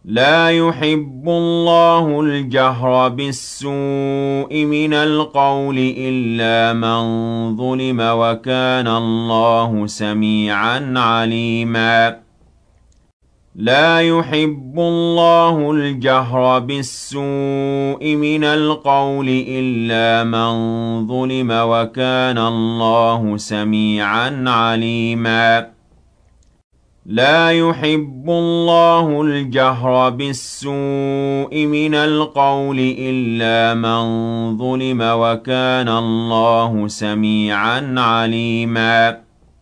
لا يحب الله الجهر بالسوء من القول إلا من ظلم وكان الله سميعا عليما لا يحب الله الجهر بالسوء من القول إلا من ظلم وكان الله سميعا عليما لا يحب الله الجهر بالسوء من القول إلا من ظلم وكان الله سميعا عليما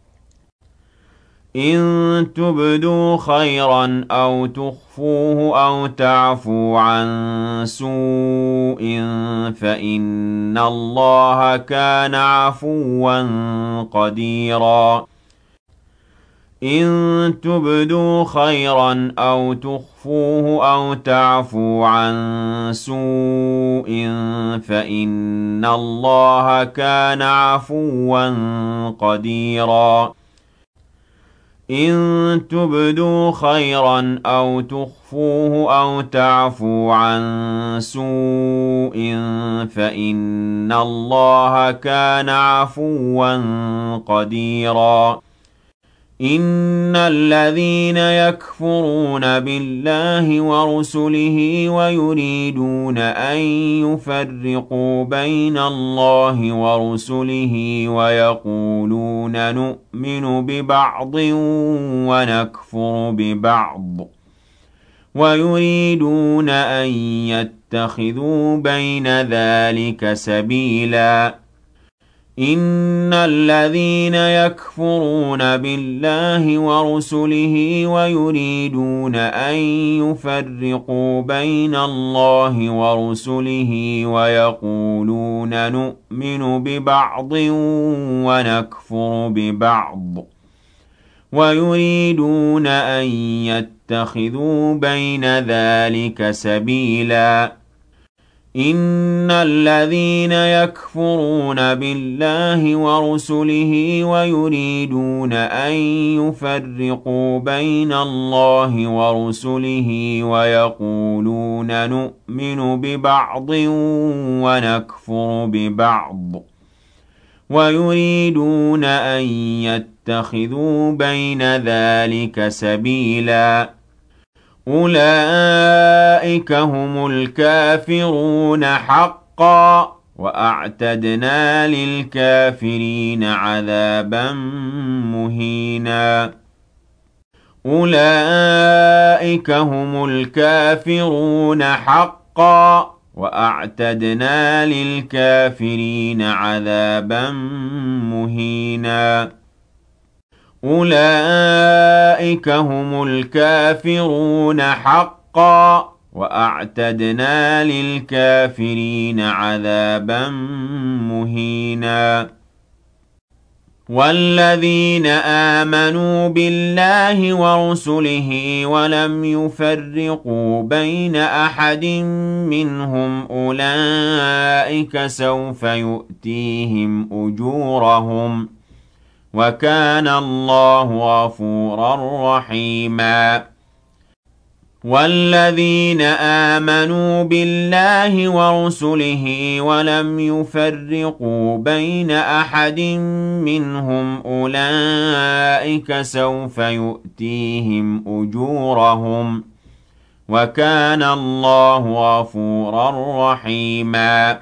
إن تبدوا خيرا أو تخفوه أو تعفوا عن سوء فإن الله كان عفوا قديرا إن تبدوا خيرا أو تخفوه أو تعفوا عن سوء فإن الله كان عفوا قديرا إن تبدوا خيرا أو تخفوه أو تعفوا عن سوء فإن الله كان عفوا قديرا إن الذين يكفرون بالله ورسله ويريدون أن يفرقوا بين الله ورسله ويقولون نؤمن ببعض ونكفر ببعض ويريدون أن يتخذوا بين ذلك سبيلا إن الذين يكفرون بالله ورسله ويريدون أن يفرقوا بين الله ورسله ويقولون نؤمن ببعض ونكفر ببعض ويريدون أن يتخذوا بين ذلك سبيلا إن الذين يكفرون بالله ورسله ويريدون أن يفرقوا بين الله ورسله ويقولون نؤمن ببعض ونكفر ببعض ويريدون أن يتخذوا بين ذلك سبيلا أولئك هم الكافرون حقا وأعتدنا للكافرين عذابا مهينا أولئك هم الكافرون حقا وأعتدنا للكافرين عذابا مهينا أولئك هم الكافرون حقا وأعتدنا للكافرين عذابا مهينا والذين آمنوا بالله ورسله ولم يفرقوا بين أحد منهم أولئك سوف يؤتيهم أجورهم وكان الله غفورا رحيما والذين آمنوا بالله ورسله ولم يفرقوا بين أحد منهم أولئك سوف يؤتيهم أجورهم وكان الله غفورا رحيما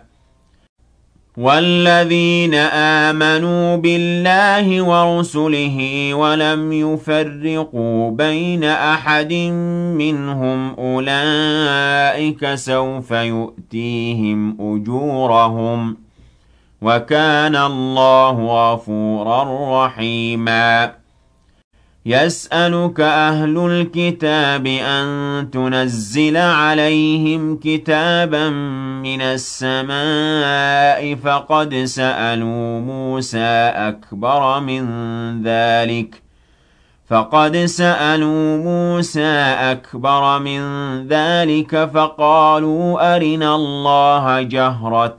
والذين آمنوا بالله ورسله ولم يفرقوا بين أحد منهم أولئك سوف يؤتيهم أجورهم وكان الله غفورا رحيما يسألك أهل الكتاب أن تنزل عليهم كتابا من السماء فقد سألوا موسى أكبر من ذلك فقالوا أرنا الله جهرة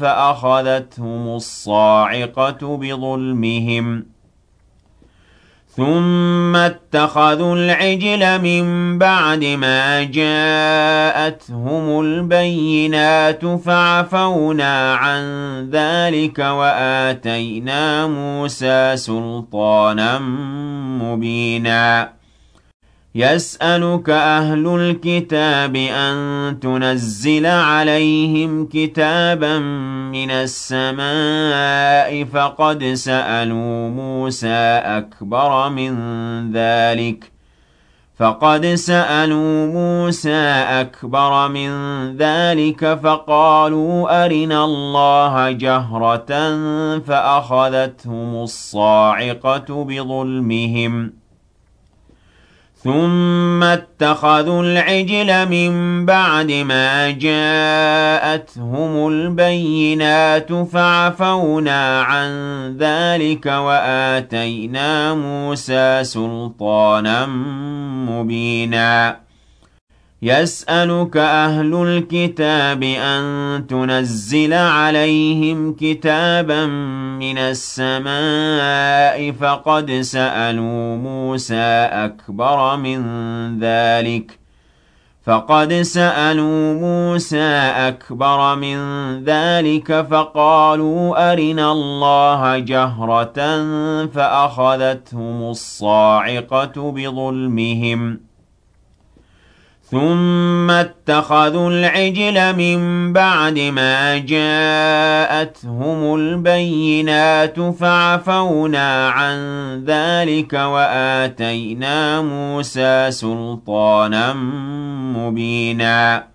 فأخذتهم الصاعقة بظلمهم ثم اتخذوا العجل من بعد ما جاءتهم البينات فعفونا عن ذلك وآتينا موسى سلطانا مبينا يسألك أهل الكتاب أن تنزل عليهم كتابا من السماء فقد سألوا موسى أكبر من ذلك فقالوا أرنا الله جهرة فأخذتهم الصاعقة بظلمهم ثم اتخذوا العجل من بعد ما جاءتهم البينات فعفونا عن ذلك وآتينا موسى سلطانا مبينا يسألك أهل الكتاب أن تنزل عليهم كتابا من السماء فقد سألوا موسى أكبر من ذلك فقالوا أرنا الله جهرة فأخذتهم الصاعقة بظلمهم ثم اتخذوا العجل من بعد ما جاءتهم البينات فعفونا عن ذلك وآتينا موسى سلطانا مبينا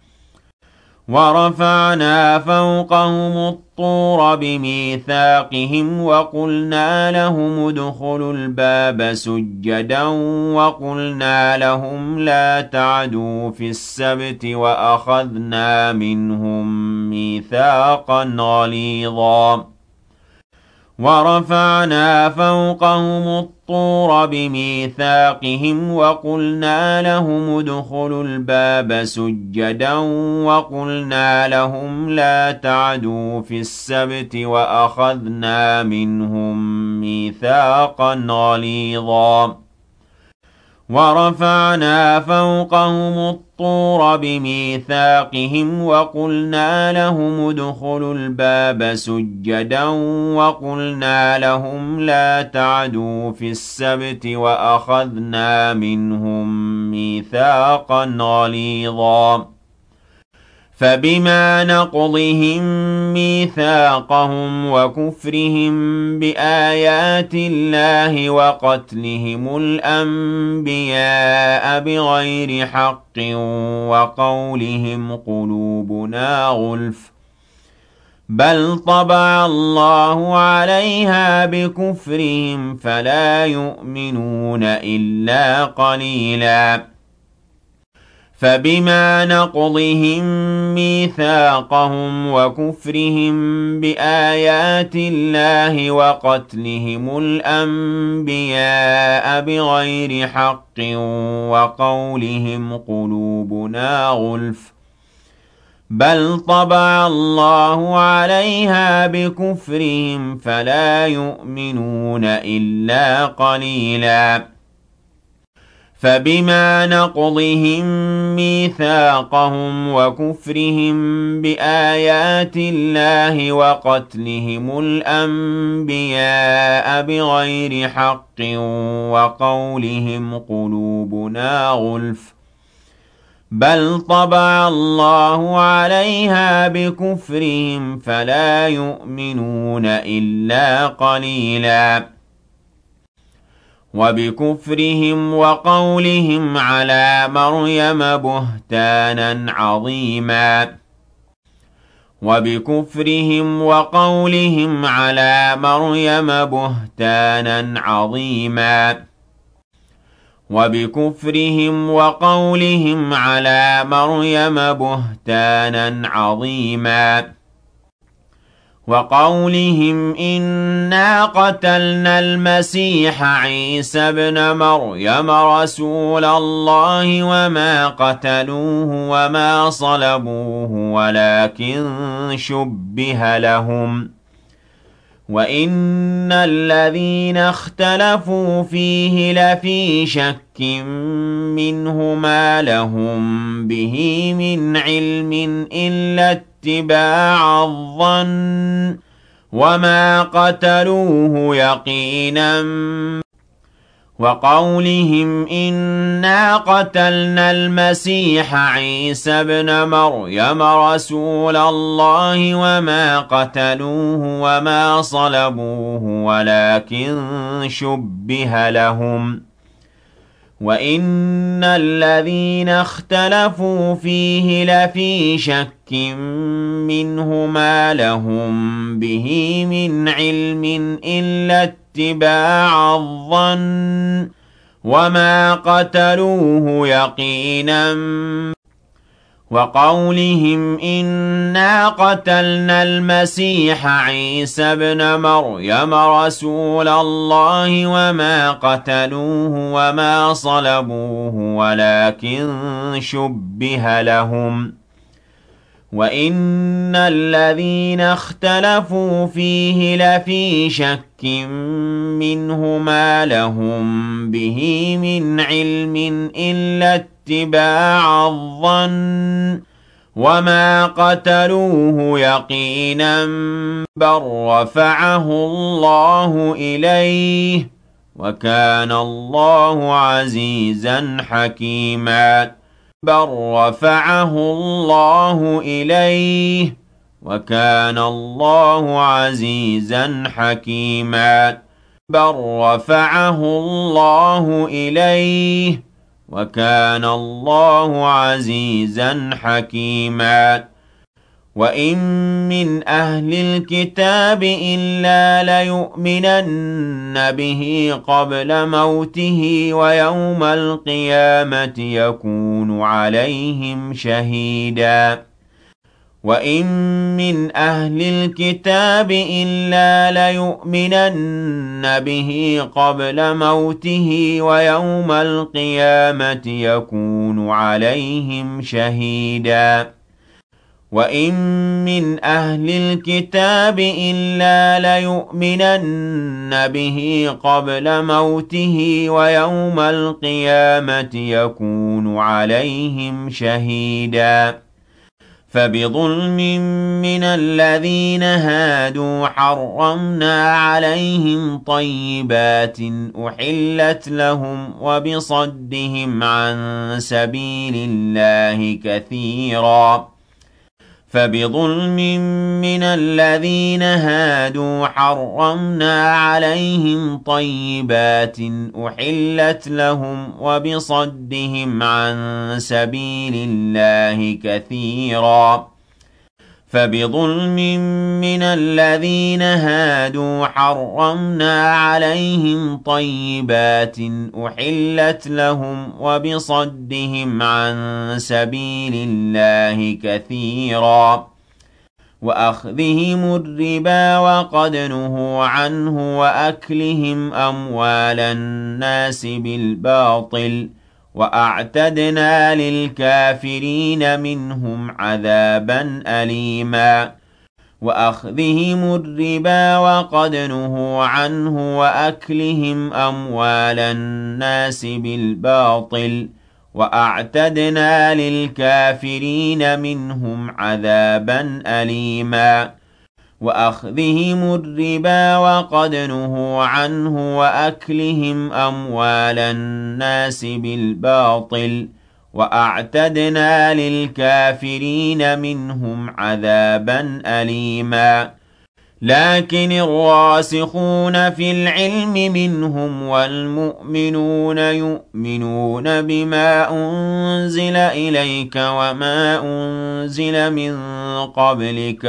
ورفعنا فوقهم الطور بميثاقهم وقلنا لهم ادخلوا الباب سجدا وقلنا لهم لا تعدوا في السبت وأخذنا منهم ميثاقا غليظا ورفعنا فوقهم الطور بميثاقهم وقلنا لهم ادخلوا الباب سجدا وقلنا لهم لا تعدوا في السبت وأخذنا منهم ميثاقا غليظا ورفعنا فوقهم الطور بميثاقهم وقلنا لهم ادخلوا الباب سجدا وقلنا لهم لا تعدوا في السبت وأخذنا منهم ميثاقا غليظا فبما نقضهم ميثاقهم وكفرهم بآيات الله وقتلهم الأنبياء بغير حق وقولهم قلوبنا غلف بل طبع الله عليها بكفرهم فلا يؤمنون إلا قليلا فبما نقضهم ميثاقهم وكفرهم بآيات الله وقتلهم الأنبياء بغير حق وقولهم قلوبنا غلف بل طبع الله عليها بكفرهم فلا يؤمنون إلا قليلا فبما نقضهم ميثاقهم وكفرهم بآيات الله وقتلهم الأنبياء بغير حق وقولهم قلوبنا غلف بل طبع الله عليها بكفرهم فلا يؤمنون إلا قليلا وبكفرهم وقولهم على مريم بهتانا عظيما وبكفرهم وقولهم على مريم بهتانا عظيما وبكفرهم وقولهم على مريم بهتانا عظيما وقولهم إنا قتلنا المسيح عيسى ابن مريم رسول الله وما قتلوه وما صلبوه ولكن شبه لهم وَإِنَّ الَّذِينَ اخْتَلَفُوا فِيهِ لَفِي شَكٍّ مِّنْهُ مَا لَهُم بِهِ مِنْ عِلْمٍ إِلَّا اتِّبَاعَ الظَّنِّ وَمَا قَتَلُوهُ يَقِينًا وَقَوْلِهِمْ إِنَّا قَتَلْنَا الْمَسِيحَ عِيسَى ابْنَ مَرْيَمَ رَسُولَ اللَّهِ وَمَا قَتَلُوهُ وَمَا صَلَبُوهُ وَلَكِن شُبِّهَ لَهُمْ وَإِنَّ الَّذِينَ اخْتَلَفُوا فِيهِ لَفِي شَكٍّ مِّنْهُ مَا لَهُم بِهِ مِنْ عِلْمٍ إِلَّا اتِّبَاعَ الظَّنِّ وَمَا قَتَلُوهُ يَقِينًا وَقَوْلِهِمْ إِنَّا قَتَلْنَا الْمَسِيحَ عِيسَى ابْنَ مَرْيَمَ رَسُولَ اللَّهِ وَمَا قَتَلُوهُ وَمَا صَلَبُوهُ وَلَكِن شُبِّهَ لَهُمْ وَإِنَّ الَّذِينَ اخْتَلَفُوا فِيهِ لَفِي شَكٍّ مِّنْهُ مَا لَهُم بِهِ مِنْ عِلْمٍ إِلَّا اتِّبَاعَ الظَّنِّ وَمَا قَتَلُوهُ يَقِينًا بَل رَّفَعَهُ اللَّهُ إِلَيْهِ وَكَانَ اللَّهُ عَزِيزًا حَكِيمًا بَل رَّفَعَهُ اللَّهُ إِلَيْهِ وَكَانَ اللَّهُ عَزِيزًا حَكِيمًا بَل رَّفَعَهُ اللَّهُ إِلَيْهِ وَكَانَ اللَّهُ عَزِيزًا حَكِيمًا وَإِن مِّنْ أَهْلِ الْكِتَابِ إِلَّا لَيُؤْمِنَنَّ بِهِ قَبْلَ مَوْتِهِ وَيَوْمَ الْقِيَامَةِ يَكُونُ عَلَيْهِمْ شَهِيدًا وَإِن مِّنْ أَهْلِ الْكِتَابِ إِلَّا لَيُؤْمِنَنَّ بِهِ قَبْلَ مَوْتِهِ وَيَوْمَ الْقِيَامَةِ يَكُونُ عَلَيْهِمْ شَهِيدًا وَإِن مِّنْ أَهْلِ الْكِتَابِ إِلَّا لَيُؤْمِنَنَّ بِهِ قَبْلَ مَوْتِهِ وَيَوْمَ الْقِيَامَةِ يَكُونُ عَلَيْهِمْ شَهِيدًا فَبِظُلْمٍ مِّنَ الَّذِينَ هَادُوا حَرَّمْنَا عَلَيْهِمْ طَيِّبَاتٍ أُحِلَّتْ لَهُمْ وَبِصَدِّهِمْ عَن سَبِيلِ اللَّهِ كَثِيرًا فَبِظُلْمٍ مِّنَ الَّذِينَ هَادُوا حَرَّمْنَا عَلَيْهِمْ طَيِّبَاتٍ أُحِلَّتْ لَهُمْ وَبِصَدِّهِمْ عَن سَبِيلِ اللَّهِ كَثِيرًا فَبِظُلْمٍ مِّنَ الَّذِينَ هَادُوا حَرَّمْنَا عَلَيْهِمْ طَيِّبَاتٍ أُحِلَّتْ لَهُمْ وَبِصَدِّهِمْ عَن سَبِيلِ اللَّهِ كَثِيرًا وَأَخْذِهِمُ الرِّبَا وَقَدْ نُهُوا عَنْهُ وَأَكْلِهِمْ أَمْوَالَ النَّاسِ بِالْبَاطِلِ وَأَعْتَدْنَا لِلْكَافِرِينَ مِنْهُمْ عَذَابًا أَلِيمًا وَأَخْذِهِمُ الرِّبَا وَقَدْ نُهُوا عَنْهُ وَأَكْلِهِمْ أَمْوَالَ النَّاسِ بِالْبَاطِلِ وَأَعْتَدْنَا لِلْكَافِرِينَ مِنْهُمْ عَذَابًا أَلِيمًا وَأَخْذِهِمُ الرِّبَا وَقَدْ نُهُوا عَنْهُ وَأَكْلِهِمْ أَمْوَالَ النَّاسِ بِالْبَاطِلِ وَأَعْتَدْنَا لِلْكَافِرِينَ مِنْهُمْ عَذَابًا أَلِيمًا لكن الراسخون في العلم منهم والمؤمنون يؤمنون بما أنزل إليك وما أنزل من قبلك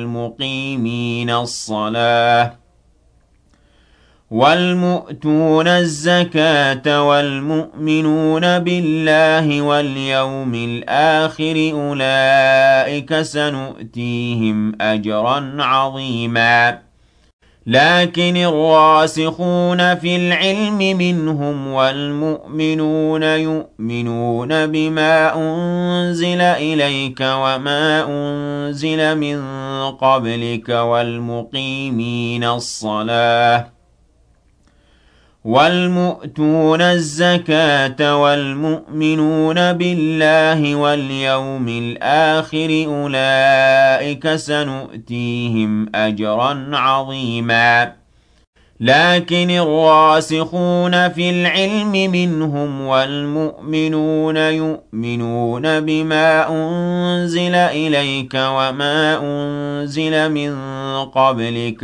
والمؤتون الزكاة والمؤمنون بالله واليوم الآخر أولئك سنؤتيهم أجرا عظيما لكن الراسخون في العلم منهم والمؤمنون يؤمنون بما أنزل إليك وما أنزل من قبلك والمؤتون الزكاة والمؤمنون بالله واليوم الآخر أولئك سنؤتيهم أجرا عظيما لكن الراسخون في العلم منهم والمؤمنون يؤمنون بما أنزل إليك وما أنزل من قبلك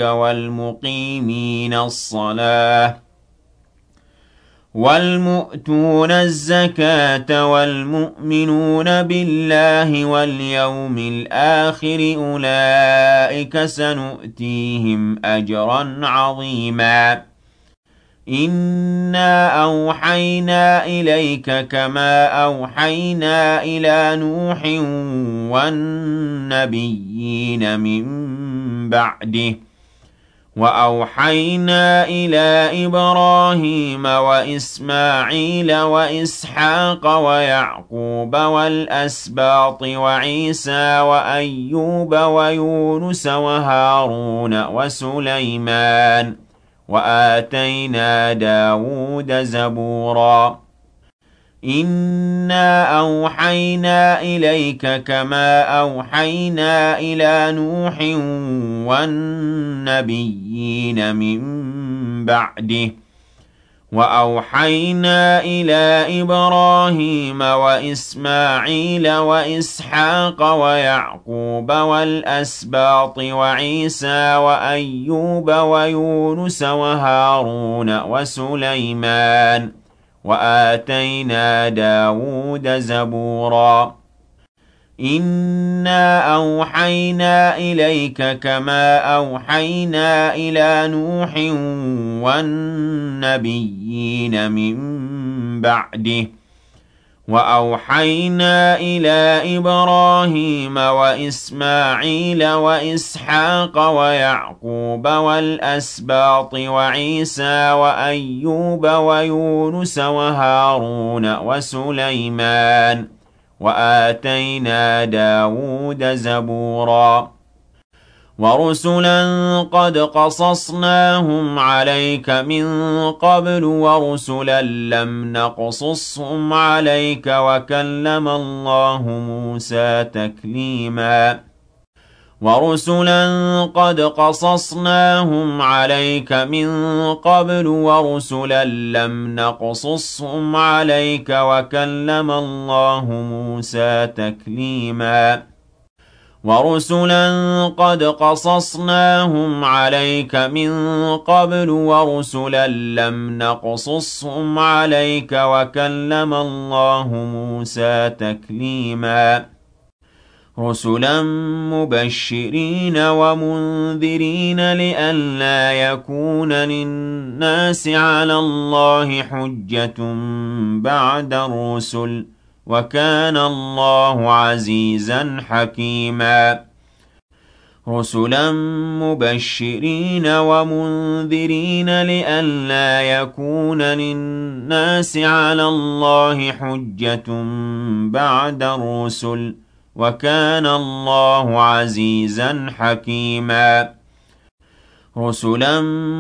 والمؤتون الزكاة والمؤمنون بالله واليوم الآخر أولئك سنؤتيهم أجرا عظيما إنا أوحينا إليك كما أوحينا إلى نوح والنبيين من بعده وأوحينا إلى إبراهيم وإسماعيل وإسحاق ويعقوب والأسباط وعيسى وأيوب ويونس وهارون وسليمان وآتينا داود زبورا إنا أوحينا إليك كما أوحينا إلى نوح والنبيين من بعده وأوحينا إلى إبراهيم وإسماعيل وإسحاق ويعقوب والأسباط وعيسى وأيوب ويونس وهارون وسليمان وآتينا داود زبورا إنا أوحينا إليك كما أوحينا إلى نوح والنبيين من بعده وأوحينا إلى إبراهيم وإسماعيل وإسحاق ويعقوب والأسباط وعيسى وأيوب ويونس وهارون وسليمان وآتينا داود زبورا ورسلا قد قصصناهم عليك من قبل ورسلا لم نقصصهم عليك وكلم الله موسى تكليما ورسلا قد قصصناهم عليك من قبل ورسلا لم نقصصهم عليك وكلم الله موسى تكليما ورسلا قد قصصناهم عليك من قبل ورسلا لم نقصصهم عليك وكلم الله موسى تكليما رسلا مبشرين ومنذرين لئلا يكون للناس على الله حجة بعد الرسل وكان الله عزيزا حكيما رسلا مبشرين ومنذرين لئلا يكون للناس على الله حجة بعد الرسل وكان الله عزيزا حكيما رسلا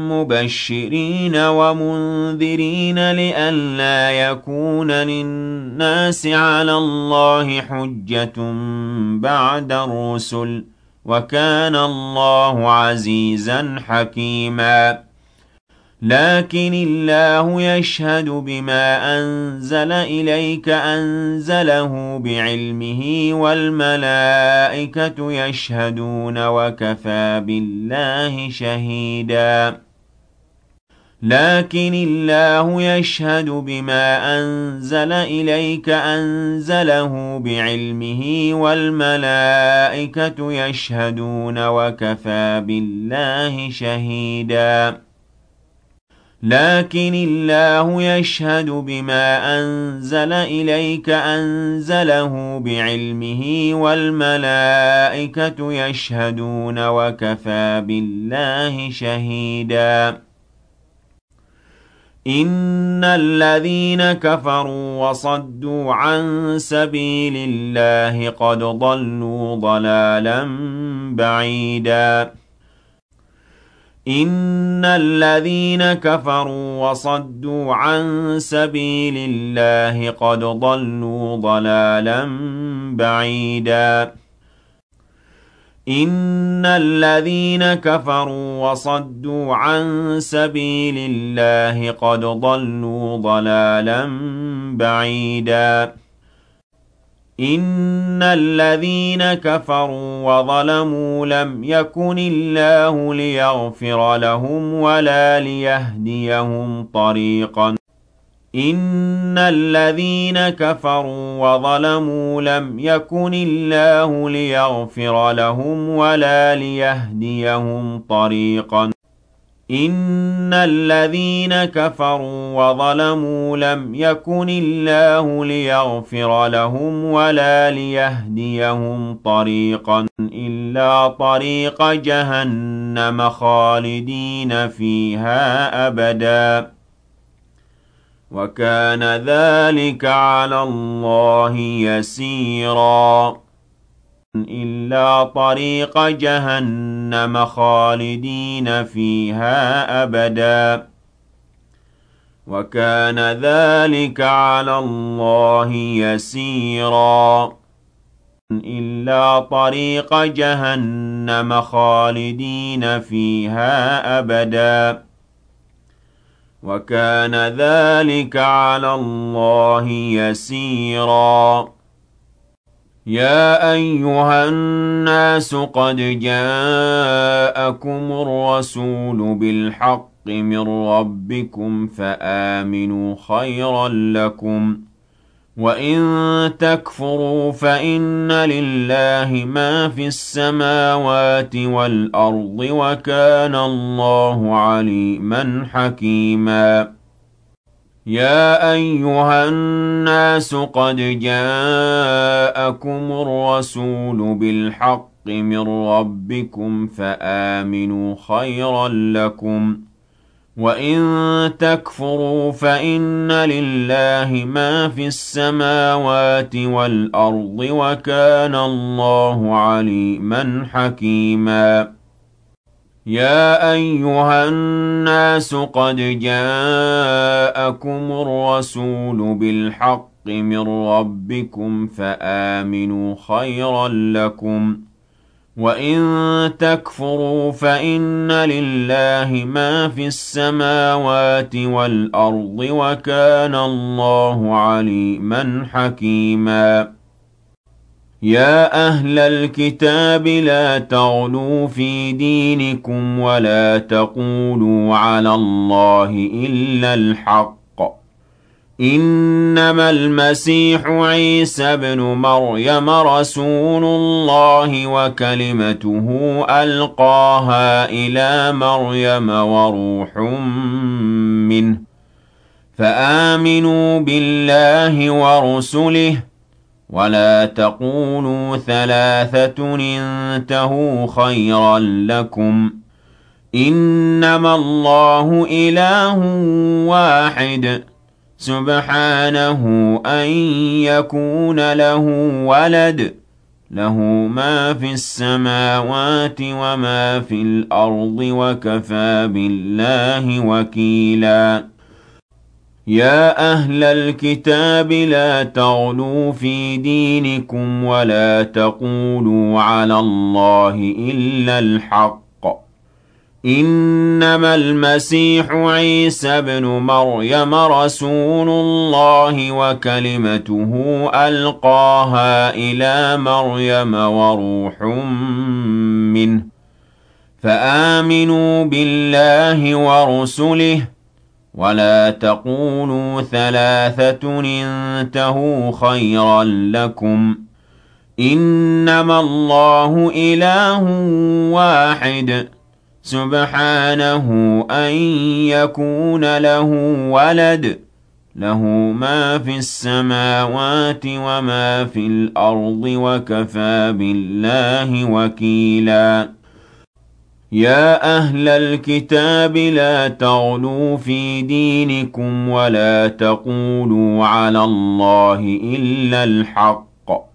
مبشرين ومنذرين لئلا يكون للناس على الله حجة بعد الرسل وكان الله عزيزا حكيما لكن الله يشهد بما أنزل إليك أنزله بعلمه والملائكة يشهدون وكفى بالله شهيدا لكن الله يشهد بما أنزل إليك أنزله بعلمه والملائكة يشهدون وكفى بالله شهيدا لكن الله يشهد بما أنزل إليك أنزله بعلمه والملائكة يشهدون وكفى بالله شهيدا إن الذين كفروا وصدوا عن سبيل الله قد ضلوا ضلالا بعيدا إن الذين كفروا وصدوا عن سبيل الله قد ضلوا ضلالا بعيدا إن الذين كفروا وصدوا عن سبيل الله قد ضلوا ضلالا بعيدا إن الذين كفروا وظلموا لم يكن الله ليغفر لهم ولا ليهديهم طريقا إن الذين كفروا وظلموا لم يكن الله ليغفر لهم ولا ليهديهم طريقا إن الذين كفروا وظلموا لم يكن الله ليغفر لهم ولا ليهديهم طريقا إلا طريق جهنم خالدين فيها أبدا وكان ذلك على الله يسيرا إلا طريق جهنم خالدين فيها أبدا وكان ذلك على الله يسيرا إلا طريق جهنم خالدين فيها أبدا وكان ذلك على الله يسيرا يا أيها الناس قد جاءكم الرسول بالحق من ربكم فآمنوا خيرا لكم وإن تكفروا فإن لله ما في السماوات والأرض وكان الله عليما حكيما يا أيها الناس قد جاءكم الرسول بالحق من ربكم فآمنوا خيرا لكم وإن تكفروا فإن لله ما في السماوات والأرض وكان الله عليما حكيما يا أيها الناس قد جاءكم الرسول بالحق من ربكم فآمنوا خيرا لكم وإن تكفروا فإن لله ما في السماوات والأرض وكان الله عليما حكيما يا أهل الكتاب لا تغلوا في دينكم ولا تقولوا على الله إلا الحق إنما المسيح عيسى بن مريم رسول الله وكلمته ألقاها إلى مريم وروح منه فآمنوا بالله ورسله ولا تقولوا ثلاثة انتهوا خيرا لكم إنما الله إله واحد سبحانه أن يكون له ولد له ما في السماوات وما في الأرض وكفى بالله وكيلا يا أهل الكتاب لا تغلوا في دينكم ولا تقولوا على الله إلا الحق إنما المسيح عيسى بن مريم رسول الله وكلمته ألقاها إلى مريم وروح منه فآمنوا بالله ورسله ولا تقولوا ثلاثة انتهوا خيرا لكم إنما الله إله واحد سبحانه أن يكون له ولد له ما في السماوات وما في الأرض وكفى بالله وكيلا يا أهل الكتاب لا تغلوا في دينكم ولا تقولوا على الله إلا الحق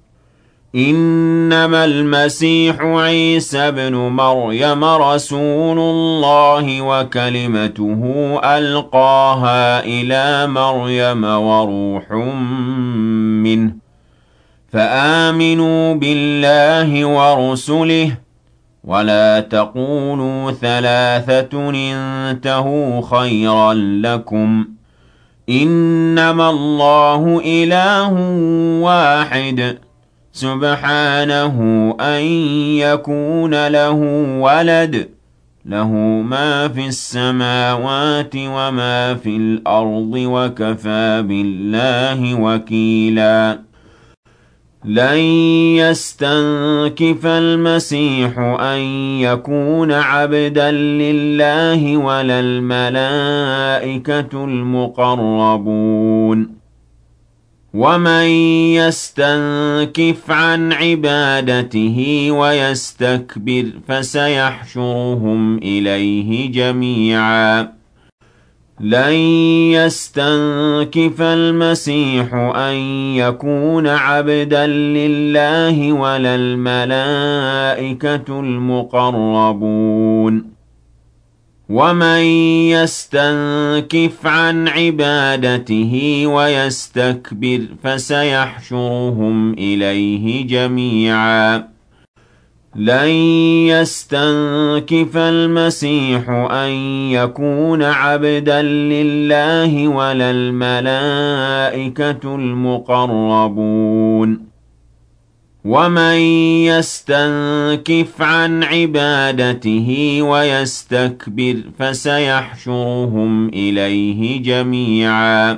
إنما المسيح عيسى ابن مريم رسول الله وكلمته ألقاها إلى مريم وروح منه فآمنوا بالله ورسله ولا تقولوا ثلاثة انتهوا خيرا لكم إنما الله إله واحد سبحانه أن يكون له ولد له ما في السماوات وما في الأرض وكفى بالله وكيلا لن يستنكف المسيح أن يكون عبدا لله ولا الملائكة المقربون ومن يستنكف عن عبادته ويستكبر فسيحشرهم إليه جميعا لن يستنكف المسيح أن يكون عبدا لله ولا الملائكة المقربون ومن يستنكف عن عبادته ويستكبر فسيحشرهم إليه جميعا لن يستنكف المسيح أن يكون عبدا لله ولا الملائكة المقربون ومن يستنكف عن عبادته ويستكبر فسيحشرهم إليه جميعا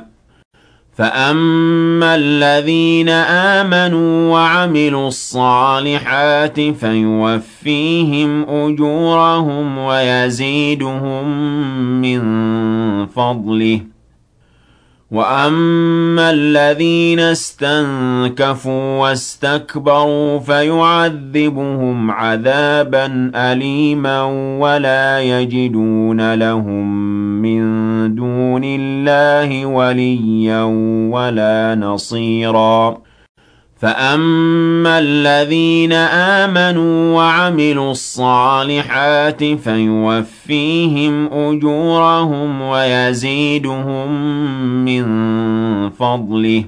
فأما الذين آمنوا وعملوا الصالحات فيوفيهم أجورهم ويزيدهم من فضله وأما الذين استنكفوا واستكبروا فيعذبهم عذابا أليما ولا يجدون لهم من دون الله وليا ولا نصيرا فأما الذين آمنوا وعملوا الصالحات فيوفيهم أجورهم ويزيدهم من فضله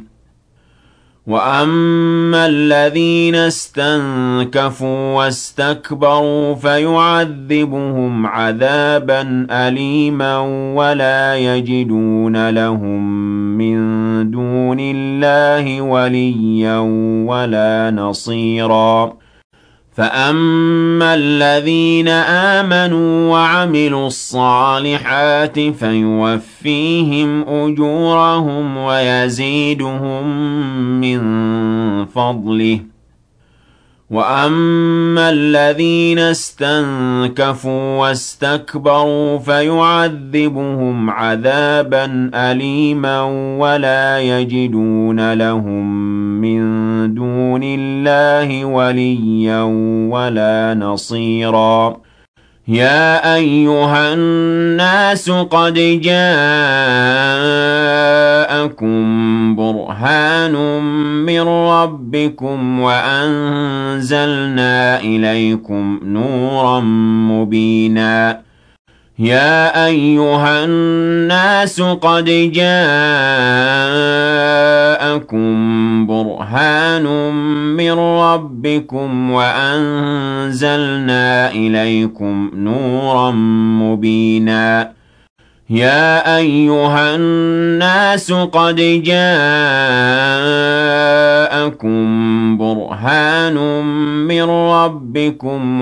وأما الذين استنكفوا واستكبروا فيعذبهم عذابا أليما ولا يجدون لهم من دون الله وليا ولا نصيرا فأما الذين آمنوا وعملوا الصالحات فيوفيهم أجورهم ويزيدهم من فضله وأما الذين استنكفوا واستكبروا فيعذبهم عذابا أليما ولا يجدون لهم من دون الله وليا ولا نصيرا يا أيها الناس قد جاءكم برهان من ربكم وأنزلنا إليكم نورا مبينا يا أيها الناس قد جاءكم برهان من ربكم وأنزلنا إليكم نورا مبينا يا أيها الناس قد جاءكم برهان من ربكم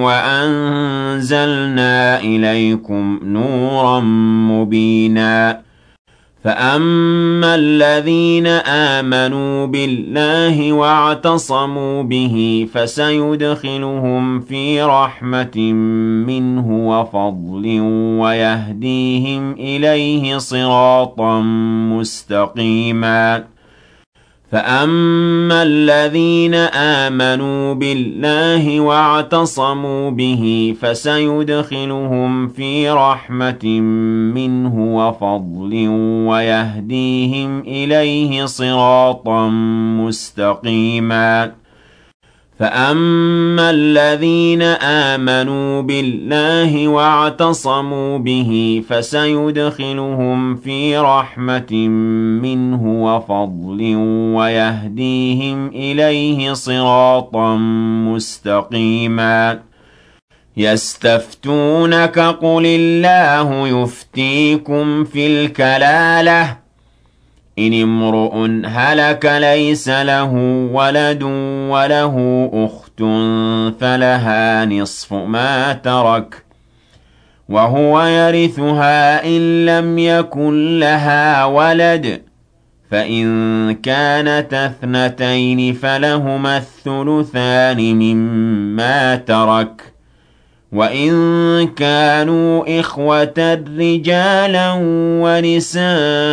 وأنزلنا إليكم نورا مبينا فَأَمَّا الَّذِينَ آمَنُوا بِاللَّهِ وَاعْتَصَمُوا بِهِ فَسَيُدْخِلُهُمْ فِي رَحْمَةٍ مِّنْهُ وَفَضْلٍ وَيَهْدِيهِمْ إِلَيْهِ صِرَاطًا مُّسْتَقِيمًا فَأَمَّا الَّذِينَ آمَنُوا بِاللَّهِ وَاعْتَصَمُوا بِهِ فَسَيُدْخِلُهُمْ فِي رَحْمَةٍ مِّنْهُ وَفَضْلٍ وَيَهْدِيهِمْ إِلَيْهِ صِرَاطًا مُّسْتَقِيمًا فَأَمَّا الَّذِينَ آمَنُوا بِاللَّهِ وَاعْتَصَمُوا بِهِ فَسَيُدْخِلُهُمْ فِي رَحْمَةٍ مِّنْهُ وَفَضْلٍ وَيَهْدِيهِمْ إِلَيْهِ صِرَاطًا مُّسْتَقِيمًا يَسْتَفْتُونَكَ قُلِ اللَّهُ يُفْتِيكُمْ فِي الْكَلَالَةِ إِنِ امْرُؤٌ هَلَكَ لَيْسَ لَهُ وَلَدٌ وَلَهُ أُخْتٌ فَلَهَا نِصْفُ مَا تَرَكَ وَهُوَ يَرِثُهَا إِن لَّمْ يَكُن لَّهَا وَلَدٌ فَإِن كَانَتَا اثْنَتَيْنِ فَلَهُمَا الثُّلُثَانِ مِمَّا تَرَكَ وَإِن كَانُوا إِخْوَةً رِّجَالًا وَنِسَاءً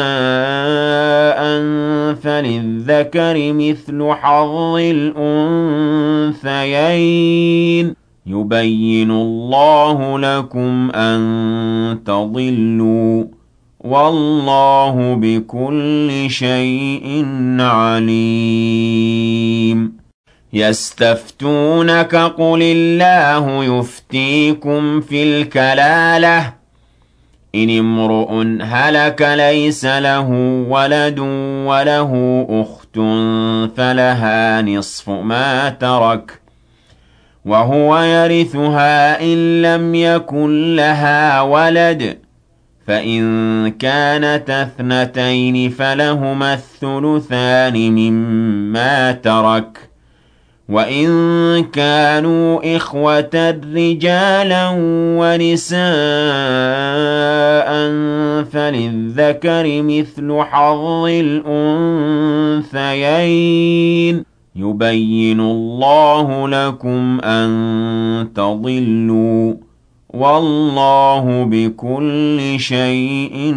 فَلِلذَّكَرِ مِثْلُ حَظِّ الْأُنثَيَيْنِ يُبَيِّنُ اللَّهُ لَكُمْ أَن تَضِلُّوا وَاللَّهُ بِكُلِّ شَيْءٍ عَلِيمٌ يَسْتَفْتُونَكَ قُلِ اللَّهُ يُفْتِيكُمْ فِي الْكَلَالَةِ إِنِ امْرُؤٌ هَلَكَ لَيْسَ لَهُ وَلَدٌ وَلَهُ أُخْتٌ فَلَهَا نِصْفُ مَا تَرَكَ وَهُوَ يَرِثُهَا إِن لَّمْ يَكُن لَّهَا وَلَدٌ فَإِن كَانَتَا اثْنَتَيْنِ فَلَهُمَا الثُّلُثَانِ مِمَّا تَرَكَ وَإِن كَانُوا إِخْوَةً رِّجَالًا وَنِسَاءً فَلِلذَّكَرِ مِثْلُ حَظِّ الْأُنثَيَيْنِ يُبَيِّنُ اللَّهُ لَكُمْ أَن تَضِلُّوا وَاللَّهُ بِكُلِّ شَيْءٍ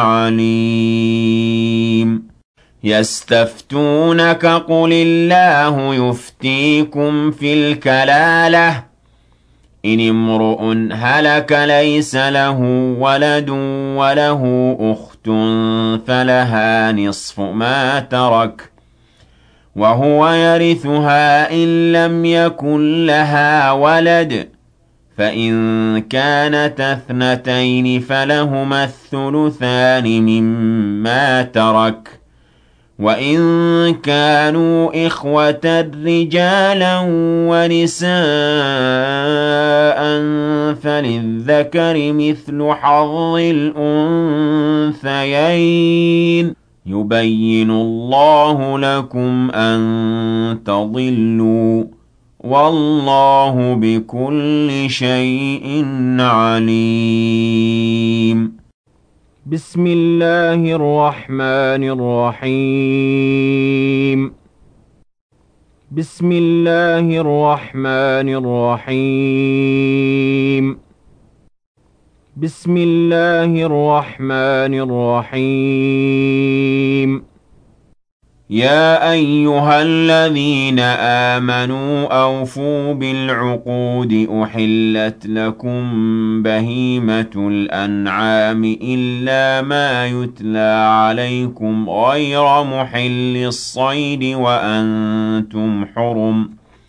عَلِيمٌ يَسْتَفْتُونَكَ قُلِ اللَّهُ يُفْتِيكُمْ فِي الْكَلَالَةِ إِنِ امْرُؤٌ هَلَكَ لَيْسَ لَهُ وَلَدٌ وَلَهُ أُخْتٌ فَلَهَا نِصْفُ مَا تَرَكَ وَهُوَ يَرِثُهَا إِن لَّمْ يَكُن لَّهَا وَلَدٌ فَإِن كَانَتَا اثْنَتَيْنِ فَلَهُمَا الثُّلُثَانِ مِمَّا تَرَكَ وَإِن كَانُوا إِخْوَةً رِّجَالًا وَنِسَاءً فَلِلذَّكَرِ مِثْلُ حَظِّ الْأُنثَيَيْنِ يُبَيِّنُ اللَّهُ لَكُمْ أَن تَضِلُّوا وَاللَّهُ بِكُلِّ شَيْءٍ عَلِيمٌ بسم الله الرحمن الرحيم بسم الله الرحمن الرحيم بسم الله الرحمن الرحيم يا أيها الذين آمنوا أوفوا بالعقود أحلت لكم بهيمة الأنعام إلا ما يتلى عليكم غير محل الصيد وأنتم حرم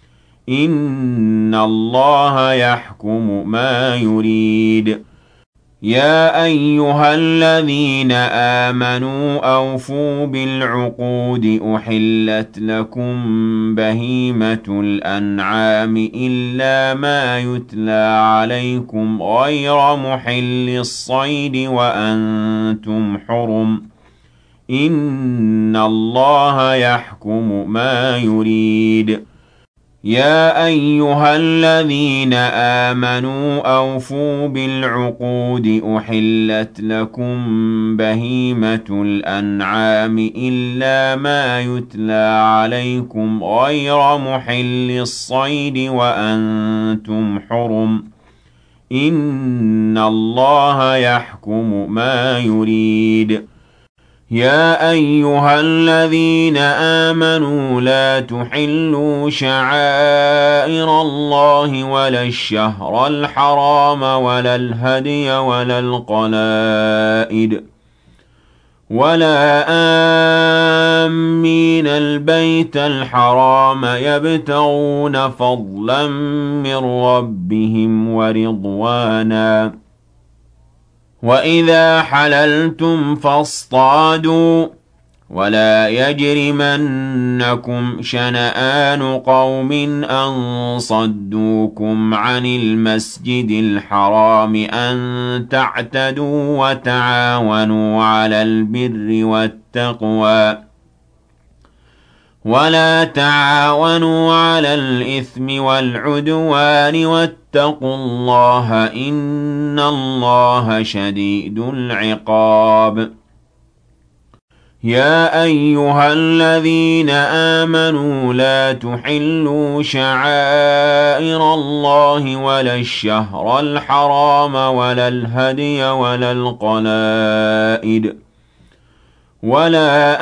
إن الله يحكم ما يريد يا أيها الذين آمنوا أوفوا بالعقود أحلت لكم بهيمة الأنعام إلا ما يتلى عليكم غير محل الصيد وأنتم حرم إن الله يحكم ما يريد يا أيها الذين آمنوا أوفوا بالعقود أحلت لكم بهيمة الأنعام إلا ما يتلى عليكم غير محل الصيد وأنتم حرم إن الله يحكم ما يريد يا أيها الذين آمنوا لا تحلوا شعائر الله ولا الشهر الحرام ولا الهدي ولا القلائد ولا آمين البيت الحرام يبتغون فضلا من ربهم ورضوانا وإذا حللتم فاصطادوا ولا يجرمنكم شنآن قوم أن صدوكم عن المسجد الحرام أن تعتدوا وتعاونوا على البر والتقوى ولا تعاونوا على الإثم والعدوان واتقوا الله إن الله شديد العقاب يا أيها الذين آمنوا لا تحلوا شعائر الله ولا الشهر الحرام ولا الهدي ولا القلائد ولا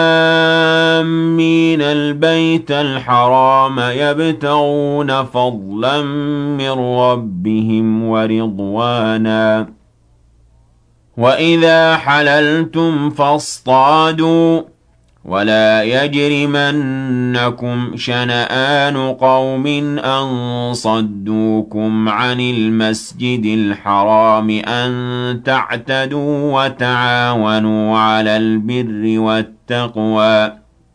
آمين البيت الحرام يبتغون فضلا من ربهم ورضوانا وإذا حللتم فاصطادوا ولا يجرمنكم شنآن قوم أن صدوكم عن المسجد الحرام أن تعتدوا وتعاونوا على البر والتقوى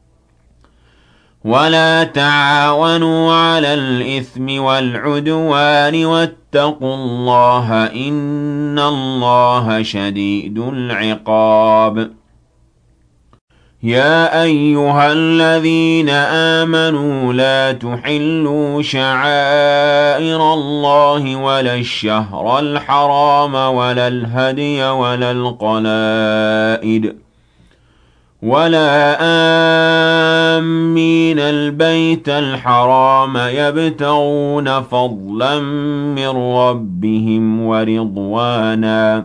ولا تعاونوا على الإثم والعدوان واتقوا الله إن الله شديد العقاب يا أيها الذين آمنوا لا تحلوا شعائر الله ولا الشهر الحرام ولا الهدي ولا القلائد ولا آمين البيت الحرام يبتغون فضلا من ربهم ورضوانا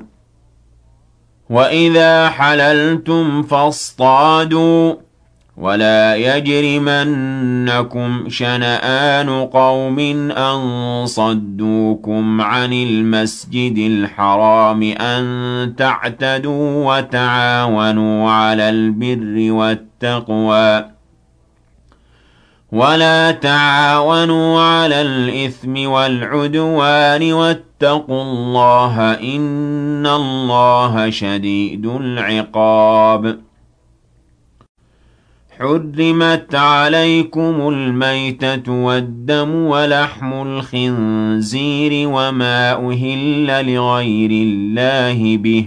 وإذا حللتم فاصطادوا ولا يجرمنكم شنآن قوم أن صدوكم عن المسجد الحرام أن تعتدوا وتعاونوا على البر والتقوى ولا تعاونوا على الإثم والعدوان واتقوا الله إن الله شديد العقاب حرمت عليكم الميتة والدم ولحم الخنزير وما أهل لغير الله به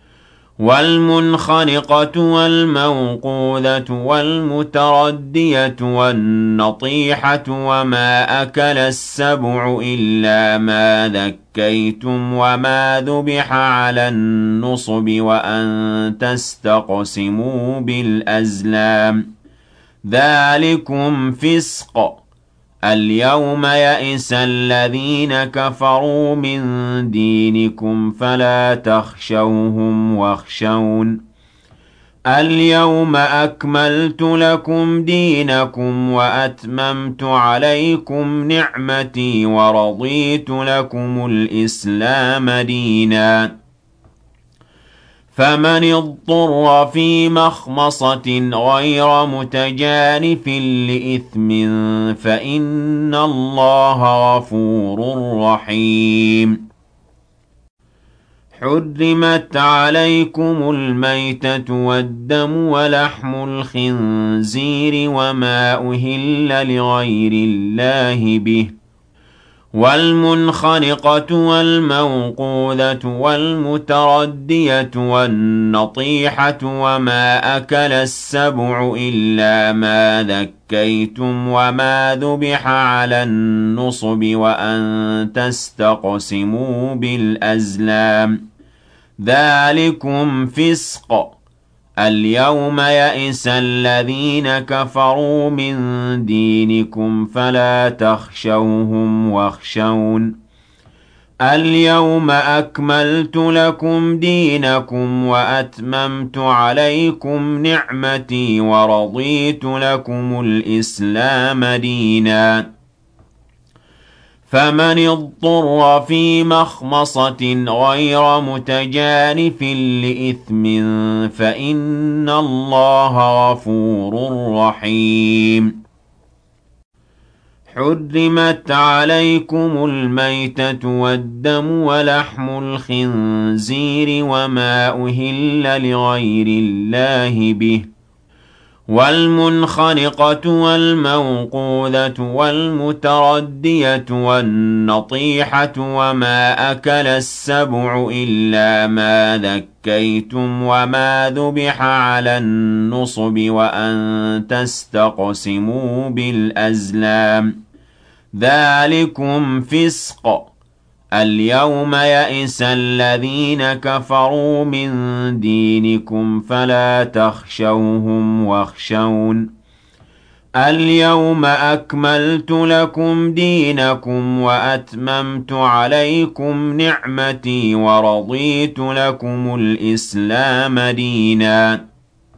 والمنخنقة والموقوذة والمتردية والنطيحة وما أكل السبع إلا ما ذكيتم وما ذبح على النصب وأن تستقسموا بالأزلام ذلكم فسق اليوم يئس الذين كفروا من دينكم فلا تخشوهم واخشون اليوم أكملت لكم دينكم وأتممت عليكم نعمتي ورضيت لكم الإسلام دينا فمن اضطر في مخمصة غير متجانف لإثم فإن الله غفور رحيم حرمت عليكم الميتة والدم ولحم الخنزير وما أهل لغير الله به والمنخنقة والموقوذة والمتردية والنطيحة وما أكل السبع إلا ما ذكيتم وما ذبح على النصب وأن تستقسموا بالأزلام ذلكم فسق. اليوم يئس الذين كفروا من دينكم فلا تخشوهم واخشون اليوم أكملت لكم دينكم وأتممت عليكم نعمتي ورضيت لكم الإسلام دينا فمن اضطر في مخمصة غير متجانف لإثم فإن الله غفور رحيم. حرمت عليكم الميتة والدم ولحم الخنزير وما أهل لغير الله به والمنخنقة والموقوذة والمتردية والنطيحة وما أكل السبع إلا ما ذكيتم وما ذبح على النصب وأن تستقسموا بالأزلام ذلكم فسق. اليوم يئس الذين كفروا من دينكم فلا تخشوهم واخشون اليوم أكملت لكم دينكم وأتممت عليكم نعمتي ورضيت لكم الإسلام دينا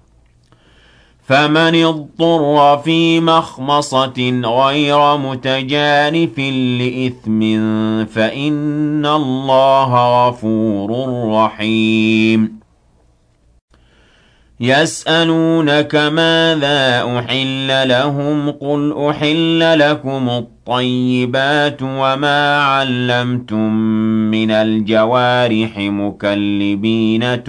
فمن اضطر في مخمصة غير متجانف لإثم فإن الله غفور رحيم. يسألونك ماذا أحل لهم قل أحل لكم الطيبات وما علمتم من الجوارح مكلبين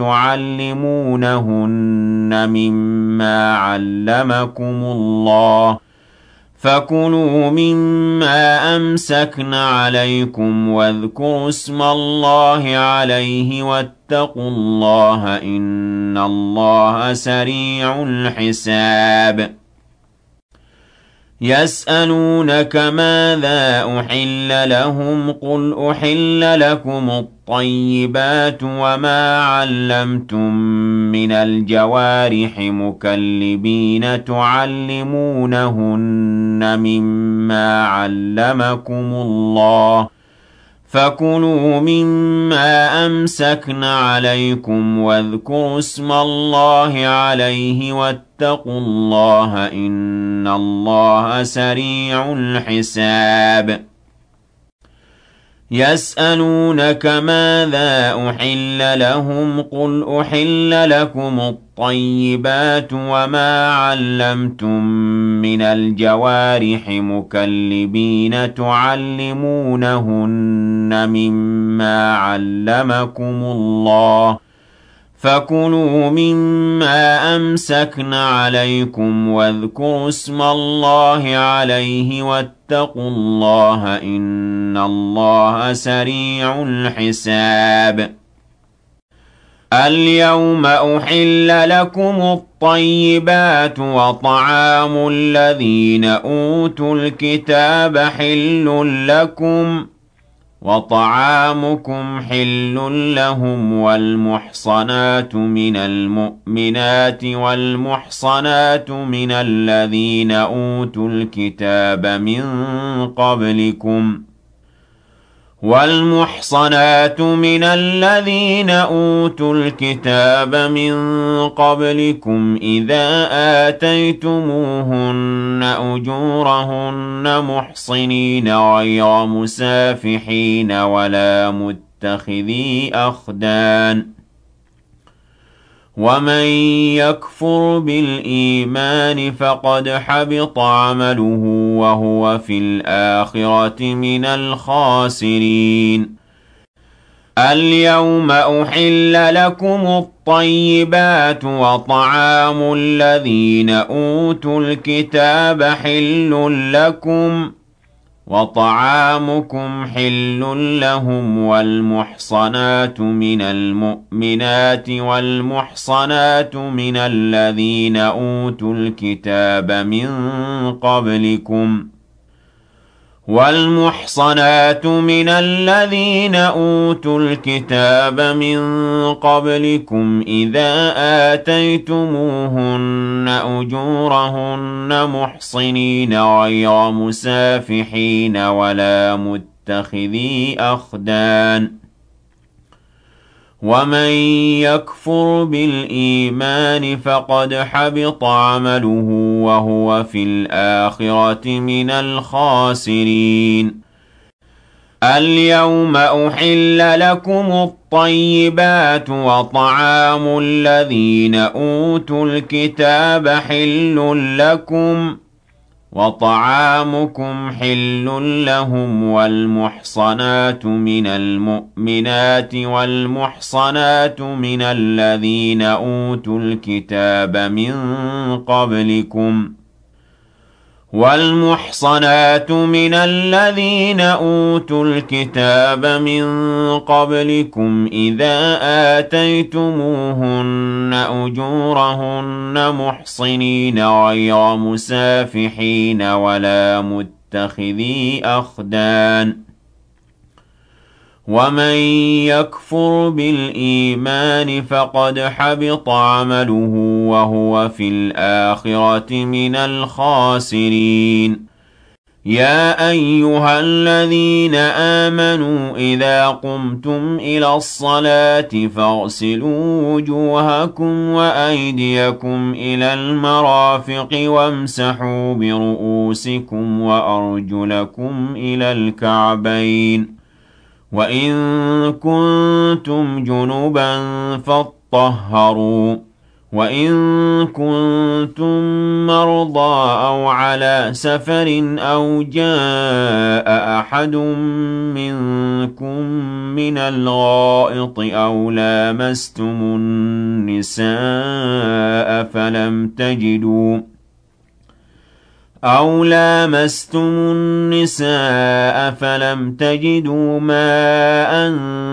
تعلمونهن مما علمكم الله فكلوا مما أمسكن عليكم واذكروا اسم الله عليه واتقوا الله إن الله سريع الحساب. يسألونك ماذا أحل لهم قل أحل لكم الطيبات وما علمتم من الجوارح مكلبين تعلمونهن مما علمكم الله فكلوا مما أمسكن عليكم واذكروا اسم الله عليه واتقوا الله إن الله سريع الحساب. يسألونك ماذا أحل لهم قل أحل لكم الطيبات وما علمتم من الجوارح مكلبين تعلمونهن مما علمكم الله فكلوا مما أمسكن عليكم واذكروا اسم الله عليه واتقوا الله إن الله سريع الحساب. اليوم أحل لكم الطيبات وطعام الذين أوتوا الكتاب حل لكم وطعامكم حل لهم والمحصنات من المؤمنات والمحصنات من الذين أوتوا الكتاب من قبلكم إذا آتيتموهن أجورهن محصنين غير مسافحين ولا متخذي أخدان ومن يكفر بالإيمان فقد حبط عمله وهو في الآخرة من الخاسرين. اليوم أحل لكم الطيبات وطعام الذين أوتوا الكتاب حل لكم وطعامكم حل لهم والمحصنات من المؤمنات والمحصنات من الذين أوتوا الكتاب من قبلكم إذا آتيتموهن أجورهن محصنين غير مسافحين ولا متخذي أخدان ومن يكفر بالإيمان فقد حبط عمله وهو في الآخرة من الخاسرين اليوم أحل لكم الطيبات وطعام الذين أوتوا الكتاب حل لكم وطعامكم حل لهم والمحصنات من المؤمنات والمحصنات من الذين أوتوا الكتاب من قبلكم إذا آتيتموهن أجورهن محصنين غير مسافحين ولا متخذي أخدان ومن يكفر بالإيمان فقد حبط عمله وهو في الآخرة من الخاسرين يا أيها الذين آمنوا إذا قمتم إلى الصلاة فاغسلوا وجوهكم وأيديكم إلى المرافق وامسحوا برؤوسكم وأرجلكم إلى الكعبين وإن كنتم جنبا فاطهروا وإن كنتم مرضى أو على سفر أو جاء أحد منكم من الغائط أو لامستم النساء فلم تجدوا ماء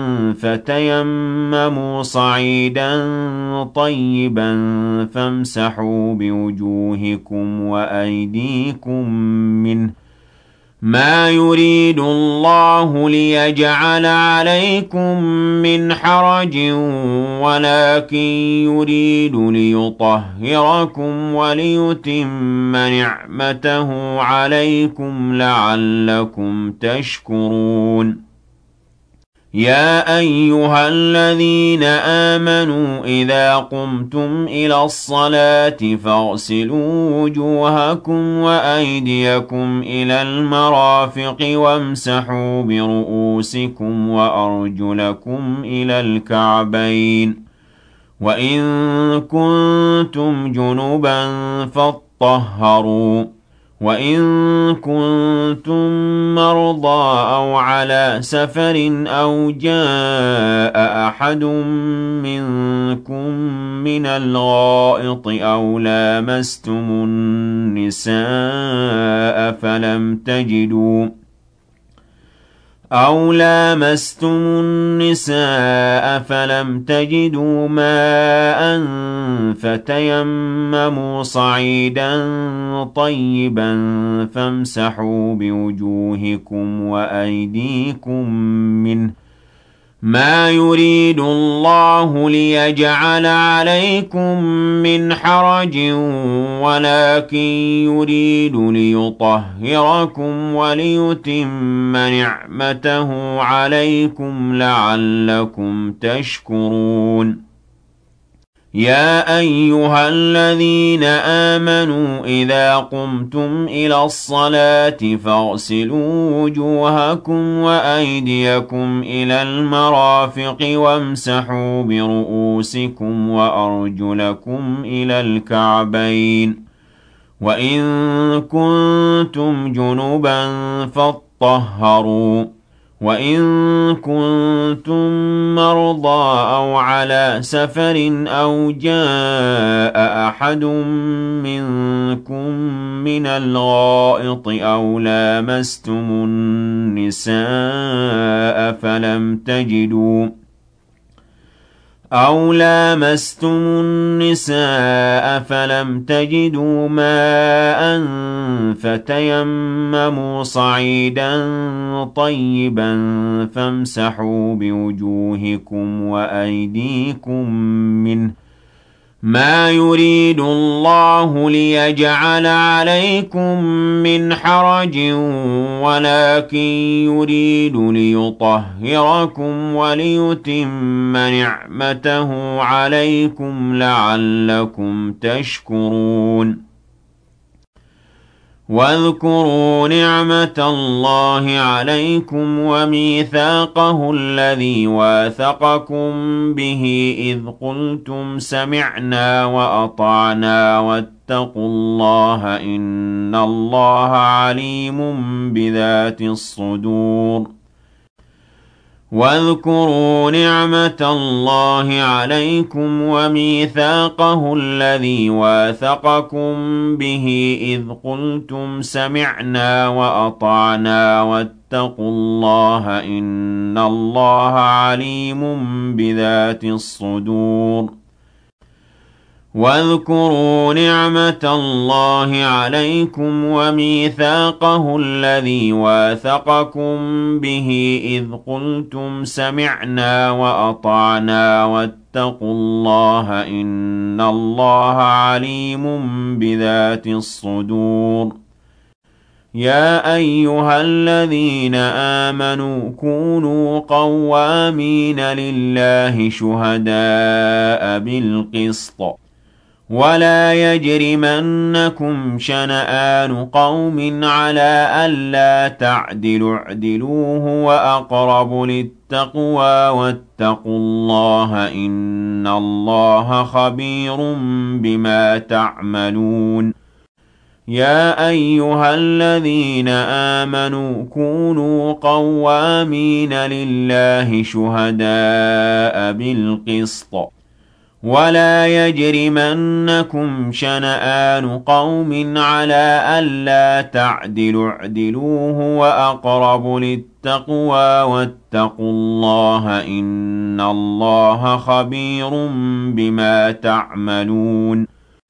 فتيمموا صعيدا طيبا فامسحوا بوجوهكم وأيديكم منه ما يريد الله ليجعل عليكم من حرج ولكن يريد ليطهركم وليتم نعمته عليكم لعلكم تشكرون يا أيها الذين آمنوا إذا قمتم إلى الصلاة فاغسلوا وجوهكم وأيديكم إلى المرافق وامسحوا برؤوسكم وأرجلكم إلى الكعبين وإن كنتم جنبا فاطهروا وإن كنتم مرضى أو على سفر أو جاء أحد منكم من الغائط أو لامستم النساء فلم تجدوا ماء فتيمموا صعيدا طيبا فامسحوا بوجوهكم وأيديكم منه ما يريد الله ليجعل عليكم من حرج ولكن يريد ليطهركم وليتم نعمته عليكم لعلكم تشكرون يا أيها الذين آمنوا إذا قمتم إلى الصلاة فاغسلوا وجوهكم وأيديكم إلى المرافق وامسحوا برؤوسكم وأرجلكم إلى الكعبين وإن كنتم جنبا فاطهروا وَإِن كُنتُم مَّرْضَىٰ أَوْ عَلَىٰ سَفَرٍ أَوْ جَاءَ أَحَدٌ مِّنكُم مِّنَ الْغَائِطِ أَوْ لَامَسْتُمُ النِّسَاءَ فَلَمْ تَجِدُوا مَاءً فَتَيَمَّمُوا صَعِيدًا طَيِّبًا فَامْسَحُوا بِوُجُوهِكُمْ وَأَيْدِيكُم مِّنْهُ ۚ مَا يُرِيدُ اللَّهُ لِيَجْعَلَ عَلَيْكُم مِّنْ حَرَجٍ وَلَٰكِن يُرِيدُ لِيُطَهِّرَكُمْ وَلِيُتِمَّ نِعْمَتَهُ عَلَيْكُمْ لَعَلَّكُمْ تَشْكُرُونَ وَاذْكُرُوا نِعْمَةَ اللَّهِ عَلَيْكُمْ وَمِيثَاقَهُ الَّذِي وَاثَقَكُم بِهِ إِذْ قُلْتُمْ سَمِعْنَا وَأَطَعْنَا وَاتَّقُوا اللَّهَ ۚ إِنَّ اللَّهَ عَلِيمٌ بِذَاتِ الصُّدُورِ وَاذْكُرُوا نِعْمَةَ اللَّهِ عَلَيْكُمْ وَمِيثَاقَهُ الَّذِي وَاثَقَكُم بِهِ إِذْ قُلْتُمْ سَمِعْنَا وَأَطَعْنَا وَاتَّقُوا اللَّهَ ۚ إِنَّ اللَّهَ عَلِيمٌ بِذَاتِ الصُّدُورِ وَاذْكُرُوا نِعْمَةَ اللَّهِ عَلَيْكُمْ وَمِيثَاقَهُ الَّذِي وَاثَقَكُم بِهِ إِذْ قُلْتُمْ سَمِعْنَا وَأَطَعْنَا وَاتَّقُوا اللَّهَ ۚ إِنَّ اللَّهَ عَلِيمٌ بِذَاتِ الصُّدُورِ يَا أَيُّهَا الَّذِينَ آمَنُوا كُونُوا قَوَّامِينَ لِلَّهِ شُهَدَاءَ بِالْقِسْطِ ۖ وَلَا يَجْرِمَنَّكُمْ شَنَآنُ قَوْمٍ عَلَىٰ أَلَّا تَعْدِلُوا ۚ اعْدِلُوا هُوَ أَقْرَبُ لِلتَّقْوَىٰ ۖ وَاتَّقُوا اللَّهَ ۚ إِنَّ اللَّهَ خَبِيرٌ بِمَا تَعْمَلُونَ يَا أَيُّهَا الَّذِينَ آمَنُوا كُونُوا قَوَّامِينَ لِلَّهِ شُهَدَاءَ بِالْقِسْطِ ۖ وَلَا يَجْرِمَنَّكُمْ شَنَآنُ قَوْمٍ عَلَىٰ أَلَّا تَعْدِلُوا ۚ اعْدِلُوا هُوَ أَقْرَبُ لِلتَّقْوَىٰ ۖ وَاتَّقُوا اللَّهَ ۚ إِنَّ اللَّهَ خَبِيرٌ بِمَا تَعْمَلُونَ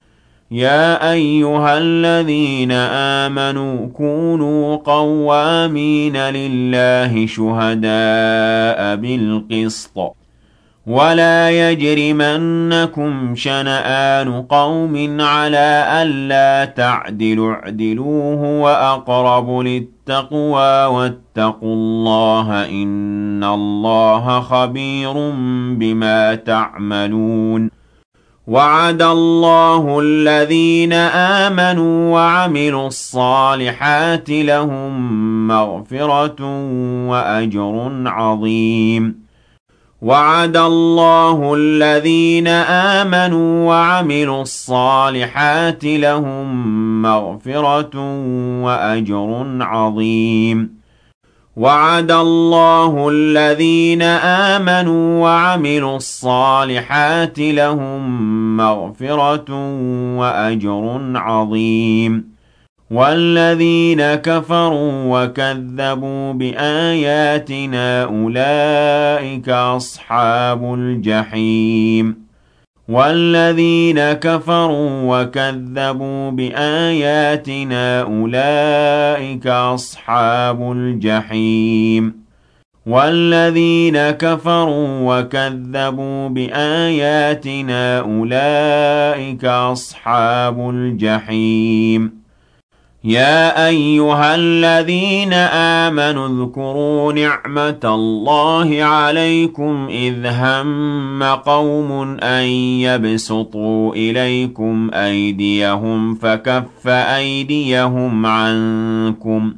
يَا أَيُّهَا الَّذِينَ آمَنُوا كُونُوا قَوَّامِينَ لِلَّهِ شُهَدَاءَ بِالْقِسْطِ ۖ وَلَا يَجْرِمَنَّكُمْ شَنَآنُ قَوْمٍ عَلَىٰ أَلَّا تَعْدِلُوا ۚ اعْدِلُوا هُوَ أَقْرَبُ لِلتَّقْوَىٰ ۖ وَاتَّقُوا اللَّهَ ۚ إِنَّ اللَّهَ خَبِيرٌ بِمَا تَعْمَلُونَ وَعَدَ اللَّهُ الَّذِينَ آمَنُوا وَعَمِلُوا الصَّالِحَاتِ لَهُم مَّغْفِرَةٌ وَأَجْرٌ عَظِيمٌ وَعَدَ اللَّهُ الَّذِينَ آمَنُوا وَعَمِلُوا الصَّالِحَاتِ لَهُم مَّغْفِرَةٌ وَأَجْرٌ عَظِيمٌ وَعَدَ اللَّهُ الَّذِينَ آمَنُوا وَعَمِلُوا الصَّالِحَاتِ لَهُم مَّغْفِرَةٌ وَأَجْرٌ عَظِيمٌ وَالَّذِينَ كَفَرُوا وَكَذَّبُوا بِآيَاتِنَا أُولَٰئِكَ أَصْحَابُ الْجَحِيمِ وَالَّذِينَ كَفَرُوا وَكَذَّبُوا بِآيَاتِنَا أُولَٰئِكَ أَصْحَابُ الْجَحِيمِ وَالَّذِينَ كَفَرُوا وَكَذَّبُوا بِآيَاتِنَا أُولَٰئِكَ أَصْحَابُ الْجَحِيمِ يَا أَيُّهَا الَّذِينَ آمَنُوا اذْكُرُوا نِعْمَةَ اللَّهِ عَلَيْكُمْ إِذْ هَمَّ قَوْمٌ أَن يَبْسُطُوا إِلَيْكُمْ أَيْدِيَهُمْ فَكَفَّ أَيْدِيَهُمْ عَنكُمْ ۖ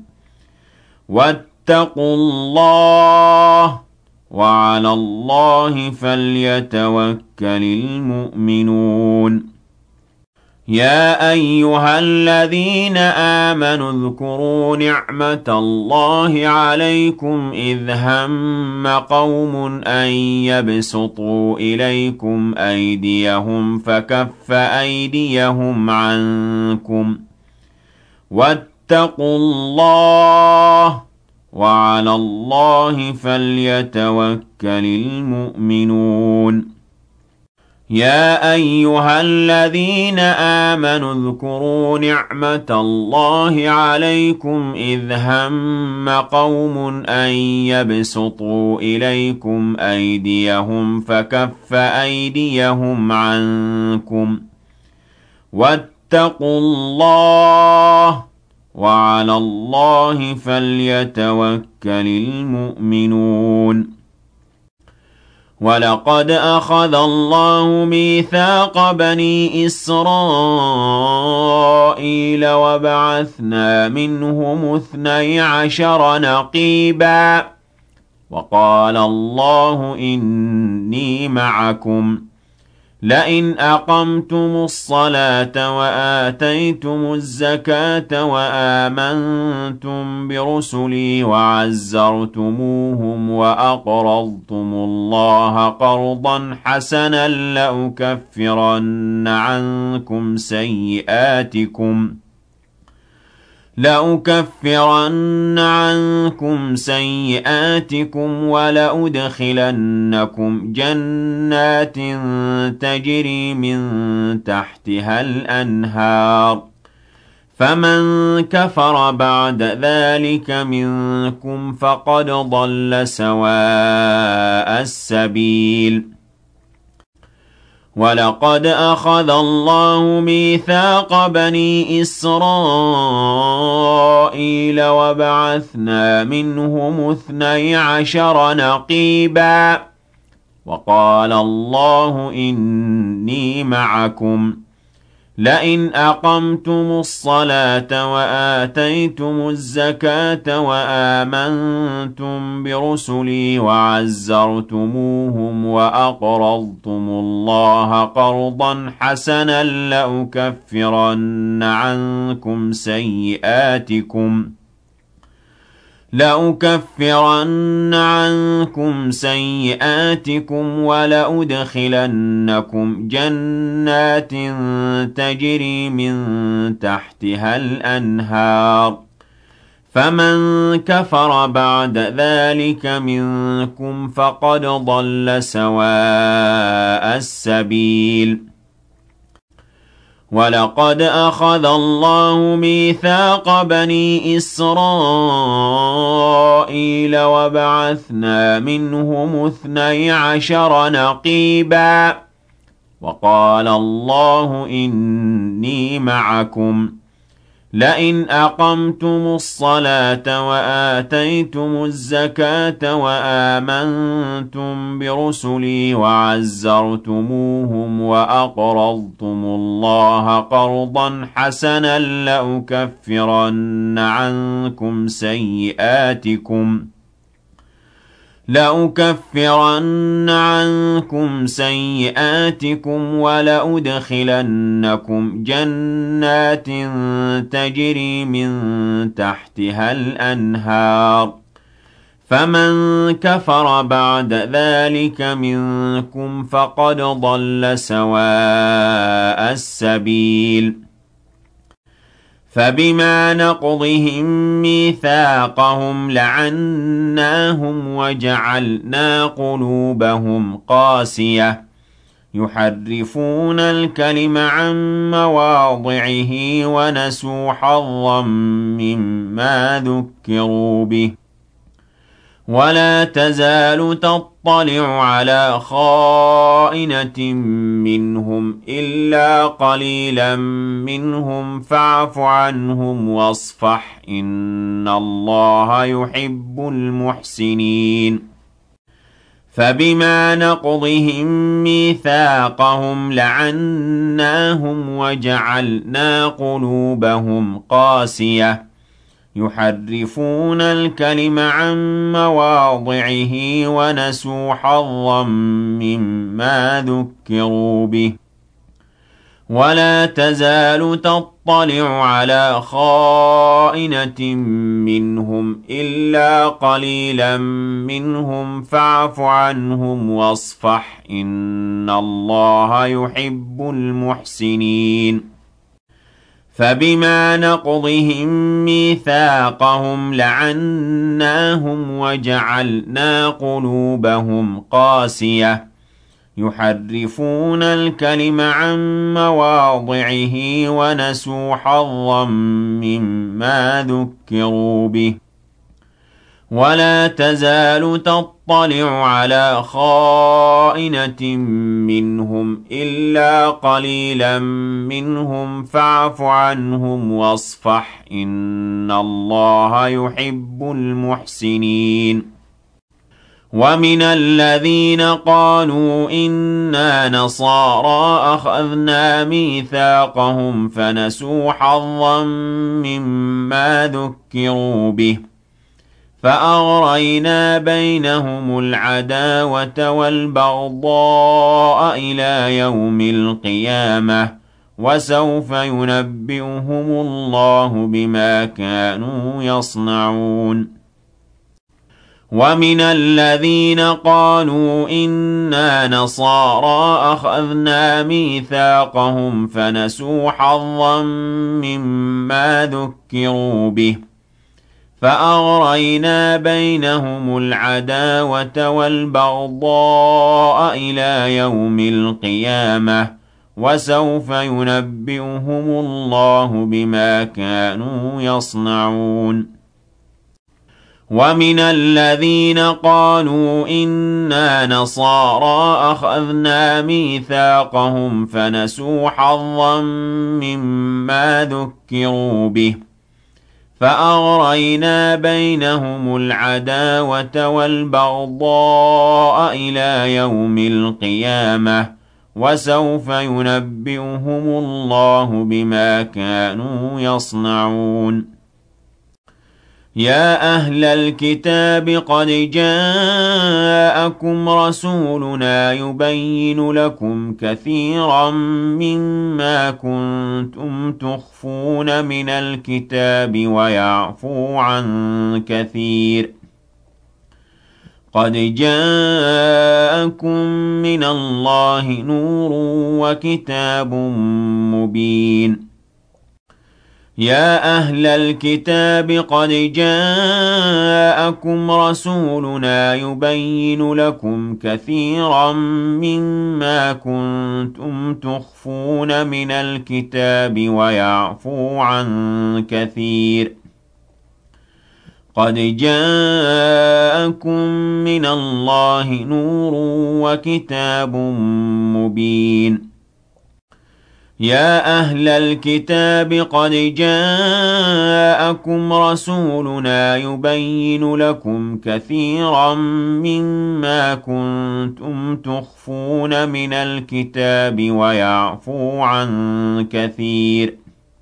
وَاتَّقُوا اللَّهَ ۚ وَعَلَى اللَّهِ فَلْيَتَوَكَّلِ الْمُؤْمِنُونَ يا أيها الذين آمنوا اذكروا نعمة الله عليكم إذ هم قوم أن يبسطوا إليكم أيديهم فكف أيديهم عنكم واتقوا الله وعلى الله فليتوكل المؤمنون يا أيها الذين آمنوا اذكروا نعمة الله عليكم إذ هم قوم أن يبسطوا إليكم أيديهم فكف أيديهم عنكم واتقوا الله وعلى الله فليتوكل المؤمنون ولقد أخذ الله ميثاق بني إسرائيل وبعثنا منهم 12 نقيبا وقال الله إني معكم لئن أقمتم الصلاة وآتيتم الزكاة وآمنتم برسلي وعزرتموهم وأقرضتم الله قرضا حسنا لأكفرن عنكم سيئاتكم ولأدخلنكم جنات تجري من تحتها الأنهار فمن كفر بعد ذلك منكم فقد ضل سواء السبيل ولقد أخذ الله ميثاق بني إسرائيل وبعثنا منهم 12 نقيبا وقال الله إني معكم لئن أقمتم الصلاة وآتيتم الزكاة وآمنتم برسلي وعزرتموهم وأقرضتم الله قرضا حسنا لأكفرن عنكم سيئاتكم ولأدخلنكم جنات تجري من تحتها الأنهار فمن كفر بعد ذلك منكم فقد ضل سواء السبيل ولقد أخذ الله ميثاق بني إسرائيل وبعثنا منهم 12 نقيبا وقال الله إني معكم لئن أقمتم الصلاة وآتيتم الزكاة وآمنتم برسلي وعزرتموهم وأقرضتم الله قرضا حسنا لأكفرن عنكم سيئاتكم ولأدخلنكم جنات تجري من تحتها الأنهار فمن كفر بعد ذلك منكم فقد ضل سواء السبيل فبما نقضهم ميثاقهم لعناهم وجعلنا قلوبهم قاسية يحرفون الكلم عن مواضعه ونسوا حظا مما ذكروا به ولا تزال تطلع على خائنة منهم إلا قليلا منهم فاعف عنهم واصفح إن الله يحب المحسنين فبما نقضهم ميثاقهم لعناهم وجعلنا قلوبهم قاسية يحرفون الكلم عن مواضعه ونسوا حظا مما ذكروا به ولا تزال تطلع على خائنة منهم إلا قليلا منهم فاعف عنهم واصفح إن الله يحب المحسنين فبما نقضهم ميثاقهم لعناهم وجعلنا قلوبهم قاسية يحرفون الكلم عن مواضعه ونسوا حظا مما ذكروا به ولا تزال تطلع على خائنة منهم إلا قليلا منهم فاعف عنهم واصفح إن الله يحب المحسنين ومن الذين قالوا إنا نصارى أخذنا ميثاقهم فنسوا حظا مما ذكروا به فأغرينا بينهم العداوة والبغضاء إلى يوم القيامة وسوف ينبئهم الله بما كانوا يصنعون ومن الذين قالوا إنا نصارى أخذنا ميثاقهم فنسوا حظا مما ذكروا به فأغرينا بينهم العداوة والبغضاء إلى يوم القيامة وسوف ينبئهم الله بما كانوا يصنعون ومن الذين قالوا إنا نصارى أخذنا ميثاقهم فنسوا حظا مما ذكروا به فأغرينا بينهم العداوة والبغضاء إلى يوم القيامة وسوف ينبئهم الله بما كانوا يصنعون يا أهل الكتاب قد جاءكم رسولنا يبين لكم كثيرا مما كنتم تخفون من الكتاب ويعفو عن كثير قد جاءكم من الله نور وكتاب مبين يا أهل الكتاب قد جاءكم رسولنا يبين لكم كثيرا مما كنتم تخفون من الكتاب ويعفو عن كثير قد جاءكم من الله نور وكتاب مبين يا أهل الكتاب قد جاءكم رسولنا يبين لكم كثيرا مما كنتم تخفون من الكتاب ويعفو عن كثير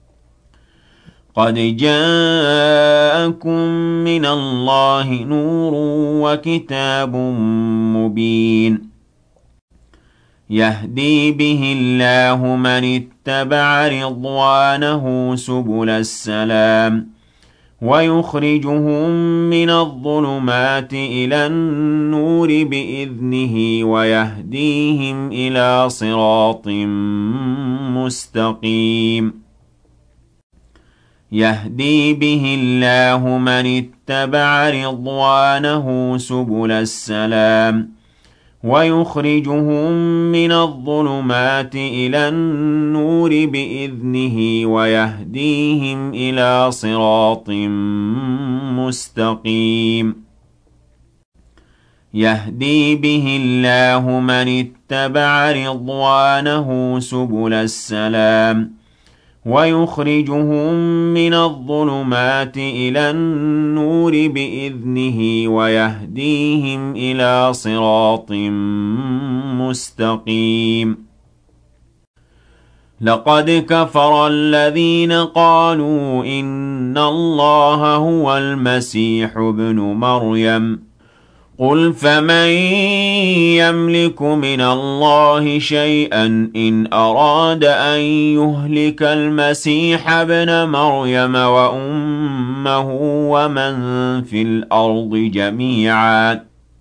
قد جاءكم من الله نور وكتاب مبين يهدي به الله من اتبع رضوانه سبل السلام ويخرجهم من الظلمات إلى النور بإذنه ويهديهم إلى صراط مستقيم يهدي به الله من اتبع رضوانه سبل السلام ويخرجهم من الظلمات إلى النور بإذنه ويهديهم إلى صراط مستقيم يهدي به الله من اتبع رضوانه سبل السلام ويخرجهم من الظلمات إلى النور بإذنه ويهديهم إلى صراط مستقيم لقد كفر الذين قالوا إن الله هو المسيح ابن مريم قُلْ فَمَن يَمْلِكُ مِنَ اللَّهِ شَيْئًا إِنْ أَرَادَ أَن يُهْلِكَ الْمَسِيحَ ابْنَ مَرْيَمَ وَأُمَّهُ وَمَن فِي الْأَرْضِ جَمِيعًا ۗ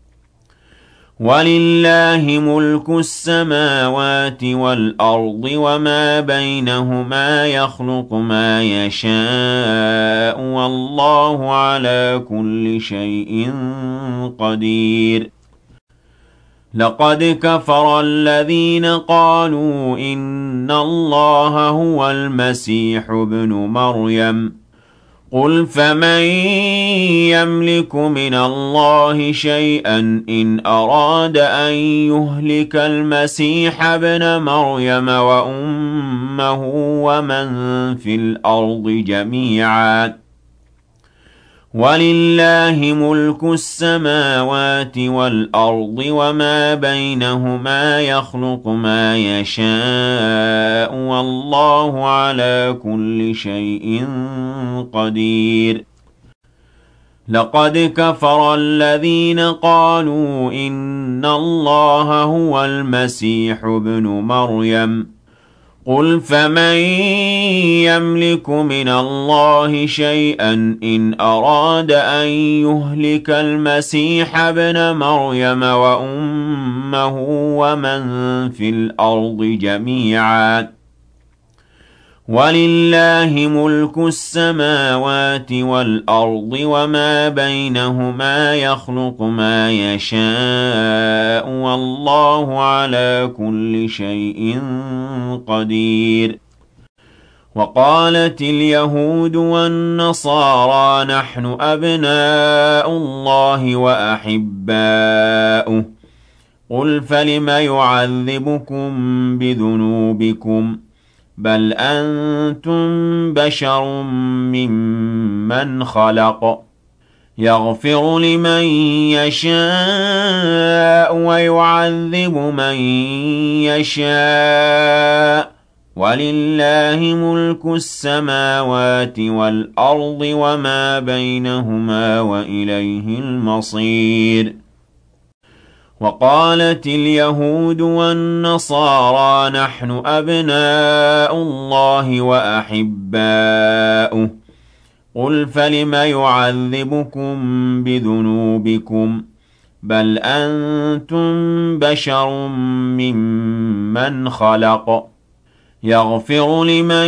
وَلِلَّهِ مُلْكُ السَّمَاوَاتِ وَالْأَرْضِ وَمَا بَيْنَهُمَا ۖ يَخْلُقُ مَا يَشَاءُ ۗ وَاللَّهُ عَلَىٰ كُلِّ شَيْءٍ قَدِيرٌ لَقَدْ كَفَرَ الَّذِينَ قَالُوا إِنَّ اللَّهَ هُوَ الْمَسِيحُ ابْنُ مَرْيَمَ قُلْ فَمَن يَمْلِكُ مِنَ اللَّهِ شَيْئًا إِنْ أَرَادَ أَن يُهْلِكَ الْمَسِيحَ ابْنَ مَرْيَمَ وَأُمَّهُ وَمَن فِي الْأَرْضِ جَمِيعًا ۗ وَلِلَّهِ مُلْكُ السَّمَاوَاتِ وَالْأَرْضِ وَمَا بَيْنَهُمَا ۖ يَخْلُقُ مَا يَشَاءُ ۗ وَاللَّهُ عَلَىٰ كُلِّ شَيْءٍ قَدِيرٌ لَقَدْ كَفَرَ الَّذِينَ قَالُوا إِنَّ اللَّهَ هُوَ الْمَسِيحُ ابْنُ مَرْيَمَ قُلْ فَمَن يَمْلِكُ مِنَ اللَّهِ شَيْئًا إِنْ أَرَادَ أَن يُهْلِكَ الْمَسِيحَ ابْنَ مَرْيَمَ وَأُمَّهُ وَمَن فِي الْأَرْضِ جَمِيعًا ۗ وَلِلَّهِ مُلْكُ السَّمَاوَاتِ وَالْأَرْضِ وَمَا بَيْنَهُمَا ۖ يَخْلُقُ مَا يَشَاءُ ۗ وَاللَّهُ عَلَىٰ كُلِّ شَيْءٍ قَدِيرٌ وَقَالَتِ الْيَهُودُ وَالنَّصَارَىٰ نَحْنُ أَبْنَاءُ اللَّهِ وَأَحِبَّاؤُهُ ۚ قُلْ فَلِمَ يُعَذِّبُكُم بِذُنُوبِكُمْ ۖ بَلْ أَنتُم بَشَرٌ مِّمَّنْ خَلَقَ ۚ يَغْفِرُ لِمَن يَشَاءُ وَيُعَذِّبُ مَن يَشَاءُ ۚ وَلِلَّهِ مُلْكُ السَّمَاوَاتِ وَالْأَرْضِ وَمَا بَيْنَهُمَا ۖ وَإِلَيْهِ الْمَصِيرُ وَقَالَتِ الْيَهُودُ وَالنَّصَارَىٰ نَحْنُ أَبْنَاءُ اللَّهِ وَأَحِبَّاؤُهُ ۚ قُلْ فَلِمَ يُعَذِّبُكُم بِذُنُوبِكُمْ ۖ بَلْ أَنتُم بَشَرٌ مِّمَّنْ خَلَقَ ۚ يَغْفِرُ لِمَن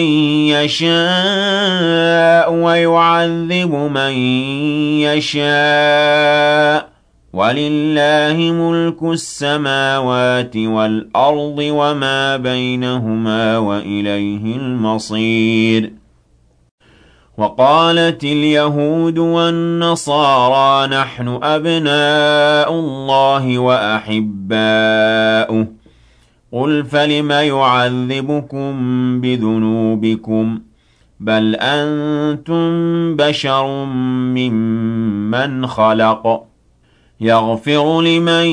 يَشَاءُ وَيُعَذِّبُ مَن يَشَاءُ ۚ وَلِلَّهِ مُلْكُ السَّمَاوَاتِ وَالْأَرْضِ وَمَا بَيْنَهُمَا ۖ وَإِلَيْهِ الْمَصِيرُ وَقَالَتِ الْيَهُودُ وَالنَّصَارَىٰ نَحْنُ أَبْنَاءُ اللَّهِ وَأَحِبَّاؤُهُ ۚ قُلْ فَلِمَ يُعَذِّبُكُم بِذُنُوبِكُمْ ۖ بَلْ أَنتُم بَشَرٌ مِّمَّنْ خَلَقَ ۚ يَغْفِرُ لِمَن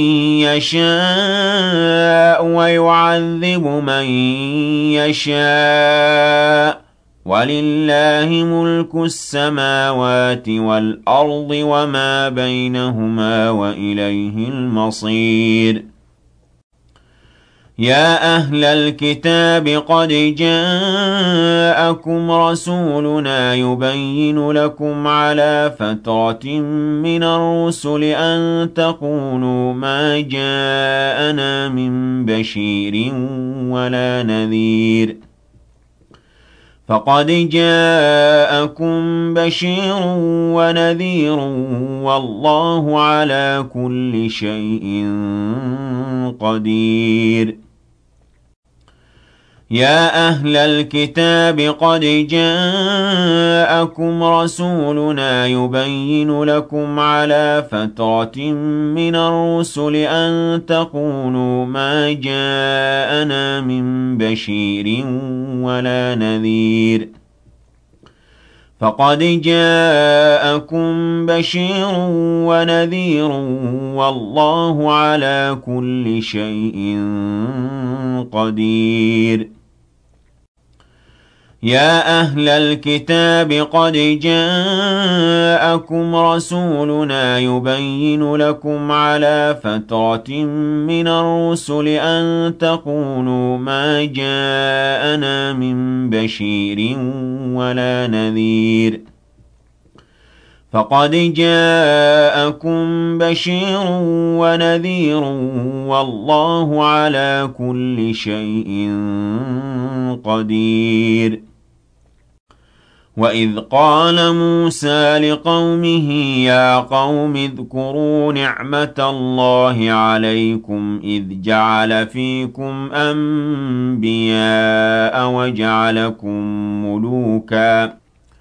يَشَاءُ وَيُعَذِّبُ مَن يَشَاءُ ۚ وَلِلَّهِ مُلْكُ السَّمَاوَاتِ وَالْأَرْضِ وَمَا بَيْنَهُمَا ۖ وَإِلَيْهِ الْمَصِيرُ يَا أَهْلَ الْكِتَابِ قَدْ جَاءَكُمْ رَسُولُنَا يُبَيِّنُ لَكُمْ عَلَىٰ فَتْرَةٍ مِّنَ الرُّسُلِ أَن تَقُولُوا مَا جَاءَنَا مِن بَشِيرٍ وَلَا نَذِيرٍ ۖ فَقَدْ جَاءَكُم بَشِيرٌ وَنَذِيرٌ ۗ وَاللَّهُ عَلَىٰ كُلِّ شَيْءٍ قَدِيرٌ يَا أَهْلَ الْكِتَابِ قَدْ جَاءَكُمْ رَسُولُنَا يُبَيِّنُ لَكُمْ عَلَىٰ فَتْرَةٍ مِّنَ الرُّسُلِ أَن تَقُولُوا مَا جَاءَنَا مِن بَشِيرٍ وَلَا نَذِيرٍ ۗ فَقَدْ جَاءَكُم بَشِيرٌ وَنَذِيرٌ ۗ وَاللَّهُ عَلَىٰ كُلِّ شَيْءٍ قَدِيرٌ يا أهل الكتاب قد جاءكم رسولنا يبين لكم على فترة من الرسل أن تقولوا ما جاءنا من بشير ولا نذير فقد جاءكم بشير ونذير والله على كل شيء قدير وإذ قال موسى لقومه يا قوم اذكروا نعمة الله عليكم إذ جعل فيكم أنبياء وجعلكم ملوكا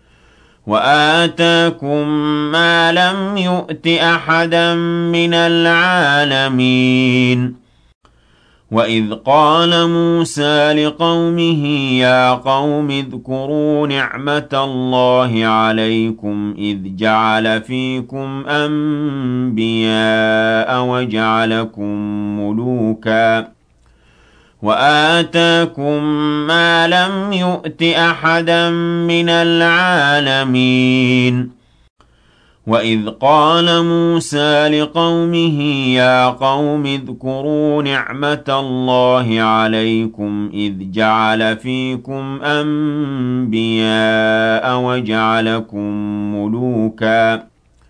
وآتاكم ما لم يؤت أحدا من العالمين وإذ قال موسى لقومه يا قوم اذكروا نعمة الله عليكم إذ جعل فيكم أنبياء وجعلكم ملوكا وآتاكم ما لم يؤت أحدا من العالمين وإذ قال موسى لقومه يا قوم اذكروا نعمة الله عليكم إذ جعل فيكم أنبياء وجعلكم ملوكا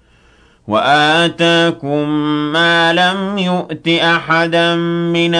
وآتاكم ما لم يؤت أحدا من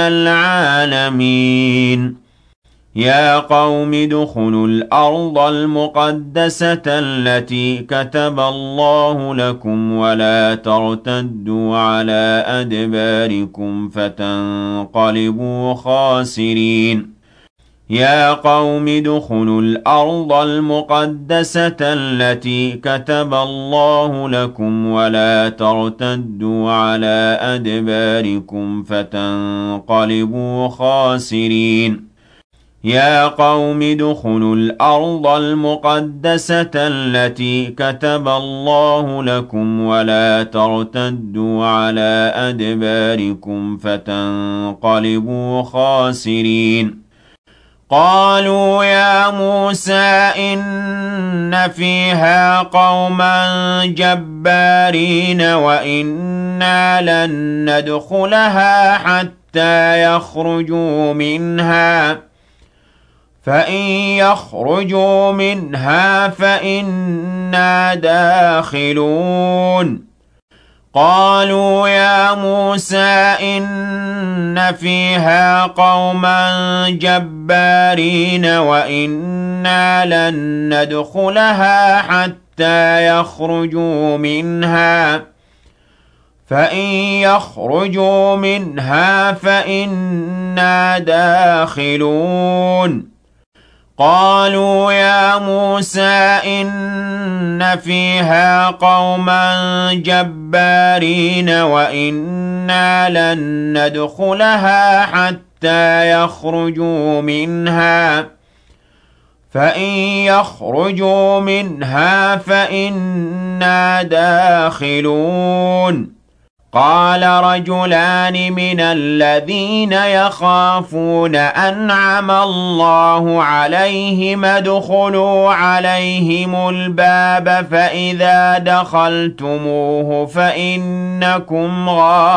العالمين يا قوم ادخلوا الأرض المقدسة التي كتب الله لكم ولا ترتدوا على أدباركم فتنقلبوا خاسرين يا قوم ادخلوا الأرض المقدسة التي كتب الله لكم ولا ترتدوا على أدباركم فتنقلبوا خاسرين يا قوم ادخلوا الأرض المقدسة التي كتب الله لكم ولا ترتدوا على أدباركم فتنقلبوا خاسرين قالوا يا موسى إن فيها قوما جبارين وإنا لن ندخلها حتى يخرجوا منها فإن يخرجوا منها فإنا داخلون قالوا يا موسى إن فيها قوما جبارين وإنا لن ندخلها حتى يخرجوا منها فإن يخرجوا منها فإنا داخلون قالوا يا موسى إن فيها قوما جبارين وإنا لن ندخلها حتى يخرجوا منها فإن يخرجوا منها فإنا داخلون قال رجلان من الذين يخافون أنعم الله عليهم ادخلوا عليهم الباب فإذا دخلتموه فإنكم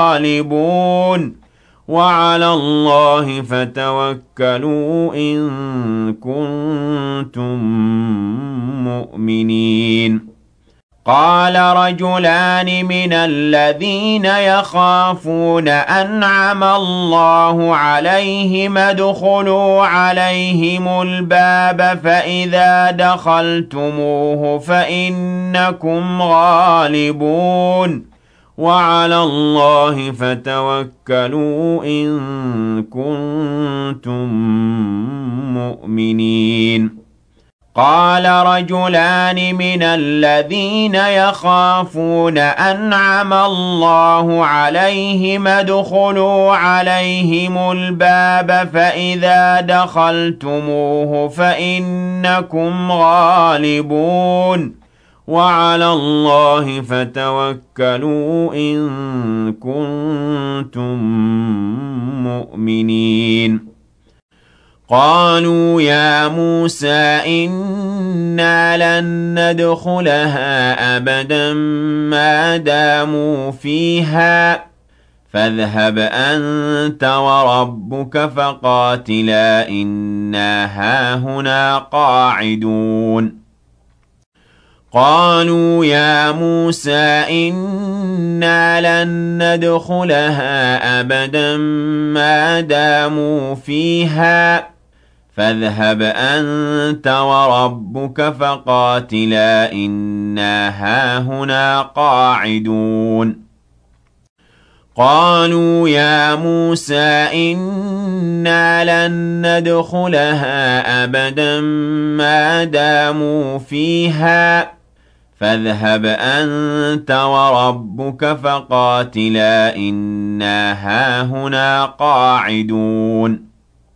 غالبون وعلى الله فتوكلوا إن كنتم مؤمنين قال رجلان من الذين يخافون أنعم الله عليهم ادخلوا عليهم الباب فإذا دخلتموه فإنكم غالبون وعلى الله فتوكلوا إن كنتم مؤمنين قال رجلان من الذين يخافون أنعم الله عليهم ادخلوا عليهم الباب فإذا دخلتموه فإنكم غالبون وعلى الله فتوكلوا إن كنتم مؤمنين قالوا يا موسى إنا لن ندخلها أبدا ما داموا فيها فاذهب أنت وربك فقاتلا إنا هاهنا قاعدون قالوا يا موسى إنا لن ندخلها أبدا ما داموا فيها فاذهب أنت وربك فقاتلا إنا هاهنا قاعدون قالوا يا موسى إنا لن ندخلها أبدا ما داموا فيها فاذهب أنت وربك فقاتلا إنا هاهنا قاعدون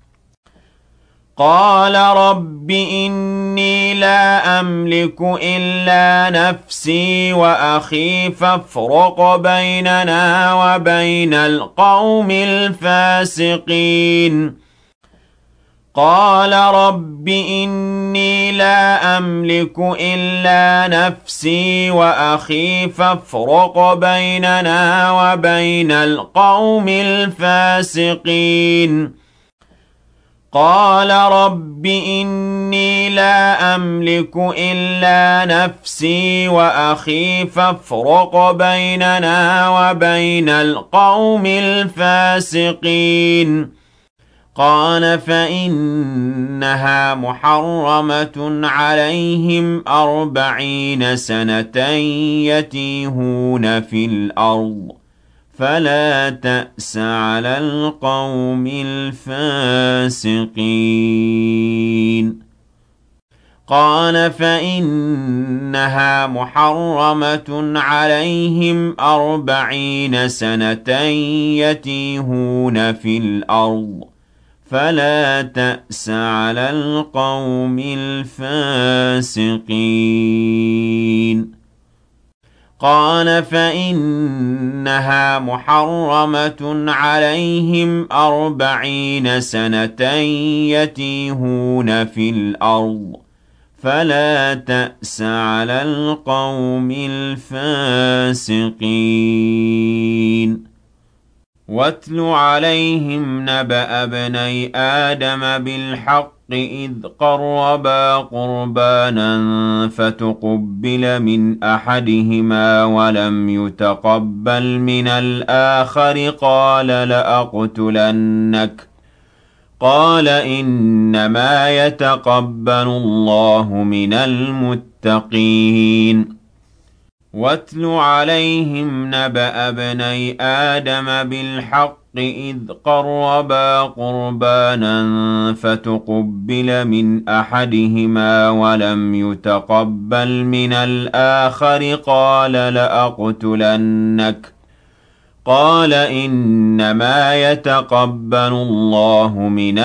قال رب إني لا أملك إلا نفسي وأخي فافرق بيننا وبين القوم الفاسقين قال رب إني لا أملك إلا نفسي وأخي فافرق بيننا وبين القوم الفاسقين قال رب إني لا أملك إلا نفسي وأخي فافرق بيننا وبين القوم الفاسقين قال فإنها محرمة عليهم 40 سنة يتيهون في الأرض فلا تأس على القوم الفاسقين قال فإنها محرمة عليهم 40 سنة يتيهون في الأرض فلا تأس على القوم الفاسقين قال فإنها محرمة عليهم 40 سنة يتيهون في الأرض فلا تأس على القوم الفاسقين واتل عليهم نبأ ابني آدم بالحق إذ قربا قربانا فتقبل من أحدهما ولم يتقبل من الآخر قال لأقتلنك قال إنما يتقبل الله من المتقين واتل عليهم نبأ ابني آدم بالحق إذ قربا قربانا فتقبل من أحدهما ولم يتقبل من الآخر قال لأقتلنك قال إنما يتقبل الله من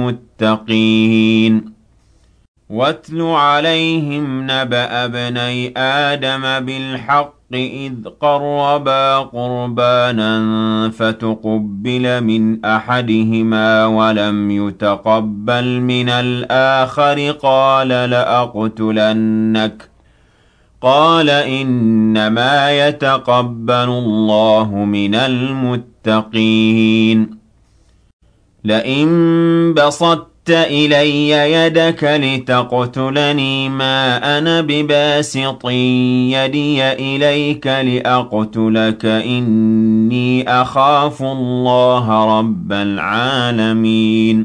المتقين واتل عليهم نبأ ابني آدم بالحق إذ قربا قربانا فتقبل من أحدهما ولم يتقبل من الآخر قال لأقتلنك قال إنما يتقبل الله من المتقين لئن بسطت إلي يدك لتقتلني ما أنا بباسط يدي إليك لأقتلك إني أخاف الله رب العالمين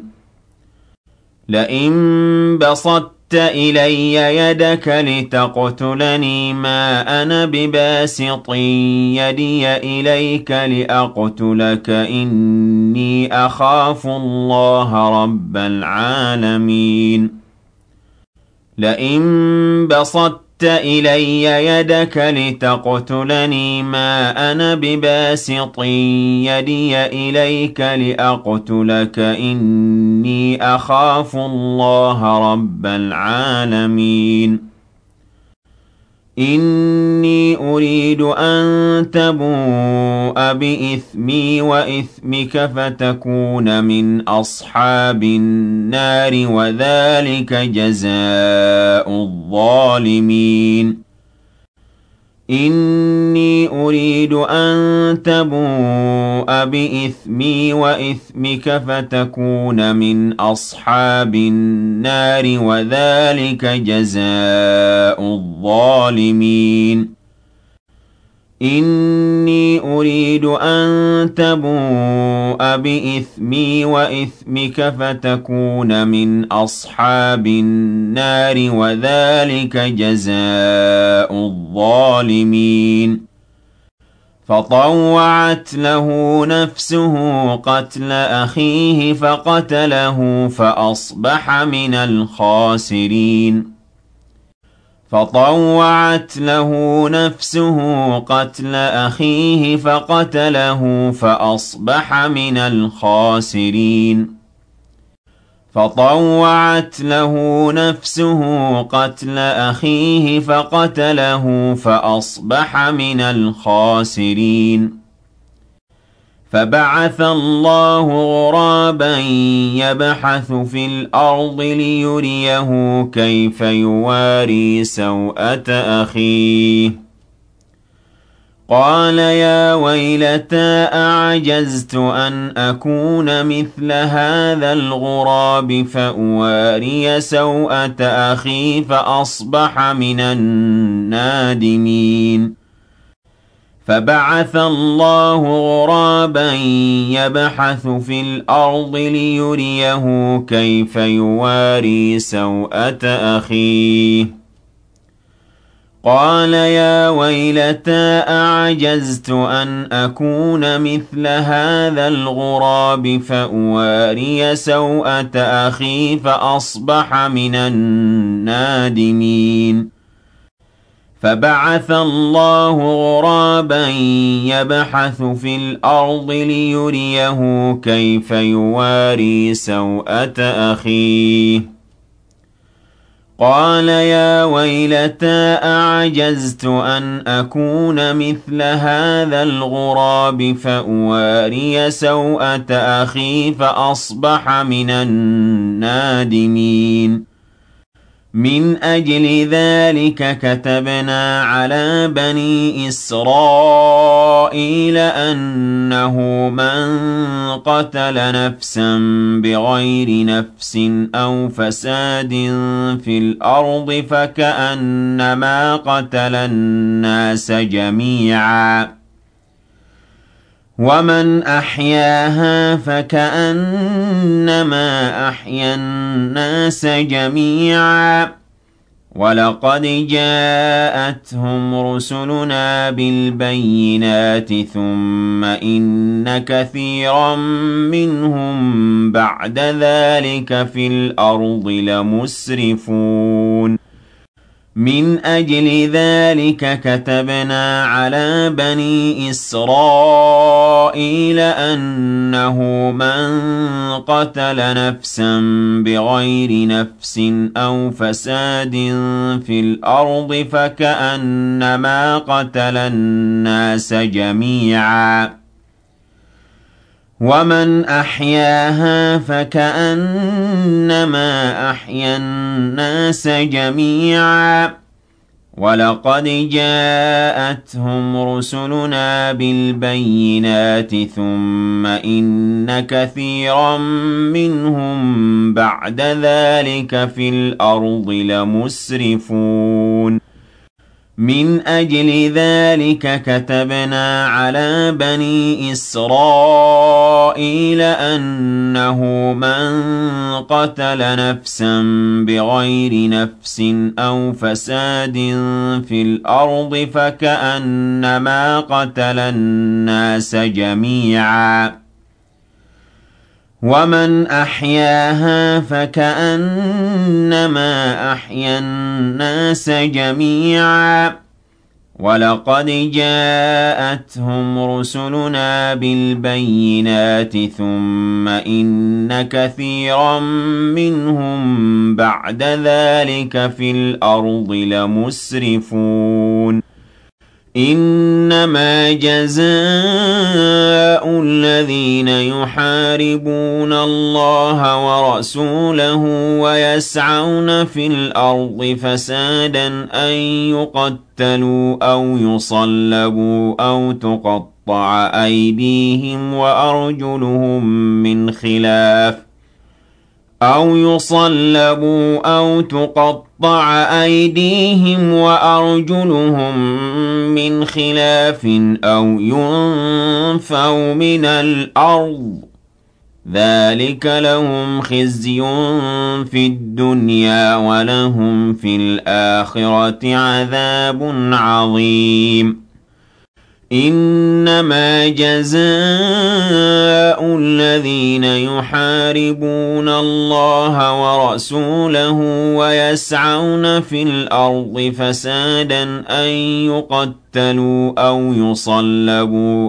لئن بسطت إلي يدك لتقتلني ما أنا بباسط يدي إليك لأقتلك إني أخاف الله رب العالمين لئن بسطت إلي يدك لتقتلني ما أنا بباسط يدي إليك لأقتلك إني أخاف الله رب العالمين إِنِّي أُرِيدُ أَن تَبُوءَ بِإِثْمِي وَإِثْمِكَ فَتَكُونَ مِنْ أَصْحَابِ النَّارِ ۖ وَذَٰلِكَ جَزَاءُ الظَّالِمِينَ إِنِّي أُرِيدُ أَن تَبُوءَ بِإِثْمِي وَإِثْمِكَ فَتَكُونَ مِنْ أَصْحَابِ النَّارِ ۖ وَذَٰلِكَ جَزَاءُ الظَّالِمِينَ إِنِّي أُرِيدُ أَن تَبُوءَ بِإِثْمِي وَإِثْمِكَ فَتَكُونَ مِنْ أَصْحَابِ النَّارِ ۖ وَذَٰلِكَ جَزَاءُ الظَّالِمِينَ فَطَوَّعَتْ لَهُ نَفْسُهُ قَتْلَ أَخِيهِ فَقَتَلَهُ فَأَصْبَحَ مِنَ الْخَاسِرِينَ فَطَوَّعَتْ لَهُ نَفْسُهُ قَتْلَ أَخِيهِ فَقَتَلَهُ فَأَصْبَحَ مِنَ الْخَاسِرِينَ فَطَوَّعَتْ لَهُ نَفْسُهُ قَتْلَ أَخِيهِ فَقَتَلَهُ فَأَصْبَحَ مِنَ الْخَاسِرِينَ فَبَعَثَ اللَّهُ غُرَابًا يَبْحَثُ فِي الْأَرْضِ لِيُرِيَهُ كَيْفَ يُوَارِي سَوْءَةَ أَخِيهِ ۚ قَالَ يَا وَيْلَتَا أَعَجَزْتُ أَنْ أَكُونَ مِثْلَ هَٰذَا الْغُرَابِ فَأُوَارِيَ سَوْءَةَ أَخِي فَأَصْبَحَ مِنَ النَّادِمِينَ فَبَعَثَ اللَّهُ غُرَابًا يَبْحَثُ فِي الْأَرْضِ لِيُرِيَهُ كَيْفَ يُوَارِي سَوْءَةَ أَخِيهِ ۚ قَالَ يَا وَيْلَتَا أَعَجَزْتُ أَنْ أَكُونَ مِثْلَ هَٰذَا الْغُرَابِ فَأُوَارِيَ سَوْءَةَ أَخِي فَأَصْبَحَ مِنَ النَّادِمِينَ فَبَعَثَ اللَّهُ غُرَابًا يَبْحَثُ فِي الْأَرْضِ لِيُرِيَهُ كَيْفَ يُوَارِي سَوْءَةَ أَخِيهِ ۚ قَالَ يَا وَيْلَتَا أَعَجَزْتُ أَنْ أَكُونَ مِثْلَ هَٰذَا الْغُرَابِ فَأُوَارِيَ سَوْءَةَ أَخِي فَأَصْبَحَ مِنَ النَّادِمِينَ مِنْ أَجْلِ ذَٰلِكَ كَتَبْنَا عَلَىٰ بَنِي إِسْرَائِيلَ أَنَّهُ مَن قَتَلَ نَفْسًا بِغَيْرِ نَفْسٍ أَوْ فَسَادٍ فِي الْأَرْضِ فَكَأَنَّمَا قَتَلَ النَّاسَ جَمِيعًا ۚ وَمَنْ أَحْيَاهَا فَكَأَنَّمَا أَحْيَا النَّاسَ جَمِيعًا ۚ وَلَقَدْ جَاءَتْهُمْ رُسُلُنَا بِالْبَيِّنَاتِ ثُمَّ إِنَّ كَثِيرًا مِّنْهُم بَعْدَ ذَٰلِكَ فِي الْأَرْضِ لَمُسْرِفُونَ مِنْ أَجْلِ ذَٰلِكَ كَتَبْنَا عَلَىٰ بَنِي إِسْرَائِيلَ أَنَّهُ مَن قَتَلَ نَفْسًا بِغَيْرِ نَفْسٍ أَوْ فَسَادٍ فِي الْأَرْضِ فَكَأَنَّمَا قَتَلَ النَّاسَ جَمِيعًا ۚ وَمَنْ أَحْيَاهَا فَكَأَنَّمَا أَحْيَا النَّاسَ جَمِيعًا ۚ وَلَقَدْ جَاءَتْهُمْ رُسُلُنَا بِالْبَيِّنَاتِ ثُمَّ إِنَّ كَثِيرًا مِّنْهُم بَعْدَ ذَٰلِكَ فِي الْأَرْضِ لَمُسْرِفُونَ مِنْ أَجْلِ ذَٰلِكَ كَتَبْنَا عَلَىٰ بَنِي إِسْرَائِيلَ أَنَّهُ مَن قَتَلَ نَفْسًا بِغَيْرِ نَفْسٍ أَوْ فَسَادٍ فِي الْأَرْضِ فَكَأَنَّمَا قَتَلَ النَّاسَ جَمِيعًا ۚ وَمَنْ أَحْيَاهَا فَكَأَنَّمَا أَحْيَا النَّاسَ جَمِيعًا ۚ وَلَقَدْ جَاءَتْهُمْ رُسُلُنَا بِالْبَيِّنَاتِ ثُمَّ إِنَّ كَثِيرًا مِّنْهُم بَعْدَ ذَلِكَ فِي الْأَرْضِ لَمُسْرِفُونَ إِنَّمَا جَزَاءُ الَّذِينَ يُحَارِبُونَ اللَّهَ وَرَسُولَهُ وَيَسْعَوْنَ فِي الْأَرْضِ فَسَادًا أَن يُقَتَّلُوا أَوْ يُصَلَّبُوا أَوْ تُقَطَّعَ أَيْدِيهِمْ وَأَرْجُلُهُم مِّنْ خِلَافٍ أَوْ يُنفَوْا مِنَ الْأَرْضِ ۚ ذَٰلِكَ لَهُمْ خِزْيٌ فِي الدُّنْيَا وَلَهُمْ فِي الْآخِرَةِ عَذَابٌ عَظِيمٌ إِنَّمَا جَزَاءُ الَّذِينَ يُحَارِبُونَ اللَّهَ وَرَسُولَهُ وَيَسْعَوْنَ فِي الْأَرْضِ فَسَادًا أَن يُقَتَّلُوا أَوْ يُصَلَّبُوا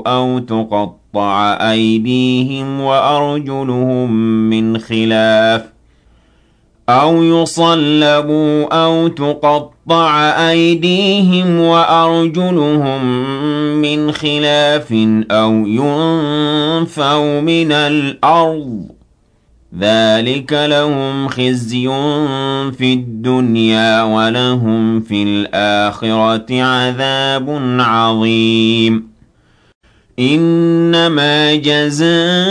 أَوْ تُقَطَّعَ أَيْدِيهِمْ وَأَرْجُلُهُم مِّنْ خِلَافٍ أَوْ يُنفَوْا مِنَ الْأَرْضِ ۚ ذَٰلِكَ لَهُمْ خِزْيٌ فِي الدُّنْيَا وَلَهُمْ فِي الْآخِرَةِ عَذَابٌ عَظِيمٌ إِنَّمَا جَزَاءُ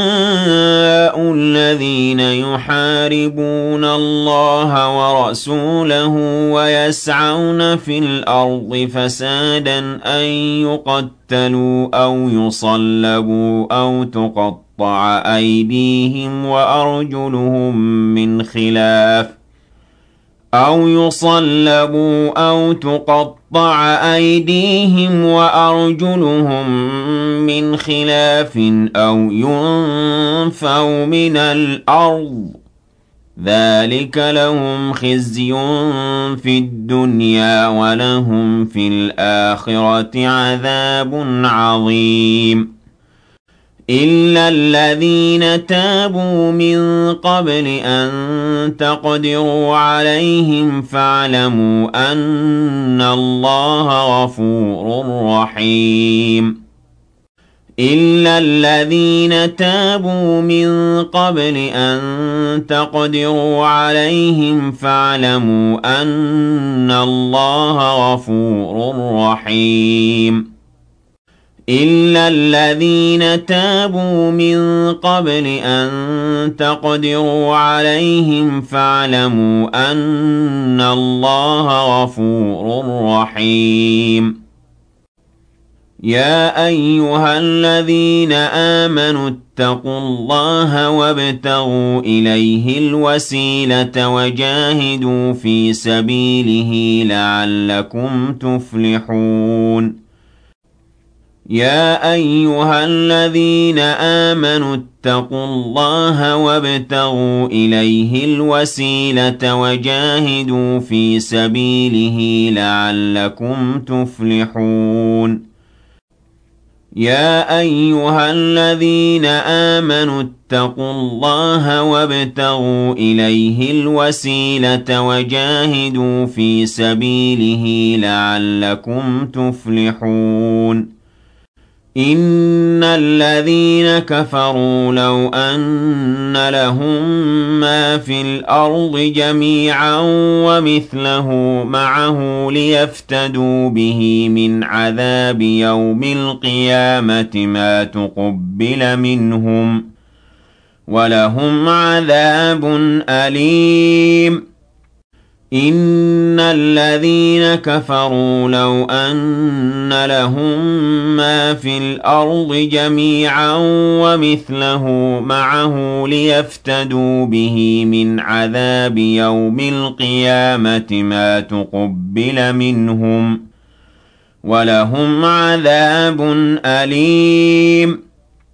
الَّذِينَ يُحَارِبُونَ اللَّهَ وَرَسُولَهُ وَيَسْعَوْنَ فِي الْأَرْضِ فَسَادًا أَن يُقَتَّلُوا أَوْ يُصَلَّبُوا أَوْ تُقَطَّعَ أَيْدِيهِمْ وَأَرْجُلُهُم مِّنْ خِلَافٍ أَوْ يُنفَوْا مِنَ الْأَرْضِ ۚ ذَٰلِكَ لَهُمْ خِزْيٌ فِي الدُّنْيَا وَلَهُمْ فِي الْآخِرَةِ عَذَابٌ عَظِيمٌ إِلَّا الَّذِينَ تَابُوا مِن قَبْلِ أَن تَقْدِرُوا عَلَيْهِمْ فَاعْلَمُوا أَنَّ اللَّهَ غَفُورٌ رَّحِيمٌ إِلَّا الَّذِينَ تَابُوا مِن قَبْلِ أَن تَقْدِرُوا عَلَيْهِمْ فَاعْلَمُوا أَنَّ اللَّهَ غَفُورٌ رَّحِيمٌ إِلَّا الَّذِينَ تَابُوا مِن قَبْلِ أَن تَقْدِرُوا عَلَيْهِمْ فَاعْلَمُوا أَنَّ اللَّهَ غَفُورٌ رَّحِيمٌ يَا أَيُّهَا الَّذِينَ آمَنُوا اتَّقُوا اللَّهَ وَابْتَغُوا إِلَيْهِ الْوَسِيلَةَ وَجَاهِدُوا فِي سَبِيلِهِ لَعَلَّكُمْ تُفْلِحُونَ يَا أَيُّهَا الَّذِينَ آمَنُوا اتَّقُوا اللَّهَ وَابْتَغُوا إِلَيْهِ الْوَسِيلَةَ وَجَاهِدُوا فِي سَبِيلِهِ لَعَلَّكُمْ تُفْلِحُونَ يَا أَيُّهَا الَّذِينَ آمَنُوا اتَّقُوا اللَّهَ وَابْتَغُوا إِلَيْهِ الْوَسِيلَةَ وَجَاهِدُوا فِي سَبِيلِهِ لَعَلَّكُمْ تُفْلِحُونَ إِنَّ الَّذِينَ كَفَرُوا لَوْ أَنَّ لَهُم مَّا فِي الْأَرْضِ جَمِيعًا وَمِثْلَهُ مَعَهُ لِيَفْتَدُوا بِهِ مِنْ عَذَابِ يَوْمِ الْقِيَامَةِ مَا تُقُبِّلَ مِنْهُمْ وَلَهُمْ عَذَابٌ أَلِيمٌ إِنَّ الَّذِينَ كَفَرُوا لَوْ أَنَّ لَهُم مَّا فِي الْأَرْضِ جَمِيعًا وَمِثْلَهُ مَعَهُ لِيَفْتَدُوا بِهِ مِنْ عَذَابِ يَوْمِ الْقِيَامَةِ مَا تُقُبِّلَ مِنْهُمْ وَلَهُمْ عَذَابٌ أَلِيمٌ